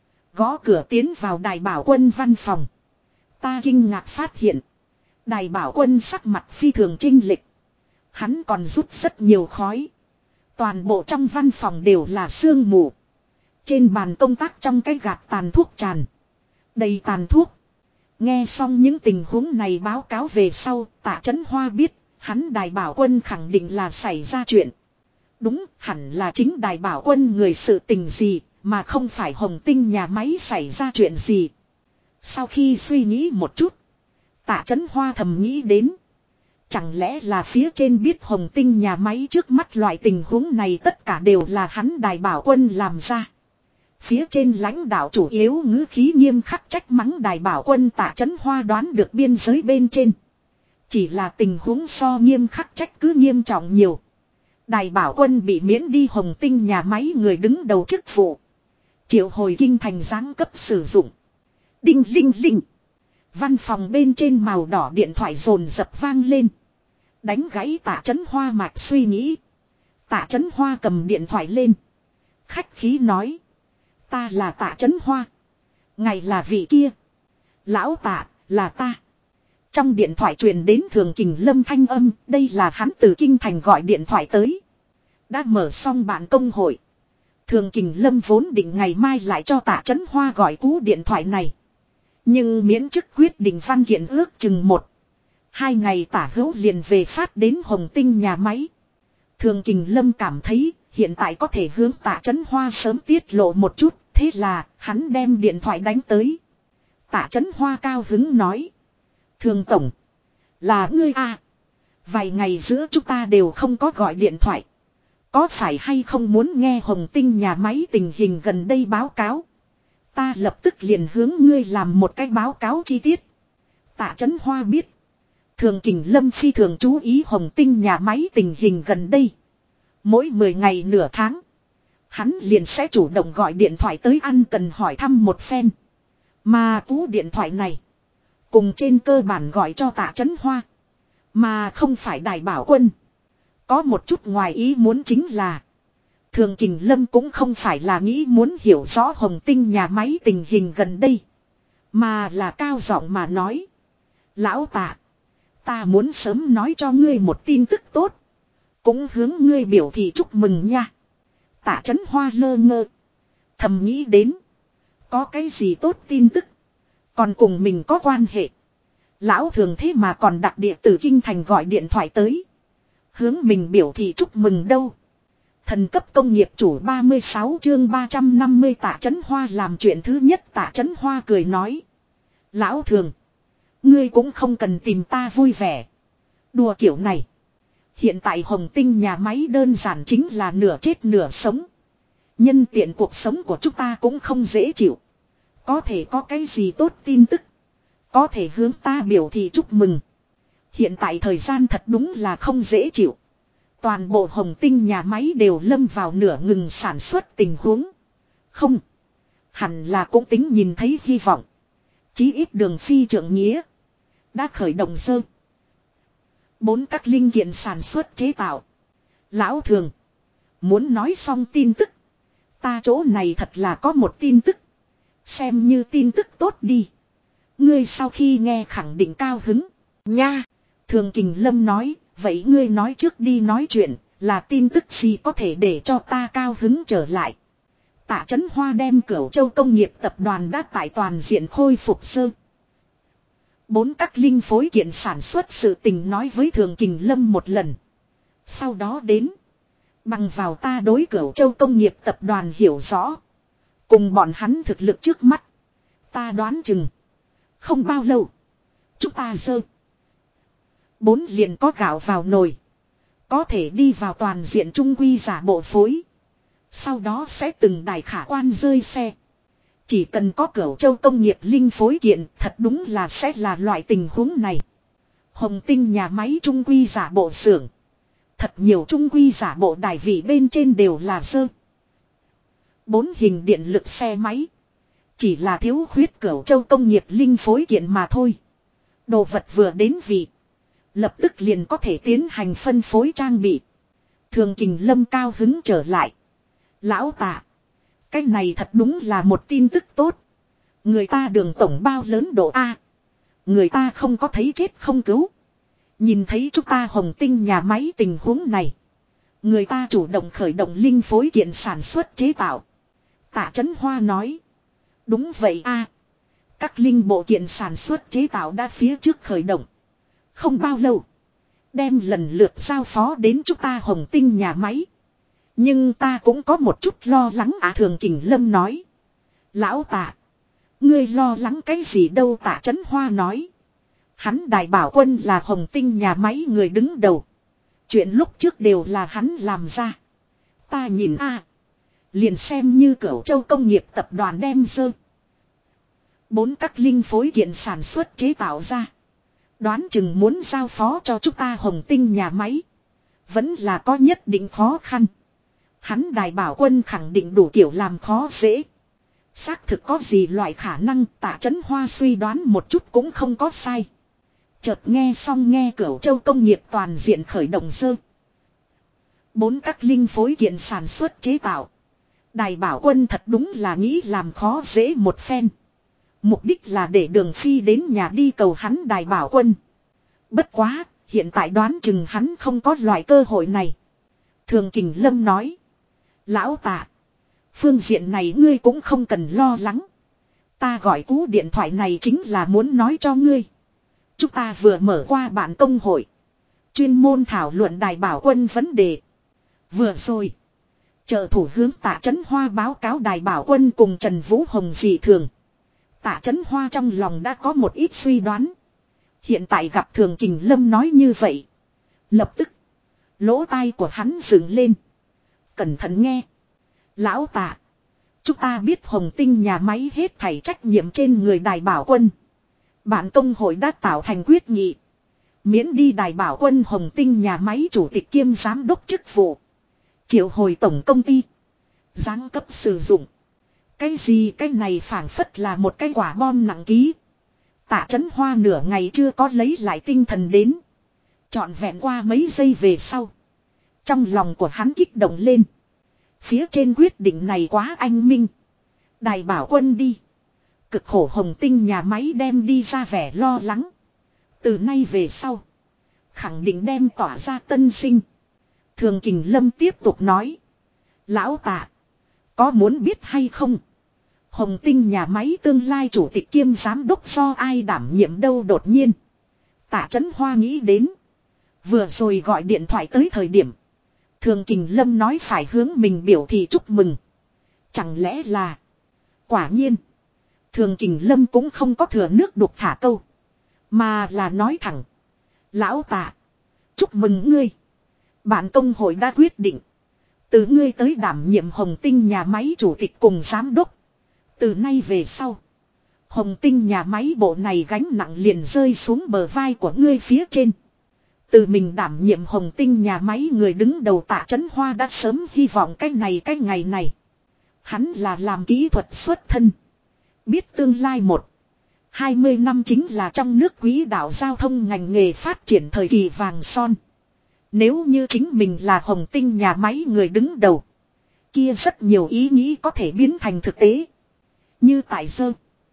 Gõ cửa tiến vào đài bảo quân văn phòng. Ta kinh ngạc phát hiện. Đài bảo quân sắc mặt phi thường chênh lệch. Hắn còn rút rất nhiều khói. Toàn bộ trong văn phòng đều là sương mù. Trên bàn công tác trong cái gạt tàn thuốc tràn. Đầy tàn thuốc. Nghe xong những tình huống này báo cáo về sau, Tạ Chấn Hoa biết, hắn đài bảo quân khẳng định là xảy ra chuyện. Đúng, hẳn là chính đài bảo quân người sự tình gì, mà không phải Hồng Tinh nhà máy xảy ra chuyện gì. Sau khi suy nghĩ một chút, Tạ Chấn Hoa thầm nghĩ đến. Chẳng lẽ là phía trên biết Hồng Tinh nhà máy trước mắt loại tình huống này tất cả đều là hắn Đài Bảo Quân làm ra. Phía trên lãnh đạo chủ yếu ngữ khí nghiêm khắc trách mắng Đài Bảo Quân Tạ Chấn Hoa đoán được biên giới bên trên. Chỉ là tình huống so nghiêm khắc trách cứ nghiêm trọng nhiều. Đài Bảo Quân bị miễn đi Hồng Tinh nhà máy người đứng đầu chức vụ. Triệu hồi kinh thành giáng cấp sử dụng. Đinh linh linh. Văn phòng bên trên màu đỏ điện thoại rồn dập vang lên. Đánh gãy Tạ Chấn Hoa mạch suy nghĩ. Tạ Chấn Hoa cầm điện thoại lên. Khách khí nói. Ta là Tạ Chấn Hoa. Ngài là vị kia. Lão Tạ, là ta. Trong điện thoại truyền đến Thường Kình Lâm thanh âm. Đây là hắn từ kinh thành gọi điện thoại tới. Đã mở xong bản công hội. Thường Kình Lâm vốn định ngày mai lại cho Tạ Chấn Hoa gọi cú điện thoại này. Nhưng miễn chức quyết định văn kiện ước chừng 1-2 ngày Tả Hữu liền về phát đến Hồng Tinh nhà máy. Thường Kình Lâm cảm thấy hiện tại có thể hướng Tạ Chấn Hoa sớm tiết lộ một chút. Thế là hắn đem điện thoại đánh tới. Tạ Chấn Hoa cao hứng nói. Thường Tổng. Là ngươi à. Vài ngày giữa chúng ta đều không có gọi điện thoại. Có phải hay không muốn nghe Hồng Tinh nhà máy tình hình gần đây báo cáo. Ta lập tức liền hướng ngươi làm một cái báo cáo chi tiết. Tạ Chấn Hoa biết. Thường Kình Lâm phi thường chú ý Hồng Tinh nhà máy tình hình gần đây. Mỗi 10 ngày nửa tháng. Hắn liền sẽ chủ động gọi điện thoại tới ăn cần hỏi thăm một phen. Mà cú điện thoại này. Cùng trên cơ bản gọi cho Tạ Chấn Hoa. Mà không phải Đài Bảo Quân. Có một chút ngoài ý muốn chính là. Thường Kình Lâm cũng không phải là nghĩ muốn hiểu rõ Hồng Tinh nhà máy tình hình gần đây. Mà là cao giọng mà nói. Lão Tạ. Ta muốn sớm nói cho ngươi một tin tức tốt. Cũng hướng ngươi biểu thị chúc mừng nha. Tạ Chấn Hoa lơ ngơ. Thầm nghĩ đến. Có cái gì tốt tin tức. Còn cùng mình có quan hệ. Lão Thường thế mà còn đặc địa từ kinh thành gọi điện thoại tới. Hướng mình biểu thị chúc mừng đâu. Thần cấp công nghiệp chủ 36 chương 350 Tạ Chấn Hoa làm chuyện thứ nhất. Tạ Chấn Hoa cười nói. Lão Thường. Ngươi cũng không cần tìm ta vui vẻ. Đùa kiểu này. Hiện tại Hồng Tinh nhà máy đơn giản chính là nửa chết nửa sống. Nhân tiện cuộc sống của chúng ta cũng không dễ chịu. Có thể có cái gì tốt tin tức. Có thể hướng ta biểu thị chúc mừng. Hiện tại thời gian thật đúng là không dễ chịu. Toàn bộ Hồng Tinh nhà máy đều lâm vào nửa ngừng sản xuất tình huống. Không. Hẳn là cũng tính nhìn thấy hy vọng. Chí ít Đường Phi trưởng nghĩa. Đã khởi động sơ. 4 các linh kiện sản xuất chế tạo. Lão Thường. Muốn nói xong tin tức. Ta chỗ này thật là có một tin tức. Xem như tin tức tốt đi. Ngươi sau khi nghe khẳng định cao hứng. Nha. Thường Kình Lâm nói. Vậy ngươi nói trước đi nói chuyện. Là tin tức gì có thể để cho ta cao hứng trở lại. Tạ Chấn Hoa đem Cửu Châu công nghiệp tập đoàn đã tại toàn diện khôi phục sơ. 4 các linh phối kiện sản xuất sự tình nói với Thường Kình Lâm một lần. Sau đó đến. Bằng vào ta đối Cửu Châu công nghiệp tập đoàn hiểu rõ. Cùng bọn hắn thực lực trước mắt. Ta đoán chừng. Không bao lâu. Chúng ta sơ. 4 liền có gạo vào nồi. Có thể đi vào toàn diện trung quy giả bộ phối. Sau đó sẽ từng đài khả quan rơi xe. Chỉ cần có Cửu Châu công nghiệp linh phối kiện thật đúng là sẽ là loại tình huống này. Hồng Tinh nhà máy trung quy giả bộ xưởng. Thật nhiều trung quy giả bộ đài vị bên trên đều là sơ. 4 hình điện lực xe máy. Chỉ là thiếu khuyết Cửu Châu công nghiệp linh phối kiện mà thôi. Đồ vật vừa đến vị. Lập tức liền có thể tiến hành phân phối trang bị. Thường Kình Lâm cao hứng trở lại. Lão Tạ. Cái này thật đúng là một tin tức tốt. Người ta Đường tổng bao lớn độ A. Người ta không có thấy chết không cứu. Nhìn thấy chúng ta Hồng Tinh nhà máy tình huống này. Người ta chủ động khởi động linh phối kiện sản xuất chế tạo. Tạ Chấn Hoa nói. Đúng vậy a. Các linh bộ kiện sản xuất chế tạo đã phía trước khởi động. Không bao lâu. Đem lần lượt giao phó đến chúng ta Hồng Tinh nhà máy. Nhưng ta cũng có một chút lo lắng Thường Kình Lâm nói. Lão Tạ. Ngươi lo lắng cái gì đâu Tạ Chấn Hoa nói. Hắn Đài Bảo Quân là Hồng Tinh nhà máy người đứng đầu. Chuyện lúc trước đều là hắn làm ra. Ta nhìn liền xem như Cửu Châu Công nghiệp tập đoàn đem dơ. 4 các linh phối kiện sản xuất chế tạo ra. Đoán chừng muốn giao phó cho chúng ta Hồng Tinh nhà máy. Vẫn là có nhất định khó khăn. Hắn Đài Bảo Quân khẳng định đủ kiểu làm khó dễ. Xác thực có gì loại khả năng Tạ Chấn Hoa suy đoán một chút cũng không có sai. Chợt nghe xong nghe Cửu Châu Công nghiệp toàn diện khởi động sơ. 4 các linh phối kiện sản xuất chế tạo. Đài Bảo Quân thật đúng là nghĩ làm khó dễ một phen. Mục đích là để Đường Phi đến nhà đi cầu hắn Đài Bảo Quân. Bất quá, hiện tại đoán chừng hắn không có loại cơ hội này. Thường Kình Lâm nói. Lão Tạ, phương diện này ngươi cũng không cần lo lắng. Ta gọi cú điện thoại này chính là muốn nói cho ngươi. Chúng ta vừa mở qua bạn công hội. Chuyên môn thảo luận Đài Bảo Quân vấn đề. Vừa rồi, trợ thủ hướng Tạ Chấn Hoa báo cáo Đài Bảo Quân cùng Trần Vũ Hồng dị thường. Tạ Chấn Hoa trong lòng đã có một ít suy đoán. Hiện tại gặp Thường Kình Lâm nói như vậy. Lập tức, lỗ tai của hắn dựng lên. Cẩn thận nghe. Lão Tạ, chúng ta biết Hồng Tinh nhà máy hết thảy trách nhiệm trên người Đài Bảo Quân. Bạn công hội đã tạo thành quyết nghị. Miễn đi Đài Bảo Quân Hồng Tinh nhà máy chủ tịch kiêm giám đốc chức vụ. Triệu hồi tổng công ty. Giáng cấp sử dụng. Cái gì cái này phảng phất là một cái quả bom nặng ký. Tạ Chấn Hoa nửa ngày chưa có lấy lại tinh thần đến. Trọn vẹn qua mấy giây về sau. Trong lòng của hắn kích động lên. Phía trên quyết định này quá anh minh. Đài Bảo Quân đi. Cực khổ Hồng Tinh nhà máy đem đi ra vẻ lo lắng. Từ nay về sau. Khẳng định đem tỏa ra tân sinh. Thường Kình Lâm tiếp tục nói. Lão Tạ, có muốn biết hay không? Hồng Tinh nhà máy tương lai chủ tịch kiêm giám đốc do ai đảm nhiệm đâu đột nhiên. Tạ Chấn Hoa nghĩ đến. Vừa rồi gọi điện thoại tới thời điểm. Thường Kình Lâm nói phải hướng mình biểu thị chúc mừng. Chẳng lẽ là. Quả nhiên. Thường Kình Lâm cũng không có thừa nước đục thả câu. Mà là nói thẳng. Lão Tạ, chúc mừng ngươi. Bạn công hội đã quyết định. Từ ngươi tới đảm nhiệm Hồng Tinh nhà máy chủ tịch cùng giám đốc. Từ nay về sau. Hồng Tinh nhà máy bộ này gánh nặng liền rơi xuống bờ vai của ngươi phía trên. Từ mình đảm nhiệm Hồng Tinh nhà máy người đứng đầu Tạ Chấn Hoa đã sớm hy vọng cái ngày này. Hắn là làm kỹ thuật xuất thân. Biết tương lai 20 năm chính là trong nước quỹ đạo giao thông ngành nghề phát triển thời kỳ vàng son. Nếu như chính mình là Hồng Tinh nhà máy người đứng đầu. Kia rất nhiều ý nghĩ có thể biến thành thực tế. Như tại dơ.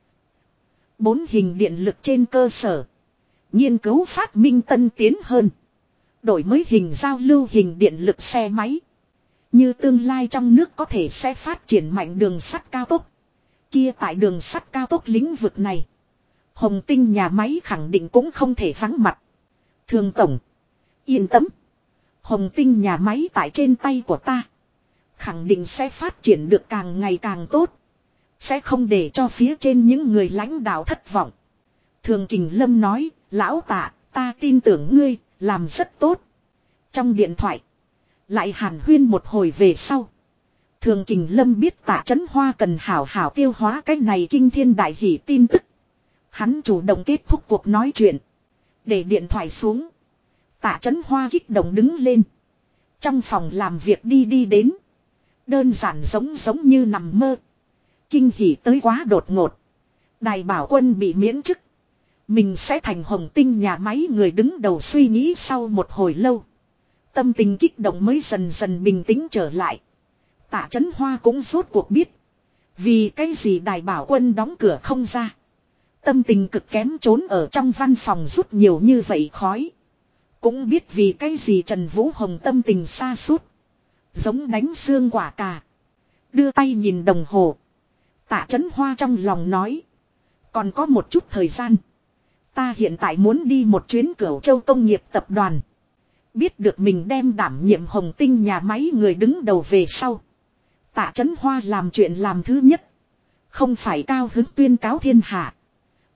4 hình điện lực trên cơ sở. Nghiên cứu phát minh tân tiến hơn. Đổi mới hình giao lưu hình điện lực xe máy. Như tương lai trong nước có thể sẽ phát triển mạnh đường sắt cao tốc. Kia tại đường sắt cao tốc lĩnh vực này. Hồng Tinh nhà máy khẳng định cũng không thể vắng mặt. Thường tổng. Yên tâm. Hồng Tinh nhà máy tại trên tay của ta. Khẳng định sẽ phát triển được càng ngày càng tốt. Sẽ không để cho phía trên những người lãnh đạo thất vọng. Thường Kình Lâm nói. Lão Tạ, ta tin tưởng ngươi, làm rất tốt. Trong điện thoại. Lại hàn huyên một hồi về sau. Thường Kình Lâm biết Tạ Chấn Hoa cần hảo hảo tiêu hóa cái này kinh thiên đại hỷ tin tức. Hắn chủ động kết thúc cuộc nói chuyện. Để điện thoại xuống. Tạ Chấn Hoa kích động đứng lên. Trong phòng làm việc đi đến. Đơn giản giống như nằm mơ. Kinh hỉ tới quá đột ngột. Đài Bảo Quân bị miễn chức. Mình sẽ thành Hồng Tinh nhà máy người đứng đầu suy nghĩ sau một hồi lâu. Tâm tình kích động mới dần dần bình tĩnh trở lại. Tạ Chấn Hoa cũng rốt cuộc biết. Vì cái gì Đài Bảo Quân đóng cửa không ra. Tâm tình cực kém trốn ở trong văn phòng rút nhiều như vậy khói. Cũng biết vì cái gì Trần Vũ Hồng tâm tình xa sút giống đánh xương quả cà. Đưa tay nhìn đồng hồ. Tạ Chấn Hoa trong lòng nói. Còn có một chút thời gian. Ta hiện tại muốn đi một chuyến Cửu Châu Công nghiệp tập đoàn. Biết được mình đem đảm nhiệm Hồng Tinh nhà máy người đứng đầu về sau. Tạ Chấn Hoa làm chuyện làm thứ nhất. Không phải cao hứng tuyên cáo thiên hạ.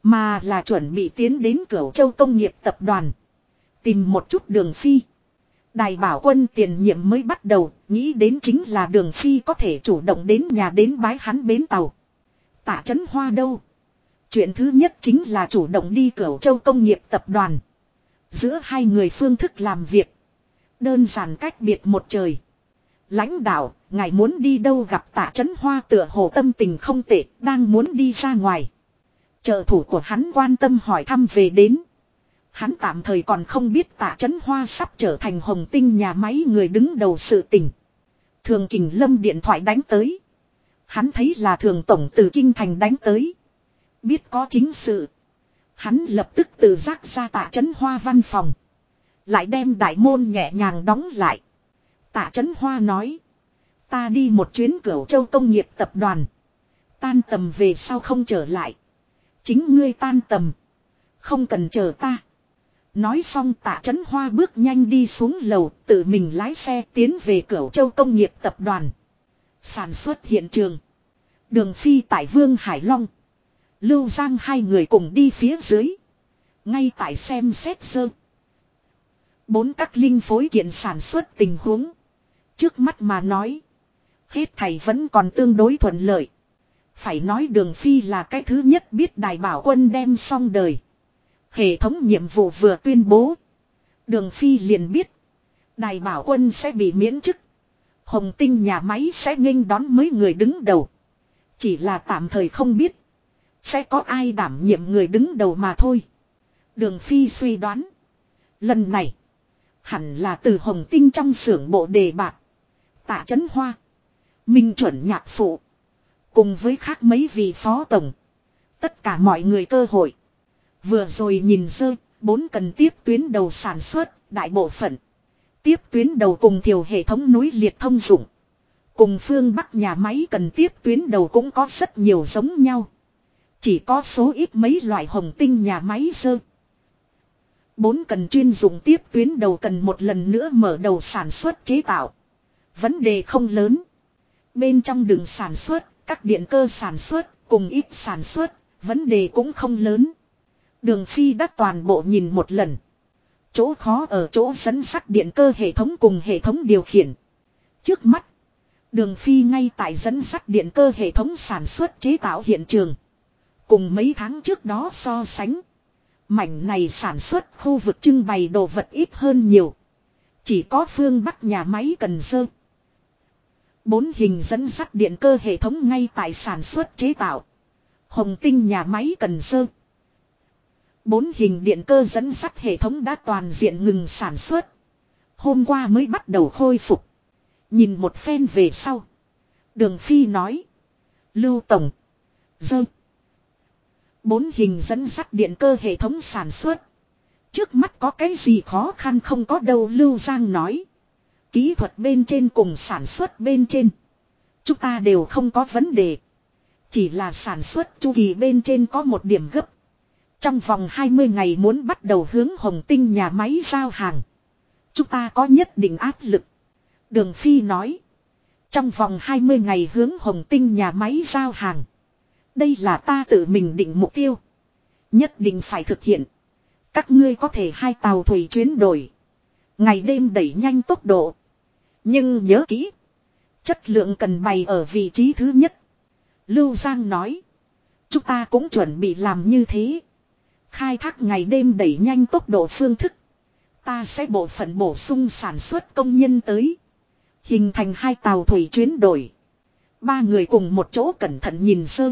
Mà là chuẩn bị tiến đến Cửu Châu Công nghiệp tập đoàn. Tìm một chút Đường Phi. Đài Bảo Quân tiền nhiệm mới bắt đầu, nghĩ đến chính là Đường Phi có thể chủ động đến nhà đến bái hắn bến tàu. Tạ Chấn Hoa đâu? Chuyện thứ nhất chính là chủ động đi Cửu Châu Công nghiệp tập đoàn. Giữa hai người phương thức làm việc đơn giản cách biệt một trời. Lãnh đạo, ngài muốn đi đâu? Gặp Tạ Chấn Hoa tựa hồ tâm tình không tệ, đang muốn đi ra ngoài. Trợ thủ của hắn quan tâm hỏi thăm về đến. Hắn tạm thời còn không biết Tạ Chấn Hoa sắp trở thành Hồng Tinh nhà máy người đứng đầu sự tình. Thường Kình Lâm điện thoại đánh tới. Hắn thấy là Thường Tổng từ Kinh Thành đánh tới. Biết có chính sự. Hắn lập tức tự giác ra Tạ Chấn Hoa văn phòng. Lại đem đại môn nhẹ nhàng đóng lại. Tạ Chấn Hoa nói. Ta đi một chuyến Cửu Châu Công nghiệp tập đoàn. Tan tầm về sau không trở lại. Chính ngươi tan tầm. Không cần chờ ta. Nói xong Tạ Chấn Hoa bước nhanh đi xuống lầu, tự mình lái xe tiến về Cửu Châu Công nghiệp tập đoàn. Sản xuất hiện trường. Đường Phi tại Vương Hải Long. Lưu Giang hai người cùng đi phía dưới. Ngay tại xem xét sơ. 4 các linh phối kiện sản xuất tình huống. Trước mắt mà nói. Hết thảy vẫn còn tương đối thuận lợi. Phải nói Đường Phi là cái thứ nhất biết Đài Bảo Quân đem xong đời. Hệ thống nhiệm vụ vừa tuyên bố. Đường Phi liền biết. Đài Bảo Quân sẽ bị miễn chức. Hồng Tinh nhà máy sẽ nghênh đón mấy người đứng đầu. Chỉ là tạm thời không biết. Sẽ có ai đảm nhiệm người đứng đầu mà thôi. Đường Phi suy đoán. Lần này. Hẳn là từ Hồng Tinh trong xưởng bộ đề bạc. Tạ Chấn Hoa. Minh Chuẩn nhạc phụ. Cùng với khác mấy vị phó tổng. Tất cả mọi người cơ hội. Vừa rồi nhìn dơ, 4 cần tiếp tuyến đầu sản xuất, đại bộ phận. Tiếp tuyến đầu cùng thiểu hệ thống núi liệt thông dụng. Cùng phương Bắc nhà máy cần tiếp tuyến đầu cũng có rất nhiều giống nhau. Chỉ có số ít mấy loại Hồng Tinh nhà máy dơ. 4 cần chuyên dụng tiếp tuyến đầu cần một lần nữa mở đầu sản xuất chế tạo. Vấn đề không lớn. Bên trong đường sản xuất, các điện cơ sản xuất, cùng ít sản xuất, vấn đề cũng không lớn. Đường Phi đã toàn bộ nhìn một lần. Chỗ khó ở chỗ dẫn sắt điện cơ hệ thống cùng hệ thống điều khiển. Trước mắt, Đường Phi ngay tại dẫn sắt điện cơ hệ thống sản xuất chế tạo hiện trường. Cùng mấy tháng trước đó so sánh. Mảnh này sản xuất khu vực trưng bày đồ vật ít hơn nhiều. Chỉ có phương Bắc nhà máy Cần Sơ. 4 hình dẫn sắt điện cơ hệ thống ngay tại sản xuất chế tạo. Hồng Tinh nhà máy Cần Sơ. 4 hình điện cơ dẫn sắt hệ thống đã toàn diện ngừng sản xuất. Hôm qua mới bắt đầu khôi phục. Nhìn một phen về sau. Đường Phi nói. Lưu Tổng. Dơ. 4 hình dẫn sắt điện cơ hệ thống sản xuất. Trước mắt có cái gì khó khăn không có đâu, Lưu Giang nói. Kỹ thuật bên trên cùng sản xuất bên trên. Chúng ta đều không có vấn đề. Chỉ là sản xuất chu kỳ bên trên có một điểm gấp. Trong vòng 20 ngày muốn bắt đầu hướng Hồng Tinh nhà máy giao hàng. Chúng ta có nhất định áp lực. Đường Phi nói. Trong vòng 20 ngày hướng Hồng Tinh nhà máy giao hàng. Đây là ta tự mình định mục tiêu. Nhất định phải thực hiện. Các ngươi có thể 2 tàu thủy chuyến đổi. Ngày đêm đẩy nhanh tốc độ. Nhưng nhớ kỹ. Chất lượng cần bày ở vị trí thứ nhất. Lưu Giang nói. Chúng ta cũng chuẩn bị làm như thế. Khai thác ngày đêm đẩy nhanh tốc độ phương thức. Ta sẽ bộ phận bổ sung sản xuất công nhân tới. Hình thành 2 tàu thủy chuyến đổi. 3 người cùng một chỗ cẩn thận nhìn sơ.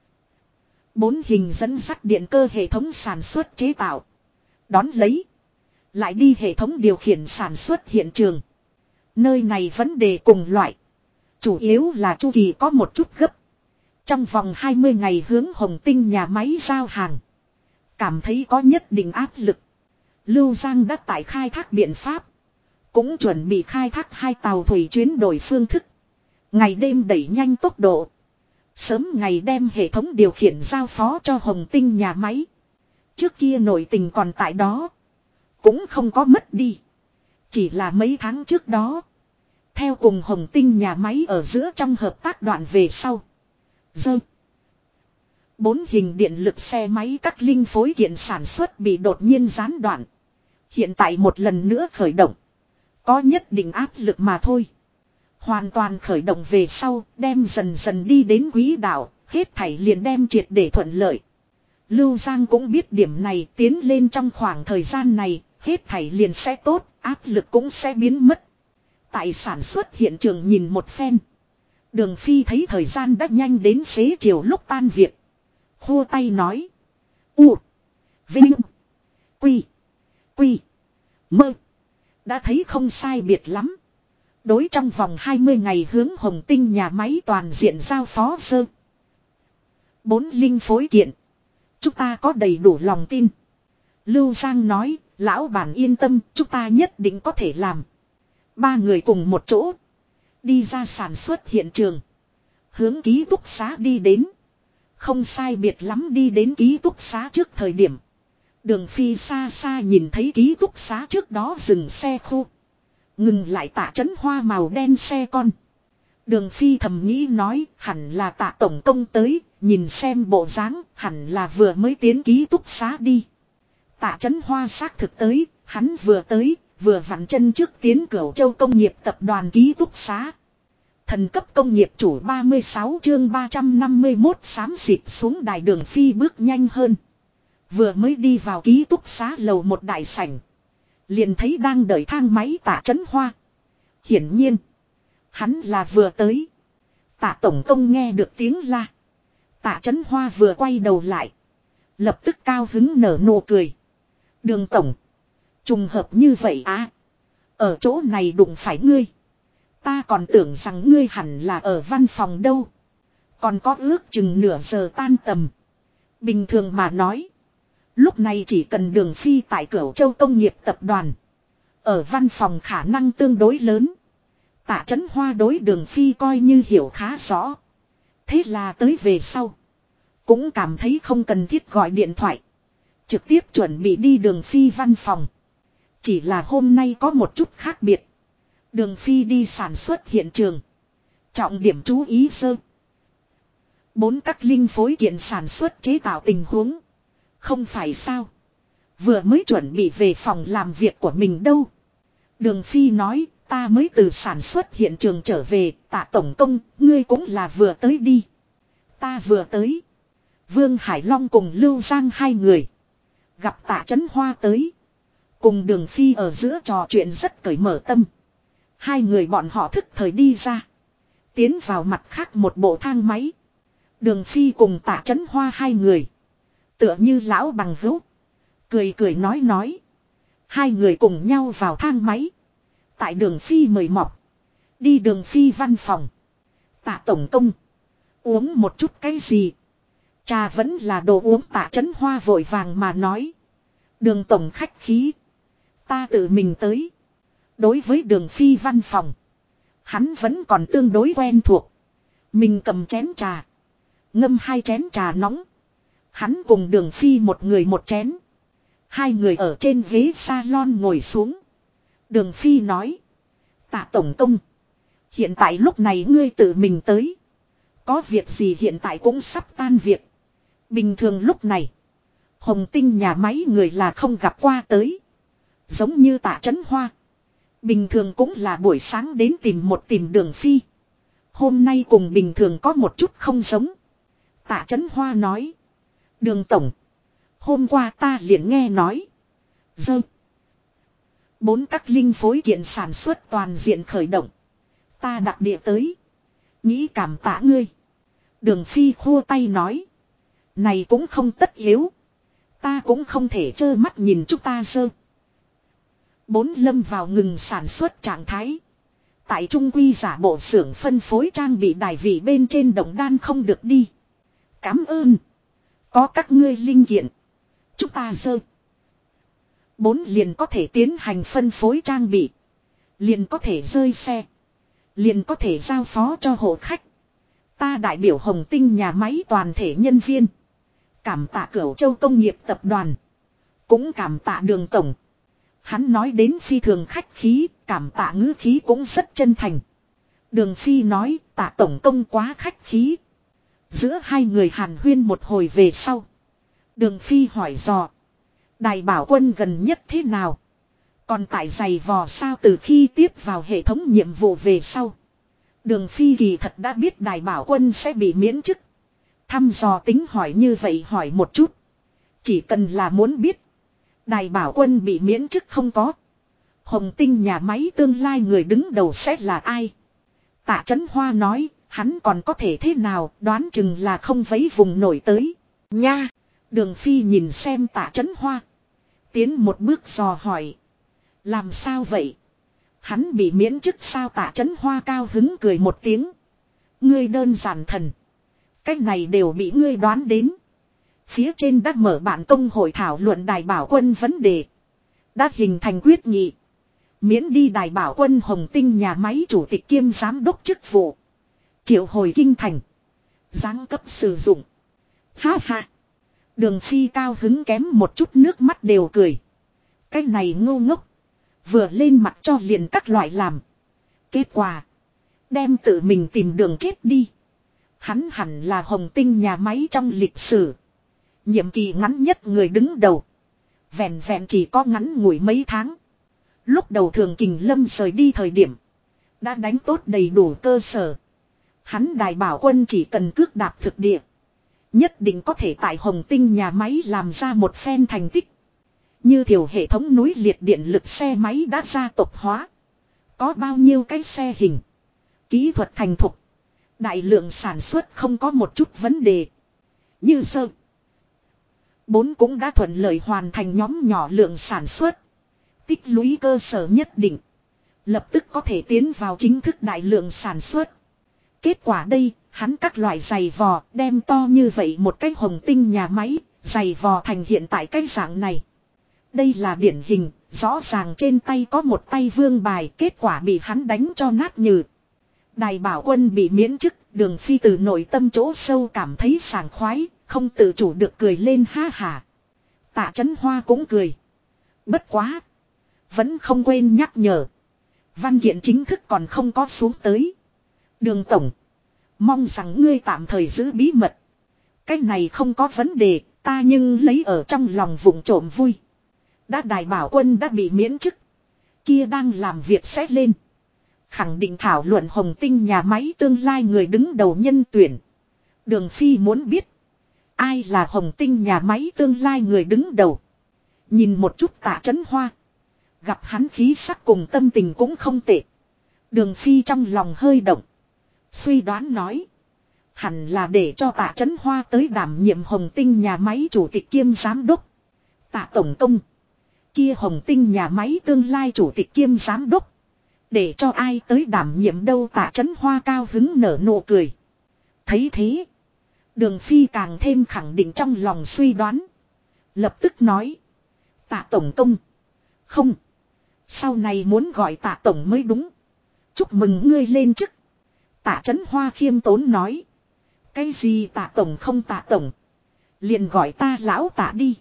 4 hình dẫn sắt điện cơ hệ thống sản xuất chế tạo. Đón lấy. Lại đi hệ thống điều khiển sản xuất hiện trường. Nơi này vấn đề cùng loại. Chủ yếu là chu kỳ có một chút gấp. Trong vòng 20 ngày hướng Hồng Tinh nhà máy giao hàng. Cảm thấy có nhất định áp lực. Lưu Giang đã tại khai thác biện pháp. Cũng chuẩn bị khai thác 2 tàu thủy chuyến đổi phương thức. Ngày đêm đẩy nhanh tốc độ. Sớm ngày đem hệ thống điều khiển giao phó cho Hồng Tinh nhà máy. Trước kia nội tình còn tại đó. Cũng không có mất đi. Chỉ là mấy tháng trước đó. Theo cùng Hồng Tinh nhà máy ở giữa trong hợp tác đoạn về sau. Dơ. 4 hình điện lực xe máy các linh phối kiện sản xuất bị đột nhiên gián đoạn. Hiện tại một lần nữa khởi động. Có nhất định áp lực mà thôi. Hoàn toàn khởi động về sau, đem dần dần đi đến quỹ đạo, hết thảy liền đem triệt để thuận lợi. Lưu Giang cũng biết điểm này, tiến lên trong khoảng thời gian này, hết thảy liền sẽ tốt, áp lực cũng sẽ biến mất. Tại sản xuất hiện trường nhìn một phen. Đường Phi thấy thời gian đã nhanh đến xế chiều lúc tan việc. Khua tay nói. U. Vinh. Quy. Quy. Mơ. Đã thấy không sai biệt lắm. Đối trong vòng 20 ngày hướng Hồng Tinh nhà máy toàn diện giao phó sơ. 4 linh phối kiện. Chúng ta có đầy đủ lòng tin. Lưu Giang nói, lão bản yên tâm, chúng ta nhất định có thể làm. 3 người cùng một chỗ. Đi ra sản xuất hiện trường. Hướng ký túc xá đi đến. Không sai biệt lắm đi đến ký túc xá trước thời điểm. Đường Phi xa xa nhìn thấy ký túc xá trước đó dừng xe khu. Ngừng lại Tạ Chấn Hoa màu đen xe con. Đường Phi thầm nghĩ nói hẳn là Tạ tổng công tới, nhìn xem bộ dáng hẳn là vừa mới tiến ký túc xá đi. Tạ Chấn Hoa xác thực tới, hắn vừa tới, vừa vặn chân trước tiến Cửu Châu công nghiệp tập đoàn ký túc xá. Thần cấp công nghiệp chủ 36 chương 351 xám xịt xuống đài. Đường Phi bước nhanh hơn. Vừa mới đi vào ký túc xá lầu một đại sảnh. Liền thấy đang đợi thang máy Tạ Chấn Hoa. Hiển nhiên. Hắn là vừa tới. Tạ tổng công nghe được tiếng la. Tạ Chấn Hoa vừa quay đầu lại. Lập tức cao hứng nở nụ cười. Đường tổng. Trùng hợp như vậy à. Ở chỗ này đụng phải ngươi. Ta còn tưởng rằng ngươi hẳn là ở văn phòng đâu. Còn có ước chừng nửa giờ tan tầm. Bình thường mà nói. Lúc này chỉ cần Đường Phi tại Cửu Châu công nghiệp tập đoàn. Ở văn phòng khả năng tương đối lớn. Tạ Chấn Hoa đối Đường Phi coi như hiểu khá rõ. Thế là tới về sau. Cũng cảm thấy không cần thiết gọi điện thoại. Trực tiếp chuẩn bị đi Đường Phi văn phòng. Chỉ là hôm nay có một chút khác biệt. Đường Phi đi sản xuất hiện trường. Trọng điểm chú ý sơ. 4 các linh phối kiện sản xuất chế tạo tình huống. Không phải sao. Vừa mới chuẩn bị về phòng làm việc của mình đâu. Đường Phi nói, ta mới từ sản xuất hiện trường trở về, Tạ tổng công, ngươi cũng là vừa tới đi. Ta vừa tới. Vương Hải Long cùng Lưu Giang 2 người. Gặp Tạ Chấn Hoa tới. Cùng Đường Phi ở giữa trò chuyện rất cởi mở tâm. 2 người bọn họ thức thời đi ra. Tiến vào mặt khác một bộ thang máy. Đường Phi cùng Tạ Chấn Hoa 2 người. Tựa như lão bằng hữu. Cười cười nói. 2 người cùng nhau vào thang máy. Tại Đường Phi mời mọc. Đi Đường Phi văn phòng. Tạ tổng công. Uống một chút cái gì? Trà vẫn là đồ uống. Tạ Chấn Hoa vội vàng mà nói. Đường tổng khách khí. Ta tự mình tới. Đối với Đường Phi văn phòng. Hắn vẫn còn tương đối quen thuộc. Mình cầm chén trà. Ngâm 2 chén trà nóng. Hắn cùng Đường Phi một người một chén. 2 người ở trên ghế salon ngồi xuống. Đường Phi nói. Tạ tổng công. Hiện tại lúc này ngươi tự mình tới. Có việc gì hiện tại cũng sắp tan việc. Bình thường lúc này. Hồng Tinh nhà máy người là không gặp qua tới. Giống như Tạ Chấn Hoa. Bình thường cũng là buổi sáng đến tìm Đường Phi. Hôm nay cùng bình thường có một chút không giống. Tạ Chấn Hoa nói. Đường tổng. Hôm qua ta liền nghe nói. 4 các linh phối kiện sản xuất toàn diện khởi động. Ta đặc địa tới. Nghĩ cảm tạ ngươi. Đường Phi khua tay nói. Này cũng không tất yếu. Ta cũng không thể trơ mắt nhìn chúng ta 4 lâm vào ngừng sản xuất trạng thái. Tại Trung Quy giả bộ xưởng phân phối trang bị đài vị bên trên đồng đan không được đi. Cảm ơn. Có các ngươi linh kiện. Chúng ta 4 liền có thể tiến hành phân phối trang bị. Liền có thể rơi xe. Liền có thể giao phó cho hộ khách. Ta đại biểu Hồng Tinh nhà máy toàn thể nhân viên. Cảm tạ Cửu Châu công nghiệp tập đoàn. Cũng cảm tạ Đường tổng. Hắn nói đến phi thường khách khí, cảm tạ ngữ khí cũng rất chân thành. Đường Phi nói, Tạ tổng công quá khách khí. Giữa hai người hàn huyên một hồi về sau. Đường Phi hỏi dò. Đài bảo quân gần nhất thế nào? Còn tại giày vò sao? Từ khi tiếp vào hệ thống nhiệm vụ về sau. Đường Phi kỳ thật đã biết đài bảo quân sẽ bị miễn chức. Thăm dò tính hỏi như vậy hỏi một chút. Chỉ cần là muốn biết. Đài bảo quân bị miễn chức không có. Hồng Tinh nhà máy tương lai người đứng đầu sẽ là ai? Tạ Chấn Hoa nói, hắn còn có thể thế nào, đoán chừng là không vấy vùng nổi tới. Nha! Đường Phi nhìn xem Tạ Chấn Hoa. Tiến một bước dò hỏi. Làm sao vậy? Hắn bị miễn chức sao? Tạ Chấn Hoa cao hứng cười một tiếng. Ngươi đơn giản thần. Cái này đều bị ngươi đoán đến. Phía trên đã mở bản công hội thảo luận đài bảo quân vấn đề. Đã hình thành quyết nghị. Miễn đi đài bảo quân Hồng Tinh nhà máy chủ tịch kiêm giám đốc chức vụ. Triệu hồi kinh thành. Giáng cấp sử dụng. Ha ha. Đường Phi cao hứng kém một chút nước mắt đều cười. Cái này ngu ngốc. Vừa lên mặt cho liền các loại làm. Kết quả. Đem tự mình tìm đường chết đi. Hắn hẳn là Hồng Tinh nhà máy trong lịch sử. Nhiệm kỳ ngắn nhất người đứng đầu. Vẹn vẹn chỉ có ngắn ngủi mấy tháng. Lúc đầu Thường Kình Lâm rời đi thời điểm. Đã đánh tốt đầy đủ cơ sở. Hắn đài bảo quân chỉ cần cước đạp thực địa. Nhất định có thể tại Hồng Tinh nhà máy làm ra một phen thành tích. Như thiểu hệ thống núi liệt điện lực xe máy đã gia tộc hóa. Có bao nhiêu cái xe hình. Kỹ thuật thành thục. Đại lượng sản xuất không có một chút vấn đề. Như sơ. 4 cũng đã thuận lợi hoàn thành nhóm nhỏ lượng sản xuất. Tích lũy cơ sở nhất định. Lập tức có thể tiến vào chính thức đại lượng sản xuất. Kết quả đây, hắn các loại giày vò đem to như vậy một cái Hồng Tinh nhà máy, giày vò thành hiện tại cái dạng này. Đây là điển hình, rõ ràng trên tay có một tay vương bài, kết quả bị hắn đánh cho nát nhừ. Đài bảo quân bị miễn chức, Đường Phi từ nội tâm chỗ sâu cảm thấy sảng khoái, không tự chủ được cười lên ha hả. Tạ Chấn Hoa cũng cười. Bất quá. Vẫn không quên nhắc nhở. Văn kiện chính thức còn không có xuống tới. Đường Tổng. Mong rằng ngươi tạm thời giữ bí mật. Cái này không có vấn đề, ta nhưng lấy ở trong lòng vụng trộm vui. Đã đài bảo quân đã bị miễn chức. Kia đang làm việc sẽ lên. Khẳng định thảo luận Hồng Tinh nhà máy tương lai người đứng đầu nhân tuyển. Đường Phi muốn biết. Ai là Hồng Tinh nhà máy tương lai người đứng đầu. Nhìn một chút Tạ Chấn Hoa. Gặp hắn khí sắc cùng tâm tình cũng không tệ. Đường Phi trong lòng hơi động. Suy đoán nói. Hẳn là để cho Tạ Chấn Hoa tới đảm nhiệm Hồng Tinh nhà máy chủ tịch kiêm giám đốc. Tạ Tổng Công. Kia Hồng Tinh nhà máy tương lai chủ tịch kiêm giám đốc. Để cho ai tới đảm nhiệm đâu? Tạ Chấn Hoa cao hứng nở nụ cười. Thấy thế. Đường Phi càng thêm khẳng định trong lòng suy đoán. Lập tức nói. Tạ Tổng Công. Không. Sau này muốn gọi Tạ Tổng mới đúng. Chúc mừng ngươi lên chức. Tạ Chấn Hoa khiêm tốn nói. Cái gì Tạ Tổng không Tạ Tổng. Liền gọi ta lão Tạ đi.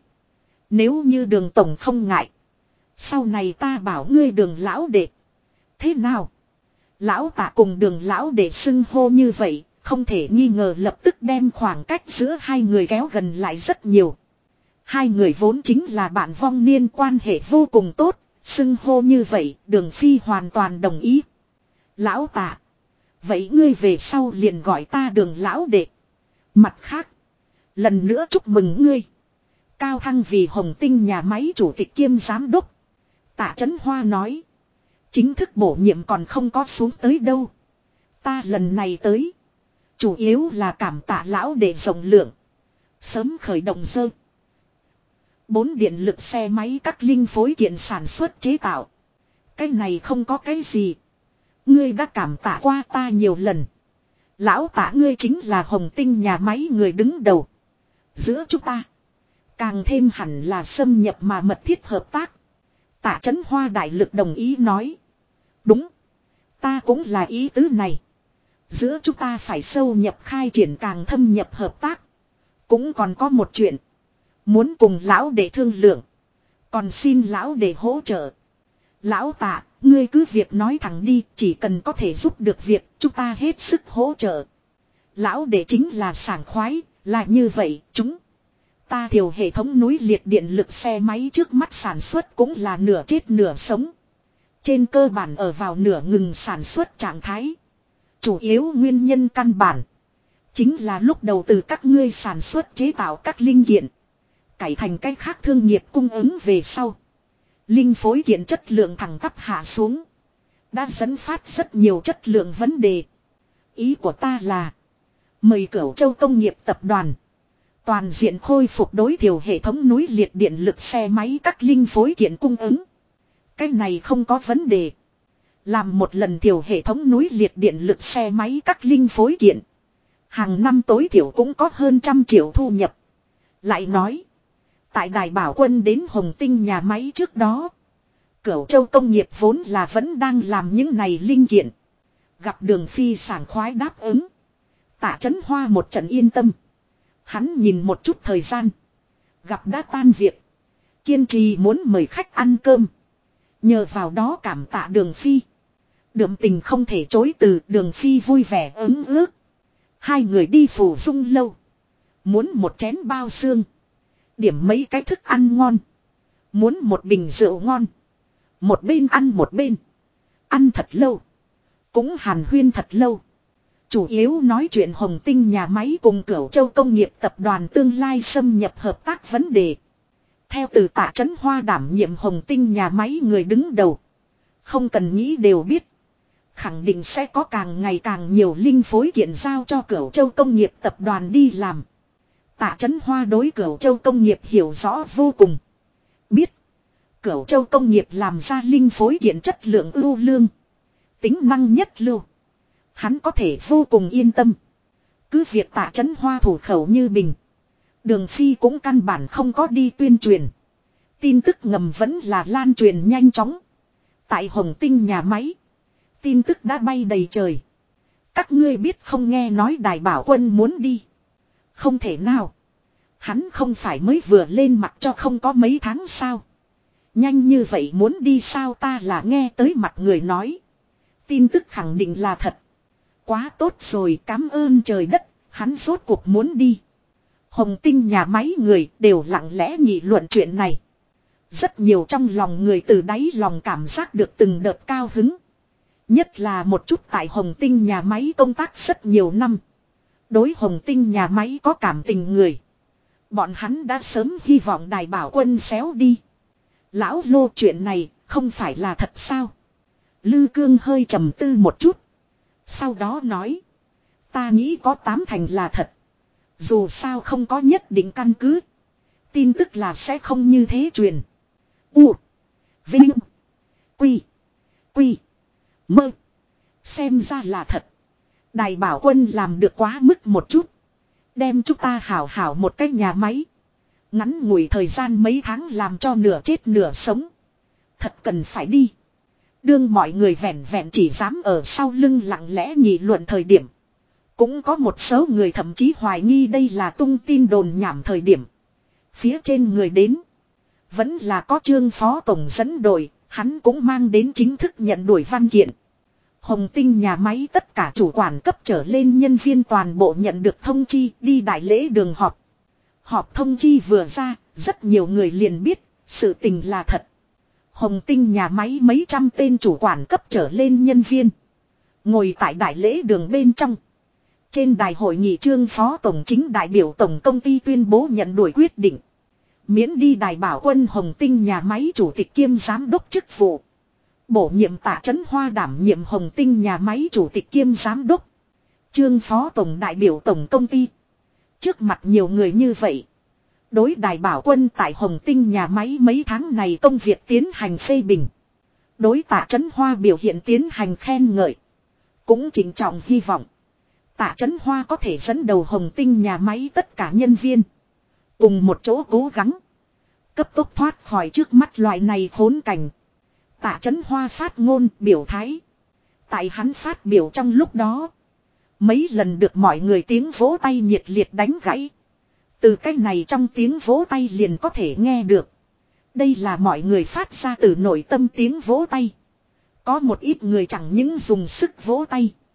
Nếu như Đường Tổng không ngại. Sau này ta bảo ngươi Đường lão đệ. Thế nào? Lão Tạ cùng Đường lão đệ xưng hô như vậy. Không thể nghi ngờ lập tức đem khoảng cách giữa hai người kéo gần lại rất nhiều. Hai người vốn chính là bạn vong niên, quan hệ vô cùng tốt. Xưng hô như vậy Đường Phi hoàn toàn đồng ý. Lão Tạ. Vậy ngươi về sau liền gọi ta Đường lão đệ. Mặt khác. Lần nữa chúc mừng ngươi. Cao thăng vì Hồng Tinh nhà máy chủ tịch kiêm giám đốc. Tạ Chấn Hoa nói. Chính thức bổ nhiệm còn không có xuống tới đâu. Ta lần này tới. Chủ yếu là cảm tạ lão đệ rộng lượng. Sớm khởi động dơ. 4 điện lực xe máy các linh phối kiện sản xuất chế tạo. Cái này không có cái gì. Ngươi đã cảm tạ qua ta nhiều lần. Lão Tạ ngươi chính là Hồng Tinh nhà máy người đứng đầu. Giữa chúng ta. Càng thêm hẳn là xâm nhập mà mật thiết hợp tác. Tạ Chấn Hoa đại lực đồng ý nói. Đúng. Ta cũng là ý tứ này. Giữa chúng ta phải sâu nhập khai triển càng thâm nhập hợp tác. Cũng còn có một chuyện. Muốn cùng lão để thương lượng. Còn xin lão để hỗ trợ. Lão Tạ, ngươi cứ việc nói thẳng đi. Chỉ cần có thể giúp được việc, chúng ta hết sức hỗ trợ. Lão đệ chính là sảng khoái, là như vậy, chúng ta Thiều hệ thống núi liệt điện lực xe máy trước mắt sản xuất cũng là nửa chết nửa sống. Trên cơ bản ở vào nửa ngừng sản xuất trạng thái. Chủ yếu nguyên nhân căn bản chính là lúc đầu từ các ngươi sản xuất chế tạo các linh kiện, cải thành cách khác thương nghiệp cung ứng về sau. Linh phối kiện chất lượng thẳng tắp hạ xuống. Đã dẫn phát rất nhiều chất lượng vấn đề. Ý của ta là mời Cửu Châu Công nghiệp tập đoàn toàn diện khôi phục đối Thiều hệ thống núi liệt điện lực xe máy các linh phối kiện cung ứng. Cái này không có vấn đề. Làm một lần Thiều hệ thống núi liệt điện lực xe máy các linh phối kiện. Hàng năm tối thiểu cũng có hơn 100 triệu thu nhập. Lại nói, tại Đài Bảo Quân đến Hồng Tinh nhà máy trước đó, Cửu Châu Công nghiệp vốn là vẫn đang làm những này linh kiện. Gặp Đường Phi sảng khoái đáp ứng. Tạ Chấn Hoa một trận yên tâm. Hắn nhìn một chút thời gian. Gặp đã tan việc. Kiên trì muốn mời khách ăn cơm. Nhờ vào đó cảm tạ Đường Phi. Đượm tình không thể chối từ, Đường Phi vui vẻ ứng ước. Hai người đi Phủ Dung lâu. Muốn một chén bao xương. Điểm mấy cái thức ăn ngon. Muốn một bình rượu ngon. Một bên ăn một bên. Ăn thật lâu. Cũng hàn huyên thật lâu. Chủ yếu nói chuyện Hồng Tinh nhà máy cùng Cửu Châu Công nghiệp tập đoàn tương lai xâm nhập hợp tác vấn đề. Theo từ Tạ Chấn Hoa đảm nhiệm Hồng Tinh nhà máy người đứng đầu. Không cần nghĩ đều biết. Khẳng định sẽ có càng ngày càng nhiều linh phối kiện giao cho Cửu Châu Công nghiệp tập đoàn đi làm. Tạ Chấn Hoa đối Cửu Châu Công nghiệp hiểu rõ vô cùng. Biết. Cửu Châu Công nghiệp làm ra linh phối kiện chất lượng ưu lương. Tính năng nhất lưu. Hắn có thể vô cùng yên tâm. Cứ việc Tạ Chấn Hoa thủ khẩu như bình. Đường Phi cũng căn bản không có đi tuyên truyền. Tin tức ngầm vẫn là lan truyền nhanh chóng. Tại Hồng Tinh nhà máy. Tin tức đã bay đầy trời. Các ngươi biết không, nghe nói Đài Bảo Quân muốn đi. Không thể nào. Hắn không phải mới vừa lên mặt cho không có mấy tháng sao. Nhanh như vậy muốn đi sao, ta là nghe tới mặt người nói. Tin tức khẳng định là thật. Quá tốt rồi, cảm ơn trời đất, hắn rốt cuộc muốn đi. Hồng Tinh nhà máy người đều lặng lẽ nghị luận chuyện này. Rất nhiều trong lòng người từ đáy lòng cảm giác được từng đợt cao hứng. Nhất là một chút tại Hồng Tinh nhà máy công tác rất nhiều năm. Đối Hồng Tinh nhà máy có cảm tình người. Bọn hắn đã sớm hy vọng Đài Bảo Quân xéo đi. Lão Lô, chuyện này không phải là thật sao? Lư Cương hơi trầm tư một chút. Sau đó nói. Ta nghĩ có 8 thành là thật. Dù sao không có nhất định căn cứ. Tin tức là sẽ không như thế truyền. U. Vinh. Quy. Quy. Mơ. Xem ra là thật. Đài Bảo Quân làm được quá mức một chút. Đem chúng ta hảo hảo một cái nhà máy. Ngắn ngủi thời gian mấy tháng làm cho nửa chết nửa sống. Thật cần phải đi. Đương mọi người vẹn vẹn chỉ dám ở sau lưng lặng lẽ nghị luận thời điểm. Cũng có một số người thậm chí hoài nghi đây là tung tin đồn nhảm thời điểm. Phía trên người đến. Vẫn là có Trương Phó Tổng dẫn đội. Hắn cũng mang đến chính thức nhận đuổi văn kiện. Hồng Tinh nhà máy tất cả chủ quản cấp trở lên nhân viên toàn bộ nhận được thông chi đi đại lễ đường họp. Họp thông chi vừa ra, rất nhiều người liền biết, sự tình là thật. Hồng Tinh nhà máy mấy trăm tên chủ quản cấp trở lên nhân viên. Ngồi tại đại lễ đường bên trong. Trên đài hội nghị Trương Phó Tổng chính đại biểu Tổng công ty tuyên bố nhận đuổi quyết định. Miễn đi Đài Bảo Quân Hồng Tinh nhà máy chủ tịch kiêm giám đốc chức vụ. Bổ nhiệm Tạ Chấn Hoa đảm nhiệm Hồng Tinh nhà máy chủ tịch kiêm giám đốc. Trương Phó Tổng đại biểu Tổng công ty. Trước mặt nhiều người như vậy. Đối Đài Bảo Quân tại Hồng Tinh nhà máy mấy tháng này công việc tiến hành phê bình. Đối Tạ Chấn Hoa biểu hiện tiến hành khen ngợi. Cũng trịnh trọng hy vọng. Tạ Chấn Hoa có thể dẫn đầu Hồng Tinh nhà máy tất cả nhân viên. Cùng một chỗ cố gắng. Cấp tốc thoát khỏi trước mắt loại này khốn cảnh. Tạ Chấn Hoa phát ngôn biểu thái. Tại hắn phát biểu trong lúc đó. Mấy lần được mọi người tiếng vỗ tay nhiệt liệt đánh gãy. Từ cách này trong tiếng vỗ tay liền có thể nghe được. Đây là mọi người phát ra từ nội tâm tiếng vỗ tay. Có một ít người chẳng những dùng sức vỗ tay.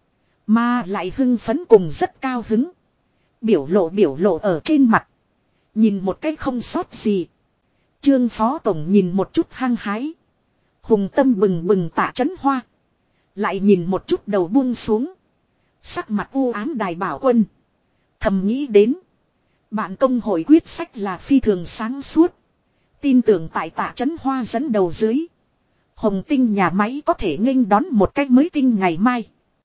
Mà lại hưng phấn cùng rất cao hứng. Biểu lộ ở trên mặt. Nhìn một cách không sót gì. Trương phó tổng nhìn một chút hăng hái. Hùng tâm bừng bừng Tạ Chấn Hoa. Lại nhìn một chút đầu buông xuống. Sắc mặt u ám Đài Bảo Quân. Thầm nghĩ đến. Bạn công hội quyết sách là phi thường sáng suốt. Tin tưởng tại Tạ Chấn Hoa dẫn đầu dưới. Hồng Tinh nhà máy có thể nghênh đón một cách mới tinh ngày mai.